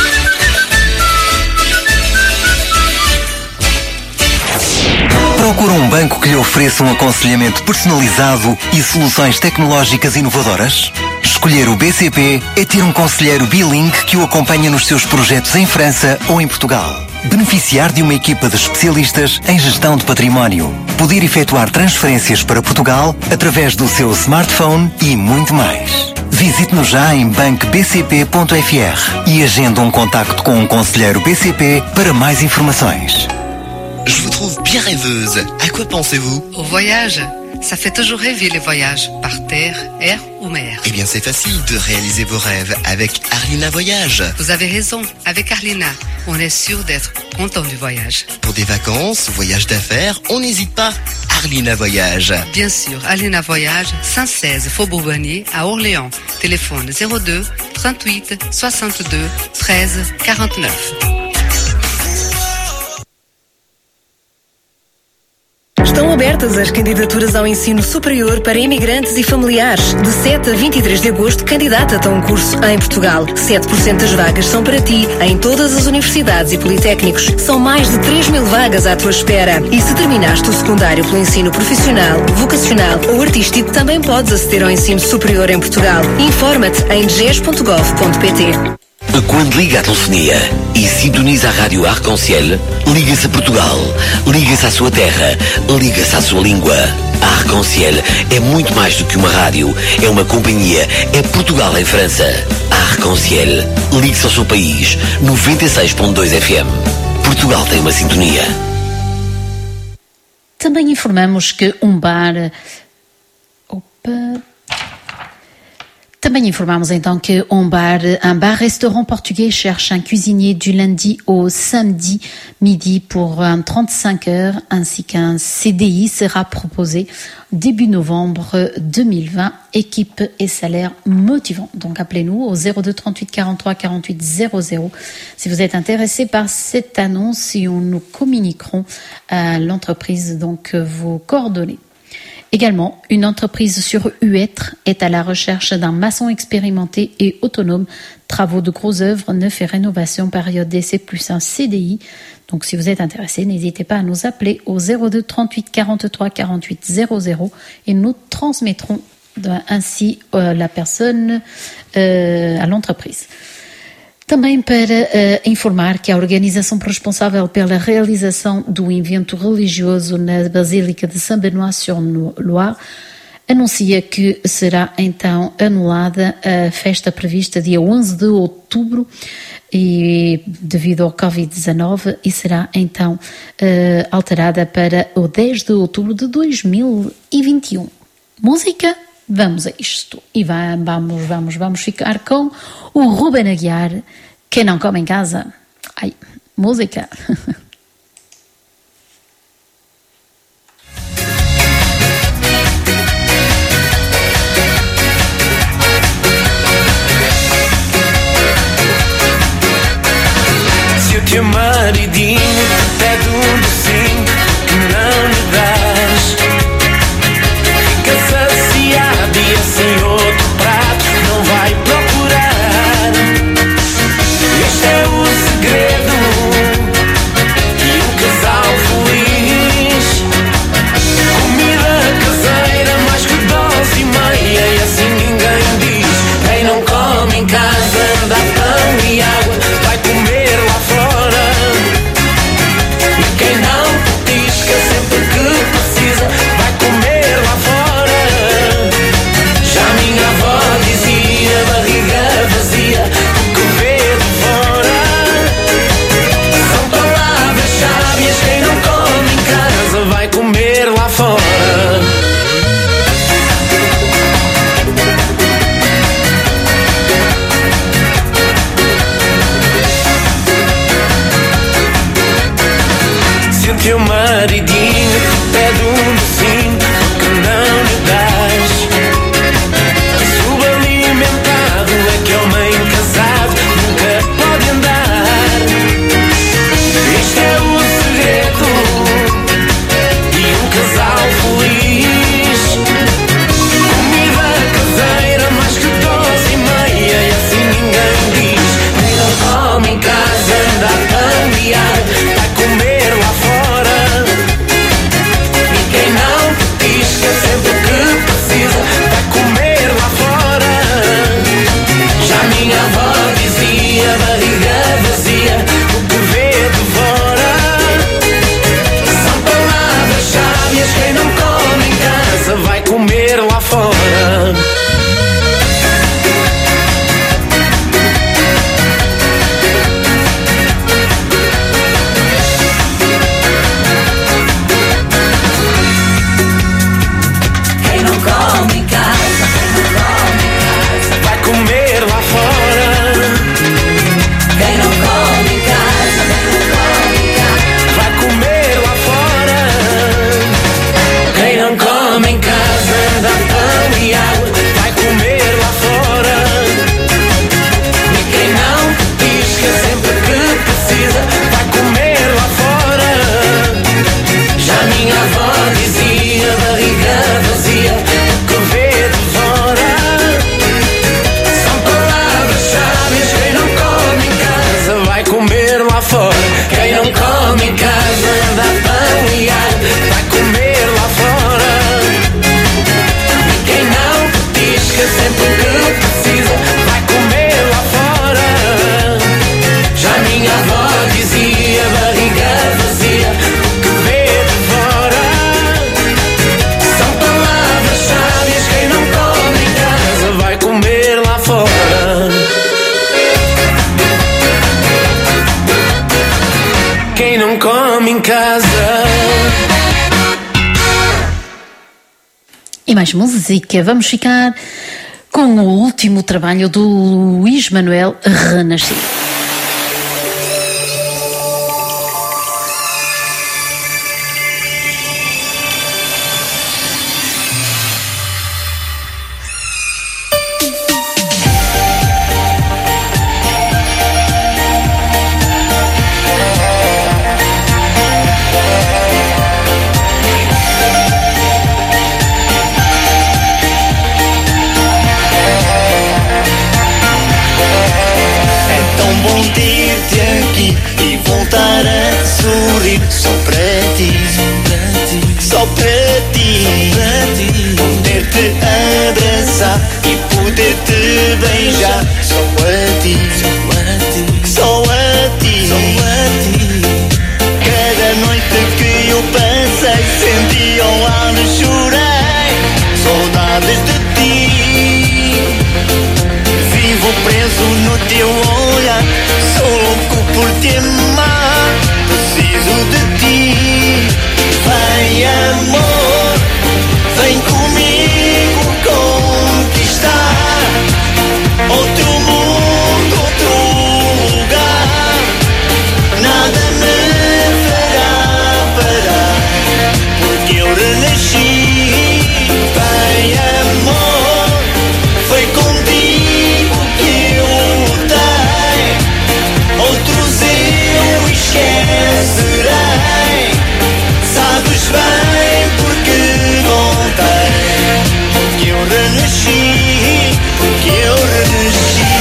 Procura um banco que lhe ofereça um aconselhamento personalizado e soluções tecnológicas inovadoras? Escolher o BCP é ter um conselheiro bilingue que o acompanha nos seus projetos em França ou em Portugal. Beneficiar de uma equipa de especialistas em gestão de património. Poder efetuar transferências para Portugal através do seu smartphone e muito mais. Visite-nos já em bancobcp.fr e agende um contacto com um conselheiro BCP para mais informações. Je vous trouve bien rêveuse. À quoi pensez-vous? Au voyage. Ça fait toujours rêver les voyages, par terre, air ou mer. Eh bien, c'est facile de réaliser vos rêves avec Arlina Voyage. Vous avez raison, avec Arlina, on est sûr d'être content du voyage. Pour des vacances, voyages d'affaires, on n'hésite pas. Arlina Voyage. Bien sûr, Arlina Voyage, 116 Faubourg Bonnier à Orléans. Téléphone 02 38 62 13 49. Estão abertas as candidaturas ao ensino superior para imigrantes e familiares. De 7 a 23 de agosto, candidata-te a um curso em Portugal. 7% das vagas são para ti, em todas as universidades e politécnicos. São mais de 3.000 vagas à tua espera. E se terminaste o secundário pelo ensino profissional, vocacional ou artístico, também podes aceder ao ensino superior em Portugal. Informa-te em ges.gov.pt. Quando liga a telefonia e sintoniza a rádio Arc-en-Ciel, liga-se a Portugal, liga-se à sua terra, liga-se à sua língua. A Arc-en-Ciel é muito mais do que uma rádio, é uma companhia, é Portugal em França. A Arc-en-Ciel, ligue-se ao seu país, 96.2 FM. Portugal tem uma sintonia. Também informamos que um bar... Também informamos então que un bar-restaurant portugais cherche un cuisinier du lundi au samedi midi pour 35 heures, ainsi qu'un CDI sera proposé début novembre 2020, équipe et salaire motivant. Donc appelez-nous au 02 38 43 48 00 si vous êtes intéressé par cette annonce et nous communiquerons à l'entreprise donc vos coordonnées. Également, une entreprise sur Huêtre est à la recherche d'un maçon expérimenté et autonome. Travaux de gros œuvres, neuf et rénovation, période d'essai plus un CDI. Donc si vous êtes intéressé, n'hésitez pas à nous appeler au 02 38 43 48 00 et nous transmettrons ainsi la personne à l'entreprise. Também para informar que a organização responsável pela realização do evento religioso na Basílica de Saint-Benoît-sur-Loire anuncia que será então anulada a festa prevista dia 11 de outubro e devido ao Covid-19 e será então alterada para o 10 de outubro de 2021. Música? Vamos a isto. E vamos ficar com o Ruben Aguiar, Quem Não Come em Casa. Ai, música. Se o teu maridinho pede docinho que não lhe dás, fica saciado e assim outro prato não vai procurar. Este é o segredo de um casal feliz. Comida caseira mais que dose e meia e assim ninguém diz. Quem não come em casa dá pão e água, vai comer lá fora. E quem não petisca sempre que precisa vai comer lá fora. Já minha avó dizia, barriga vazia, o que vê de fora. São palavras sábias, quem não come em casa vai comer lá fora. Se o teu maridinho pede docinho que não lhe dás, subalimentado é que homem casado nunca pode andar. Isto é o segredo de um casal feliz. Comida caseira mais que dose e meia e assim ninguém diz. Quem não come em casa dá pão e água, vai comer lá fora. E come em casa. E mais música, vamos ficar com o último trabalho do Luís Manuel Renascido. Só para ti, só para ti, poder-te abraçar e poder-te beijar. Só a ti, só a ti. Cada noite que eu passei senti ao lado e chorei. Saudades de ti, vivo preso no teu olhar. Sou louco por te amar, preciso de ti. Vem amor, vem comigo conquistar outro mundo, outro lugar. Nada me fará parar, porque eu renasci. Vem amor, foi contigo que eu lutei. Outros eu esquecerei. Sabes bem porque voltei, porque eu renasci, porque eu renasci.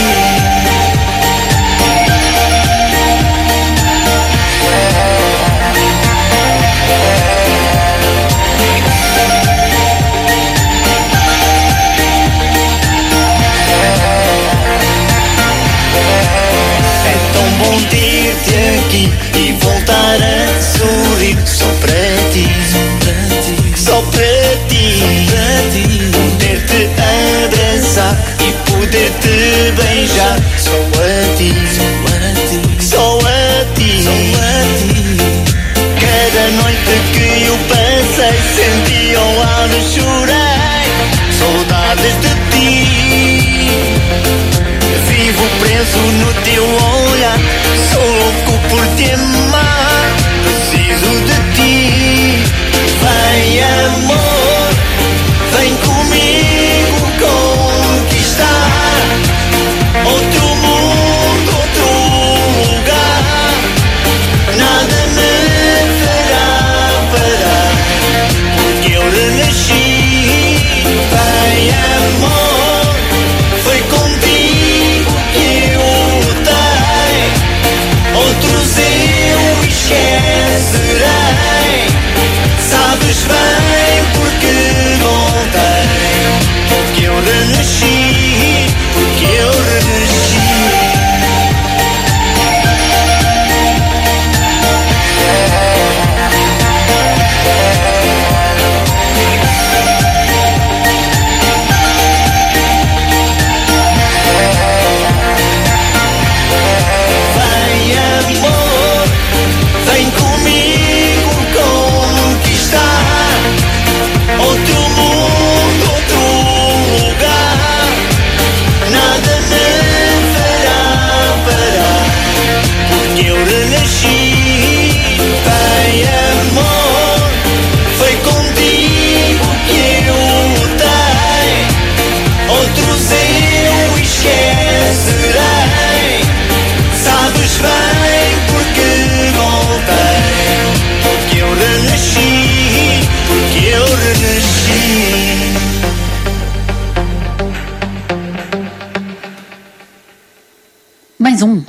É tão bom ter-te aqui e voltar a sorrir. Só para ti, só para ti, poder-te abraçar e poder-te beijar. Só a ti, só a ti. Cada noite que eu passei senti ao lado e chorei. Saudades de ti, vivo preso no teu olhar. Sou louco por te amar, preciso de ti. Vem amor, vem comigo conquistar outro mundo, outro lugar. Nada me fará parar, porque eu renasci. Vem amor, foi contigo que eu lutei. Outros eu esquecerei. Sabes bem porque voltei, porque eu renasci, porque eu renasci. Vem amor, vem comigo conquistar outro mundo, outro lugar. Nada me fará parar, porque eu renasci. Vem amor, foi contigo que eu lutei. Outros eu esquecerei. Sabes bem porque voltei, porque eu renasci, porque eu renasci. Mais um.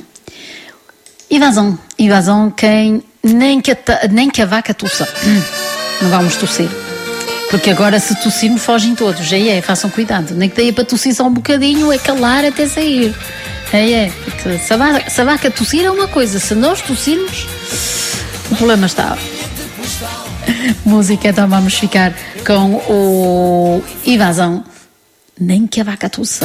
Evasão, quem nem que a vaca tussa. Não vamos tossir. Porque agora se tossirmos fogem todos. Façam cuidado. Nem que daí para tossir só um bocadinho, é calar até sair. Porque se a vaca tossir é uma coisa, se nós tossirmos, o problema está. Música, então vamos ficar com o Evasão, nem que a vaca tussa.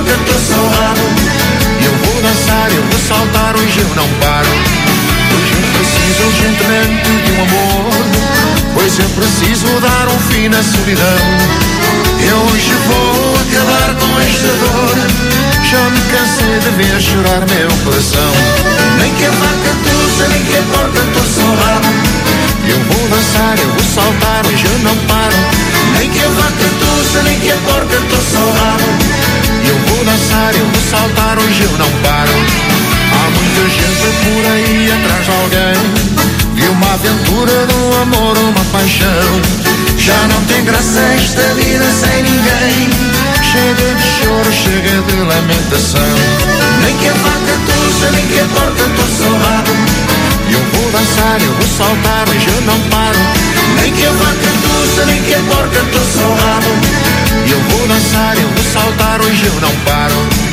porca, tô só rabo. Eu vou dançar, eu vou saltar, hoje eu não paro. Hoje eu preciso urgentemente de um amor, pois eu preciso dar um fim na solidão. Eu hoje vou acabar com esta dor, já me cansei de ver chorar meu coração. Nem que a vaca tussa, nem que a porca tussa o rabo. Eu vou dançar, eu vou saltar, hoje eu não paro. Nem que a vaca tussa, nem que a porca tussa o rabo. Eu vou dançar, eu vou saltar, hoje eu não paro. Há muita gente por aí atrás de alguém, de uma aventura, de um amor, uma paixão. Já não tem graça esta vida sem ninguém. Chega de choro, chega de lamentação. Nem que a vaca tussa, nem que a porca tussa o rabo. Eu vou dançar, eu vou saltar, hoje eu não paro. Nem que a vaca tussa, nem que a porca tussa o rabo. Eu vou dançar, eu vou saltar, hoje eu não paro.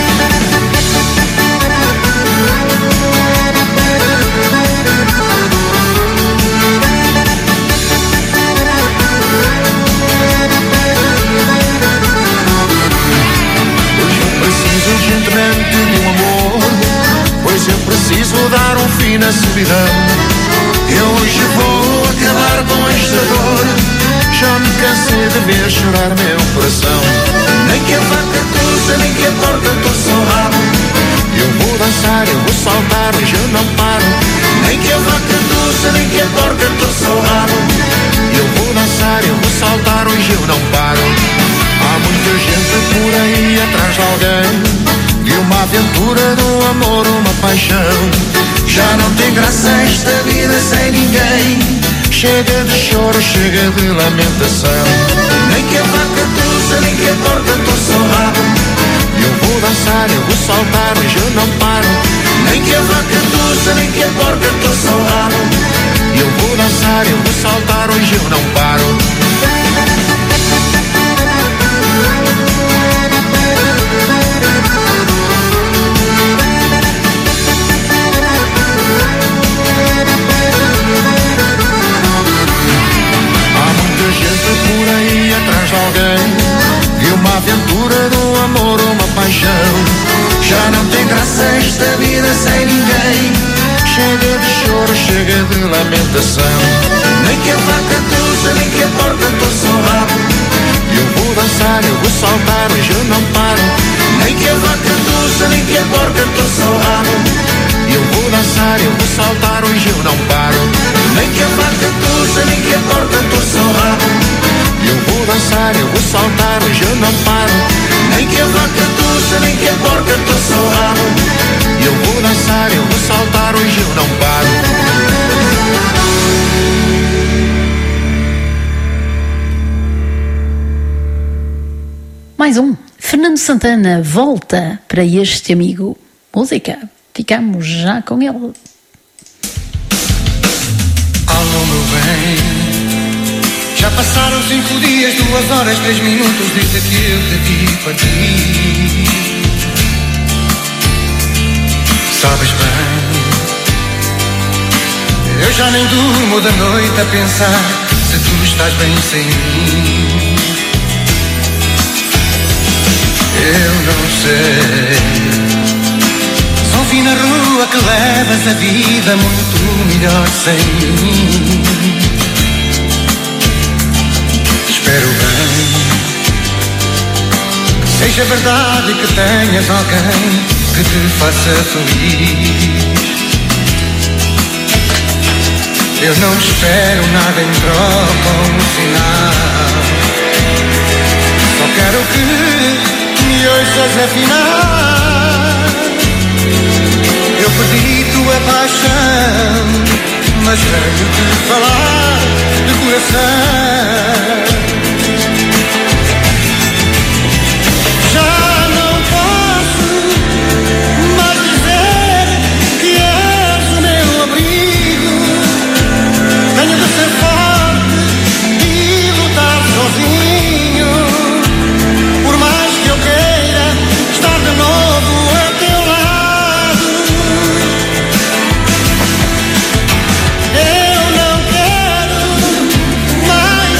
Urgentemente de um amor, pois eu preciso dar um fim na solidão. Eu hoje vou acabar com esta dor, já me cansei de ver chorar meu coração. Nem que a vaca tussa, nem que a porca tussa o rabo. Eu vou dançar, eu vou saltar, hoje eu não paro. Nem que a vaca tussa, nem que a porca tussa o rabo. Eu vou dançar, eu vou saltar, hoje eu não paro. Há muita gente por aí atrás de alguém, de uma aventura, de um amor, uma paixão. Já não tem graça esta vida sem ninguém. Chega de choro, chega de lamentação. Nem que a vaca tussa, nem que a porca tussa o rabo. Eu vou dançar, eu vou saltar, hoje eu não paro. Nem que a vaca tussa, nem que a porca tussa o rabo. Eu vou dançar, eu vou saltar, hoje eu não paro. Por aí atrás de alguém, de uma aventura, de um amor, uma paixão. Já não tem graça esta vida sem ninguém. Chega de choro, chega de lamentação. Nem que a vaca tussa, nem que a porca tussa o rabo. Eu vou dançar, eu vou saltar, hoje eu não paro. Nem que a vaca tussa, nem que a porca tussa o rabo. Eu vou dançar, eu vou saltar, hoje eu não paro. Nem que a vaca tussa, nem que a porca tussa o rabo. Eu vou dançar, eu vou saltar, hoje eu não paro. Nem que a vaca tussa, nem que a porca tussa o rabo. Eu vou dançar, eu vou saltar, hoje eu não paro. Mais um. Fernando Santana volta para este amigo. Música. Ficamos já com ele. Alô, meu bem. Já passaram 5 dias, 2 horas, 3 minutos desde que eu te vi partir. Sabes bem, eu já nem durmo da noite a pensar se tu estás bem sem mim. Eu não sei, só vi na rua que levas a vida muito melhor sem mim. Espero bem que seja verdade que tenhas alguém que te faça feliz. Eu não espero nada em troca ou no final. Só quero que me ouças afinar. Eu pedi tua paixão, mas venho te falar de coração. Já não posso mais dizer que és o meu abrigo. Tenho de ser forte e lutar sozinho. Por mais que eu queira estar de novo a teu lado, eu não quero mais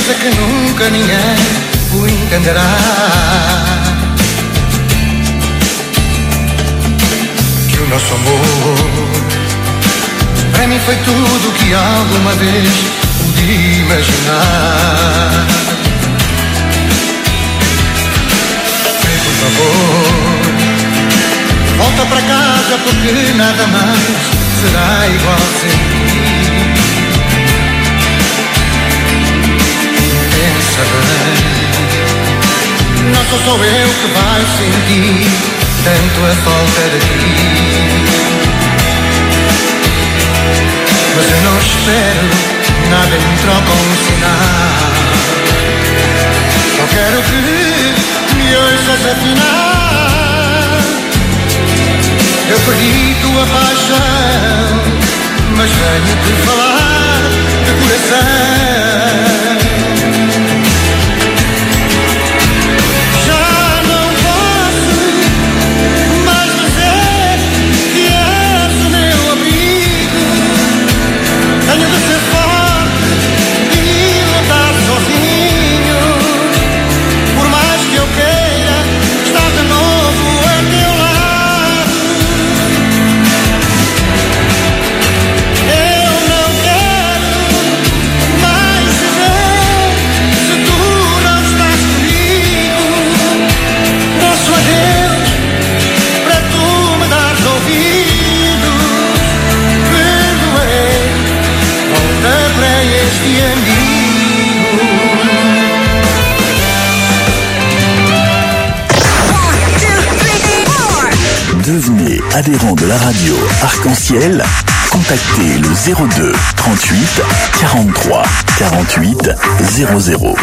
coisa que nunca ninguém o entenderá. Que o nosso amor para mim foi tudo que alguma vez pude imaginar. Por favor, volta para casa porque nada mais será igual sem ti. Pensa bem, não sou só eu que vai sentir tanto a falta de ti. Mas eu não espero nada em troca ou um sinal. Só quero que me ouças afinar. Eu perdi tua paixão, mas venho te falar de coração. Já não posso mais dizer que és o meu abrigo. Tenho de ser forte e lutar sozinho. Por mais que eu queira estar de novo a teu lado, eu não quero mais viver se tu não estás comigo. Peço a Deus para tu me dares ouvidos. Perdoei, volta para este amigo. Devenez adhérent de la radio Arc-en-Ciel. Contactez le 02 38 43 48 00.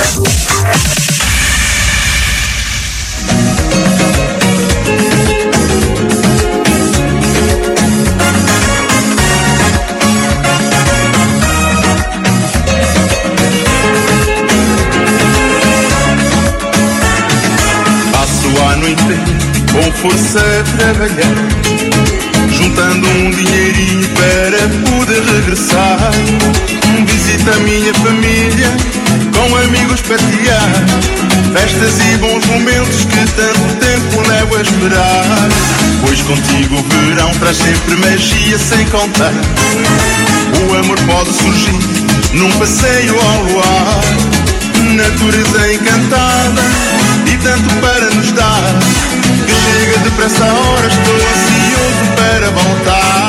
Passo o ano inteiro com força a trabalhar, juntando um dinheirinho para poder regressar. Visita a minha família, com amigos partilhar, festas e bons momentos que tanto tempo levo a esperar. Pois contigo o verão traz sempre magia sem contar. O amor pode surgir num passeio ao luar, natureza encantada e tanto para nos dar, que chega depressa a hora, estou ansioso para voltar.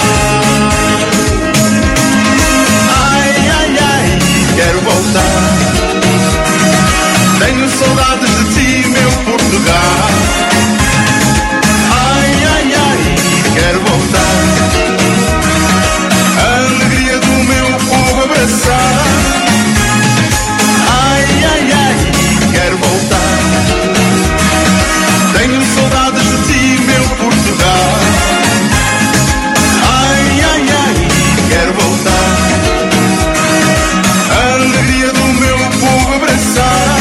Ai, ai, ai, quero voltar. Tenho saudades de ti, meu Portugal. Ai, ai, ai, quero voltar. A alegria do meu povo abraçar. Ai, ai, ai, quero voltar. Tenho saudades de ti, meu Portugal. Ai, ai, ai, quero voltar. A alegria do meu povo abraçar.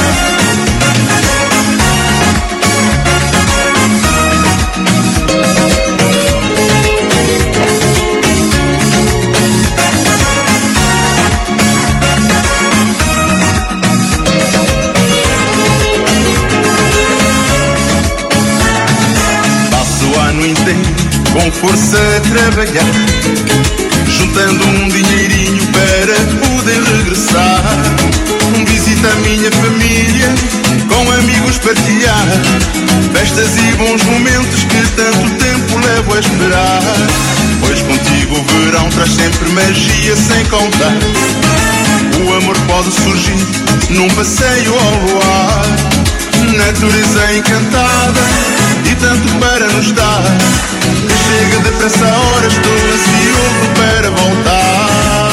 Com força a trabalhar, juntando um dinheirinho para poder regressar. Visita a minha família, com amigos partilhar, festas e bons momentos que tanto tempo levo a esperar. Pois contigo o verão traz sempre magia sem contar. O amor pode surgir num passeio ao luar, natureza encantada e tanto para nos dar, que chega depressa a hora, estou ansioso para voltar.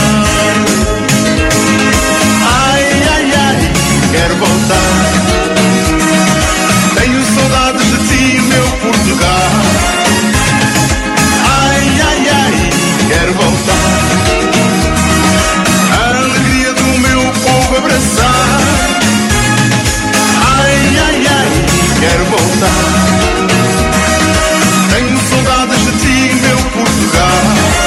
Ai, ai, ai, quero voltar. Tenho saudades de ti, meu Portugal. Ai, ai, ai, quero voltar. A alegria do meu povo abraçar. Ai, ai, ai, quero voltar. Tenho saudades de ti, meu Portugal.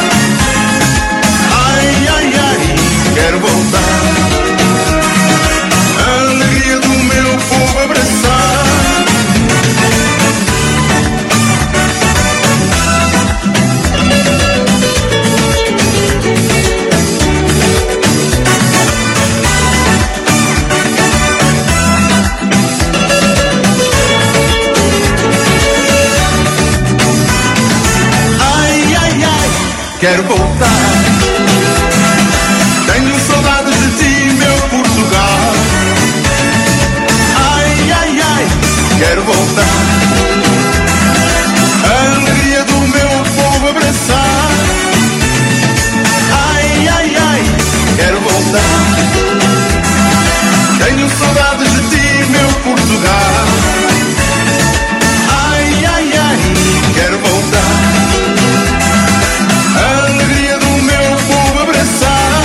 quero voltar. Tenho saudades de ti, meu Portugal. Ai, ai, ai, quero voltar. A alegria do meu povo abraçar. Ai, ai, ai, quero voltar. Tenho saudades de ti, meu Portugal. Ai, ai, ai, quero voltar. A alegria do meu povo abraçar.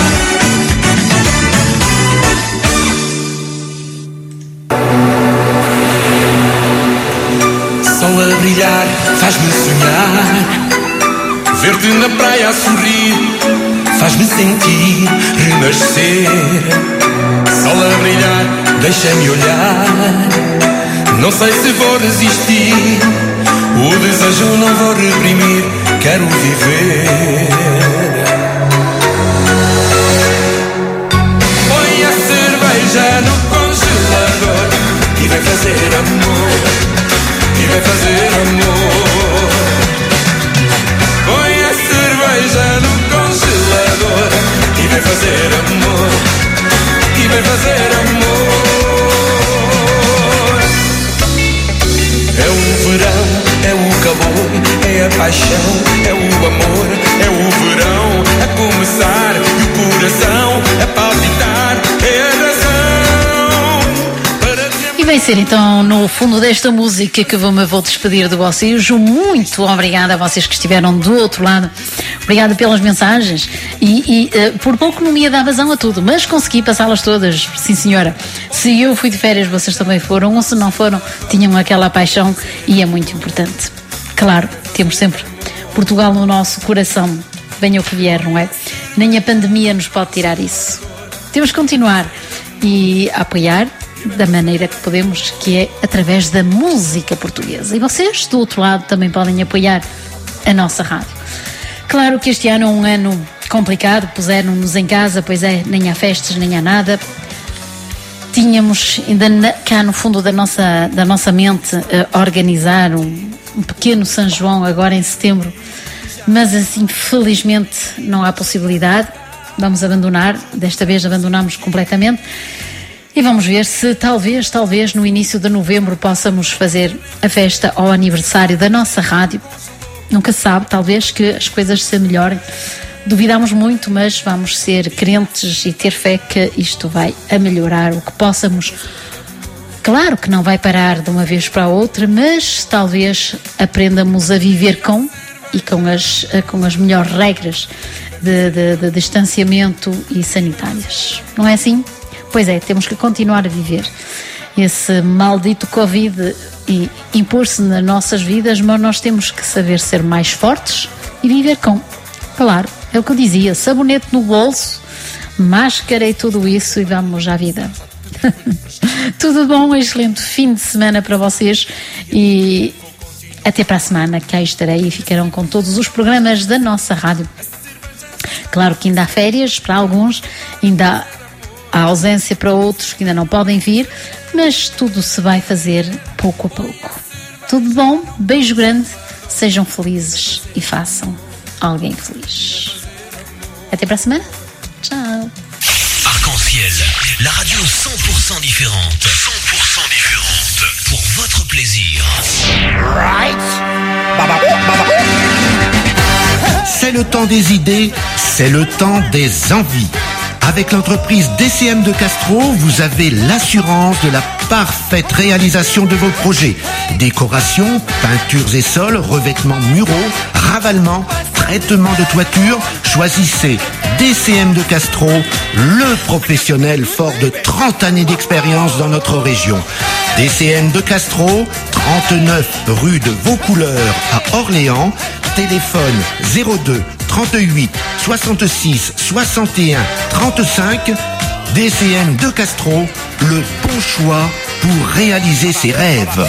Sol a brilhar faz-me sonhar. Ver-te na praia a sorrir faz-me sentir renascer. Sol a brilhar, deixa-me olhar. Não sei se vou resistir. O desejo não vou reprimir. Quero viver. Põe a cerveja no congelador e vai fazer amor. E vai fazer amor. Põe a cerveja no congelador e vai fazer amor. E vai fazer amor. É o verão, é o calor, é a paixão, é o amor, é o verão a começar e o coração a palpitar, é a razão para... E vai ser então no fundo desta música que eu me vou despedir de vocês. Muito obrigada a vocês que estiveram do outro lado. Obrigada pelas mensagens e por pouco não me ia dar vazão a tudo, mas consegui passá-las todas, sim senhora. Se eu fui de férias, vocês também foram, ou se não foram, tinham aquela paixão e é muito importante. Claro, temos sempre Portugal no nosso coração, venha o que vier, não é? Nem a pandemia nos pode tirar isso. Temos que continuar e apoiar da maneira que podemos, que é através da música portuguesa. E vocês, do outro lado, também podem apoiar a nossa rádio. Claro que este ano é um ano complicado, puseram-nos em casa, pois é, nem há festas, nem há nada. Tínhamos ainda cá no fundo da nossa mente organizar um pequeno São João agora em setembro, mas assim, felizmente, não há possibilidade. Vamos abandonar, desta vez abandonamos completamente. E vamos ver se talvez no início de novembro possamos fazer a festa ao aniversário da nossa rádio. Nunca se sabe, talvez que as coisas se melhorem. Duvidamos muito, mas vamos ser crentes e ter fé que isto vai a melhorar o que possamos. Claro que não vai parar de uma vez para a outra, mas talvez aprendamos a viver com as melhores regras de distanciamento e sanitárias. Não é assim? Pois é, temos que continuar a viver. Esse maldito Covid impor-se nas nossas vidas, mas nós temos que saber ser mais fortes e viver com. Claro, é o que eu dizia, sabonete no bolso, máscara e tudo isso e vamos à vida. Tudo bom, excelente fim de semana para vocês e até para a semana, cá estarei e ficarão com todos os programas da nossa rádio. Claro que ainda há férias para alguns, ainda há ausência para outros que ainda não podem vir, mas tudo se vai fazer pouco a pouco. Tudo bom? Beijo grande, sejam felizes e façam alguém feliz. Até para a semana. Tchau. Arc-en-ciel, la radio 100% différente. 100% différente. Pour votre plaisir. Right. C'est le temps des idées, c'est le temps des envies. Avec l'entreprise DCM de Castro, vous avez l'assurance de la parfaite réalisation de vos projets. Décoration, peintures et sols, revêtements muraux, ravalement, traitement de toiture. Choisissez DCM de Castro, le professionnel fort de 30 années d'expérience dans notre région. DCM de Castro, 39 rue de Vaucouleurs à Orléans. Téléphone 02 38 66 61 35. DCM de Castro, le bon choix pour réaliser ses rêves.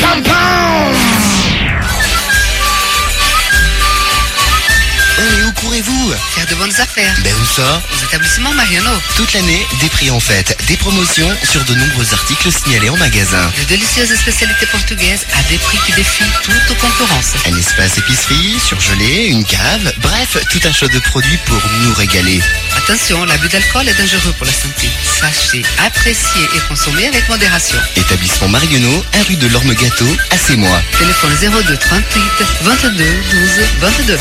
On est au courant et vous? Faire de bonnes affaires. Ben où ça? Aux établissements Mariano. Toute l'année, des prix en fête, des promotions sur de nombreux articles signalés en magasin. De délicieuses spécialités portugaises à des prix qui défient toute concurrence. Un espace épicerie, surgelé, une cave, bref, tout un choix de produits pour nous régaler. Attention, l'abus d'alcool est dangereux pour la santé. Sachez, apprécier et consommer avec modération. Établissement Marionneau, 1 rue de l'Orme-Gâteau, à Sémois. Téléphone 02 38 22 12 22.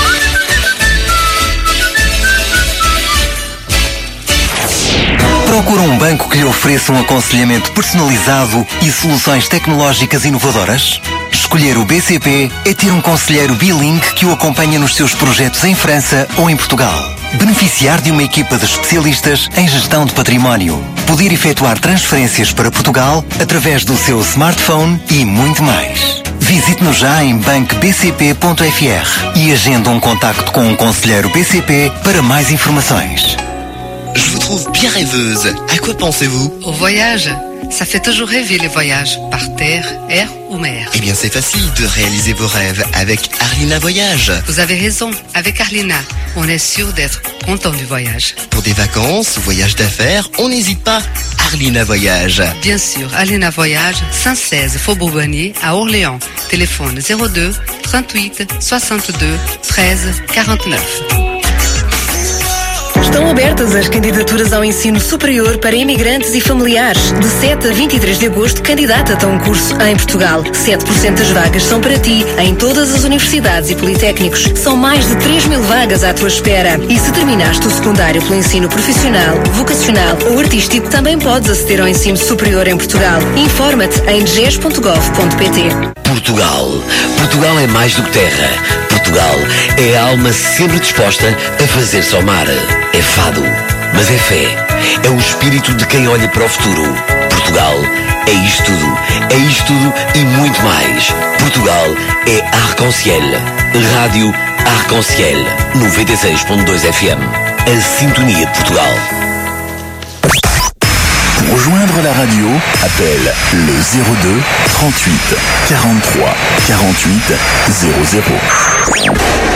Procura banco que lhe ofereça aconselhamento personalizado e soluções tecnológicas inovadoras? Escolher o BCP é ter conselheiro bilingue que o acompanha nos seus projetos em França ou em Portugal. Beneficiar de uma equipa de especialistas em gestão de património. Poder efetuar transferências para Portugal através do seu smartphone e muito mais. Visite-nos já em bancobcp.fr e agende contacto com conselheiro BCP para mais informações. Je vous trouve bien rêveuse. À quoi pensez-vous? Au voyage. Ça fait toujours rêver les voyages, par terre, air ou mer. Eh bien, c'est facile de réaliser vos rêves avec Arlina Voyage. Vous avez raison, avec Arlina, on est sûr d'être content du voyage. Pour des vacances, voyages d'affaires, on n'hésite pas. Arlina Voyage. Bien sûr, Arlina Voyage, 116 Faubourg Bonnier, à Orléans. Téléphone 02 38 62 13 49. Estão abertas as candidaturas ao ensino superior para imigrantes e familiares. De 7 a 23 de agosto, candidata-te a um curso em Portugal. 7% das vagas são para ti, em todas as universidades e politécnicos. São mais de 3.000 vagas à tua espera. E se terminaste o secundário pelo ensino profissional, vocacional ou artístico, também podes aceder ao ensino superior em Portugal. Informa-te em dges.gov.pt. Portugal. Portugal é mais do que terra. Portugal é a alma sempre disposta a fazer-se ao mar. É fado, mas é fé. É o espírito de quem olha para o futuro. Portugal é isto tudo. É isto tudo e muito mais. Portugal é Arc-en-Ciel. Rádio Arc-en-Ciel. 96.2 FM. A sintonia de Portugal. Pour rejoindre la radio, appelle le 02 38 43 48 00.